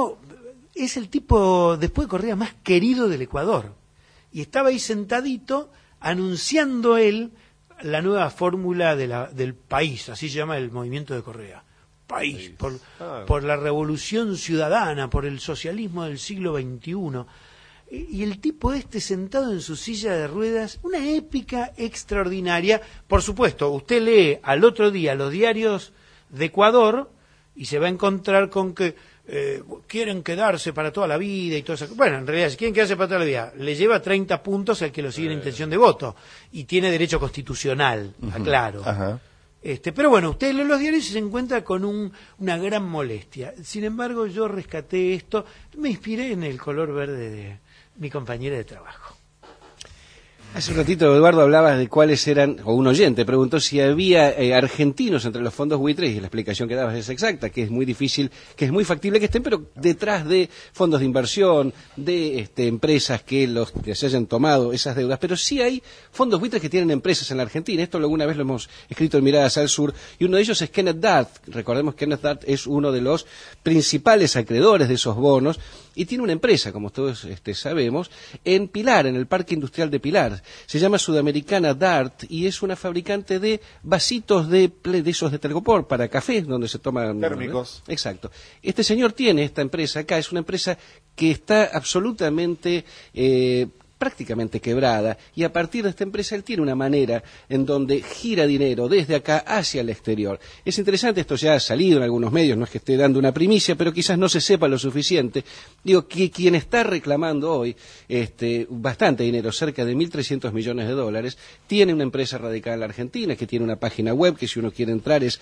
es el tipo, después de Correa, más querido del Ecuador. Y estaba ahí sentadito, anunciando él la nueva fórmula del país, así se llama el movimiento de Correa. País, por la revolución ciudadana, por el socialismo del siglo XXI. Y el tipo sentado en su silla de ruedas, una épica extraordinaria. Por supuesto, usted lee al otro día los diarios de Ecuador y se va a encontrar con que quieren quedarse para toda la vida y todo eso. Bueno, en realidad, si quieren quedarse para toda la vida, le lleva 30 puntos al que lo sigue en intención de voto. Y tiene derecho constitucional, aclaro. Ajá. Pero bueno, usted lee los diarios y se encuentra con una gran molestia. Sin embargo, yo rescaté esto, me inspiré en el color verde de mi compañera de trabajo. Hace un ratito, Eduardo, hablabas de cuáles eran, o un oyente preguntó si había argentinos entre los fondos buitres, y la explicación que dabas es exacta, que es muy difícil, que es muy factible que estén, pero detrás de fondos de inversión, de empresas que se hayan tomado esas deudas, pero sí hay fondos buitres que tienen empresas en la Argentina. Esto alguna vez lo hemos escrito en Miradas al Sur, y uno de ellos es Kenneth Dart. Recordemos que Kenneth Dart es uno de los principales acreedores de esos bonos, y tiene una empresa, como todos sabemos, en Pilar, en el Parque Industrial de Pilar. Se llama Sudamericana Dart y es una fabricante de vasitos de esos de Telgopor para café, donde se toman... térmicos. Exacto. Este señor tiene esta empresa acá, es una empresa que está absolutamente... prácticamente quebrada, y a partir de esta empresa él tiene una manera en donde gira dinero desde acá hacia el exterior. Es interesante, esto ya ha salido en algunos medios, no es que esté dando una primicia, pero quizás no se sepa lo suficiente. Digo, que quien está reclamando hoy bastante dinero, cerca de $1.300 millones, tiene una empresa radicada en la Argentina, que tiene una página web, que si uno quiere entrar es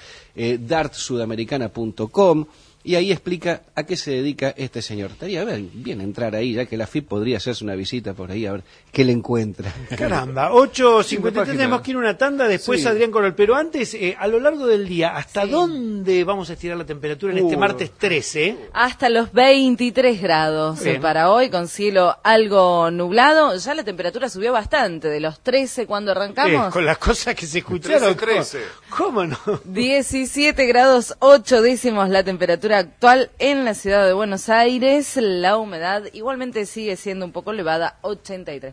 dartsudamericana.com, y ahí explica a qué se dedica este señor. Estaría bien entrar ahí, ya que la FIP podría hacerse una visita por ahí, a ver qué le encuentra. Caramba, 8:53, tenemos que ir a una tanda, después sí. Adrián Corol. Pero antes, a lo largo del día, ¿hasta dónde vamos a estirar la temperatura en este martes 13? Hasta los 23 grados para hoy, con cielo algo nublado. Ya la temperatura subió bastante, de los 13 cuando arrancamos. Con las cosas que se escucharon. 13. ¿Cómo no? 17 grados 8 décimos la temperatura actual en la ciudad de Buenos Aires. La humedad igualmente sigue siendo un poco elevada, 83%.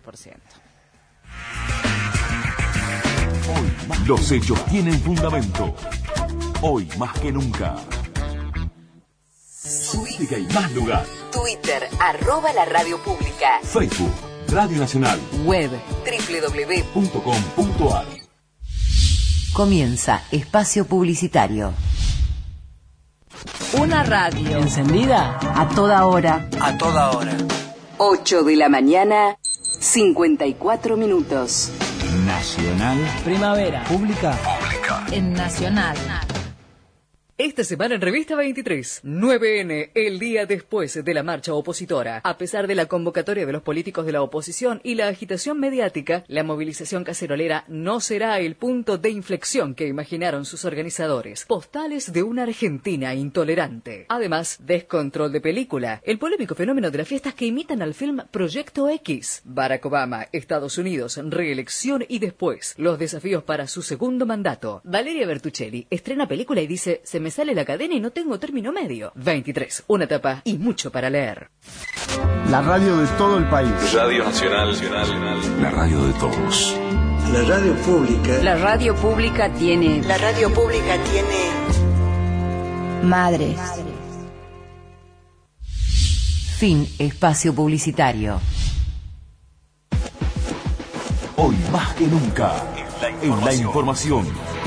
Hoy los hechos tienen fundamento. Hoy más que nunca. Música y más lugar. Twitter, @la radio pública. Facebook, Radio Nacional. Web, www.com.ar. Comienza espacio publicitario. Una radio encendida A toda hora. A toda hora. 8 de la mañana, 54 minutos. Nacional. Primavera. Pública. En Nacional. Esta semana en Revista 23, 9N, el día después de la marcha opositora. A pesar de la convocatoria de los políticos de la oposición y la agitación mediática, la movilización cacerolera no será el punto de inflexión que imaginaron sus organizadores. Postales de una Argentina intolerante. Además, descontrol de película, el polémico fenómeno de las fiestas que imitan al film Proyecto X. Barack Obama, Estados Unidos, reelección y después, los desafíos para su segundo mandato. Valeria Bertuccelli estrena película y dice, se me sale la cadena y no tengo término medio. 23, una tapa y mucho para leer. La radio de todo el país. Radio Nacional. La radio de todos. La radio pública. La radio pública tiene... La radio pública tiene... Madres. Fin espacio publicitario. Hoy más que nunca, en la información.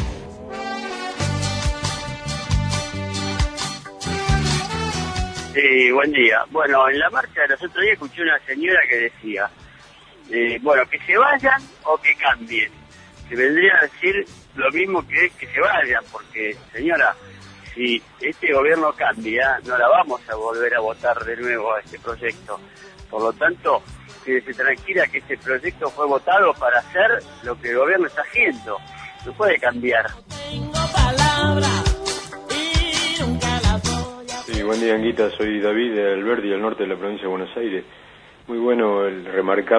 Sí, buen día. Bueno, en la marcha de los otros días escuché una señora que decía, que se vayan o que cambien. Que vendría a decir lo mismo que se vayan, porque, señora, si este gobierno cambia, no la vamos a volver a votar de nuevo a este proyecto. Por lo tanto, quédese tranquila que este proyecto fue votado para hacer lo que el gobierno está haciendo. No puede cambiar. Y buen día, Anguita. Soy David de Alberdi, al norte de la provincia de Buenos Aires. Muy bueno el remarcar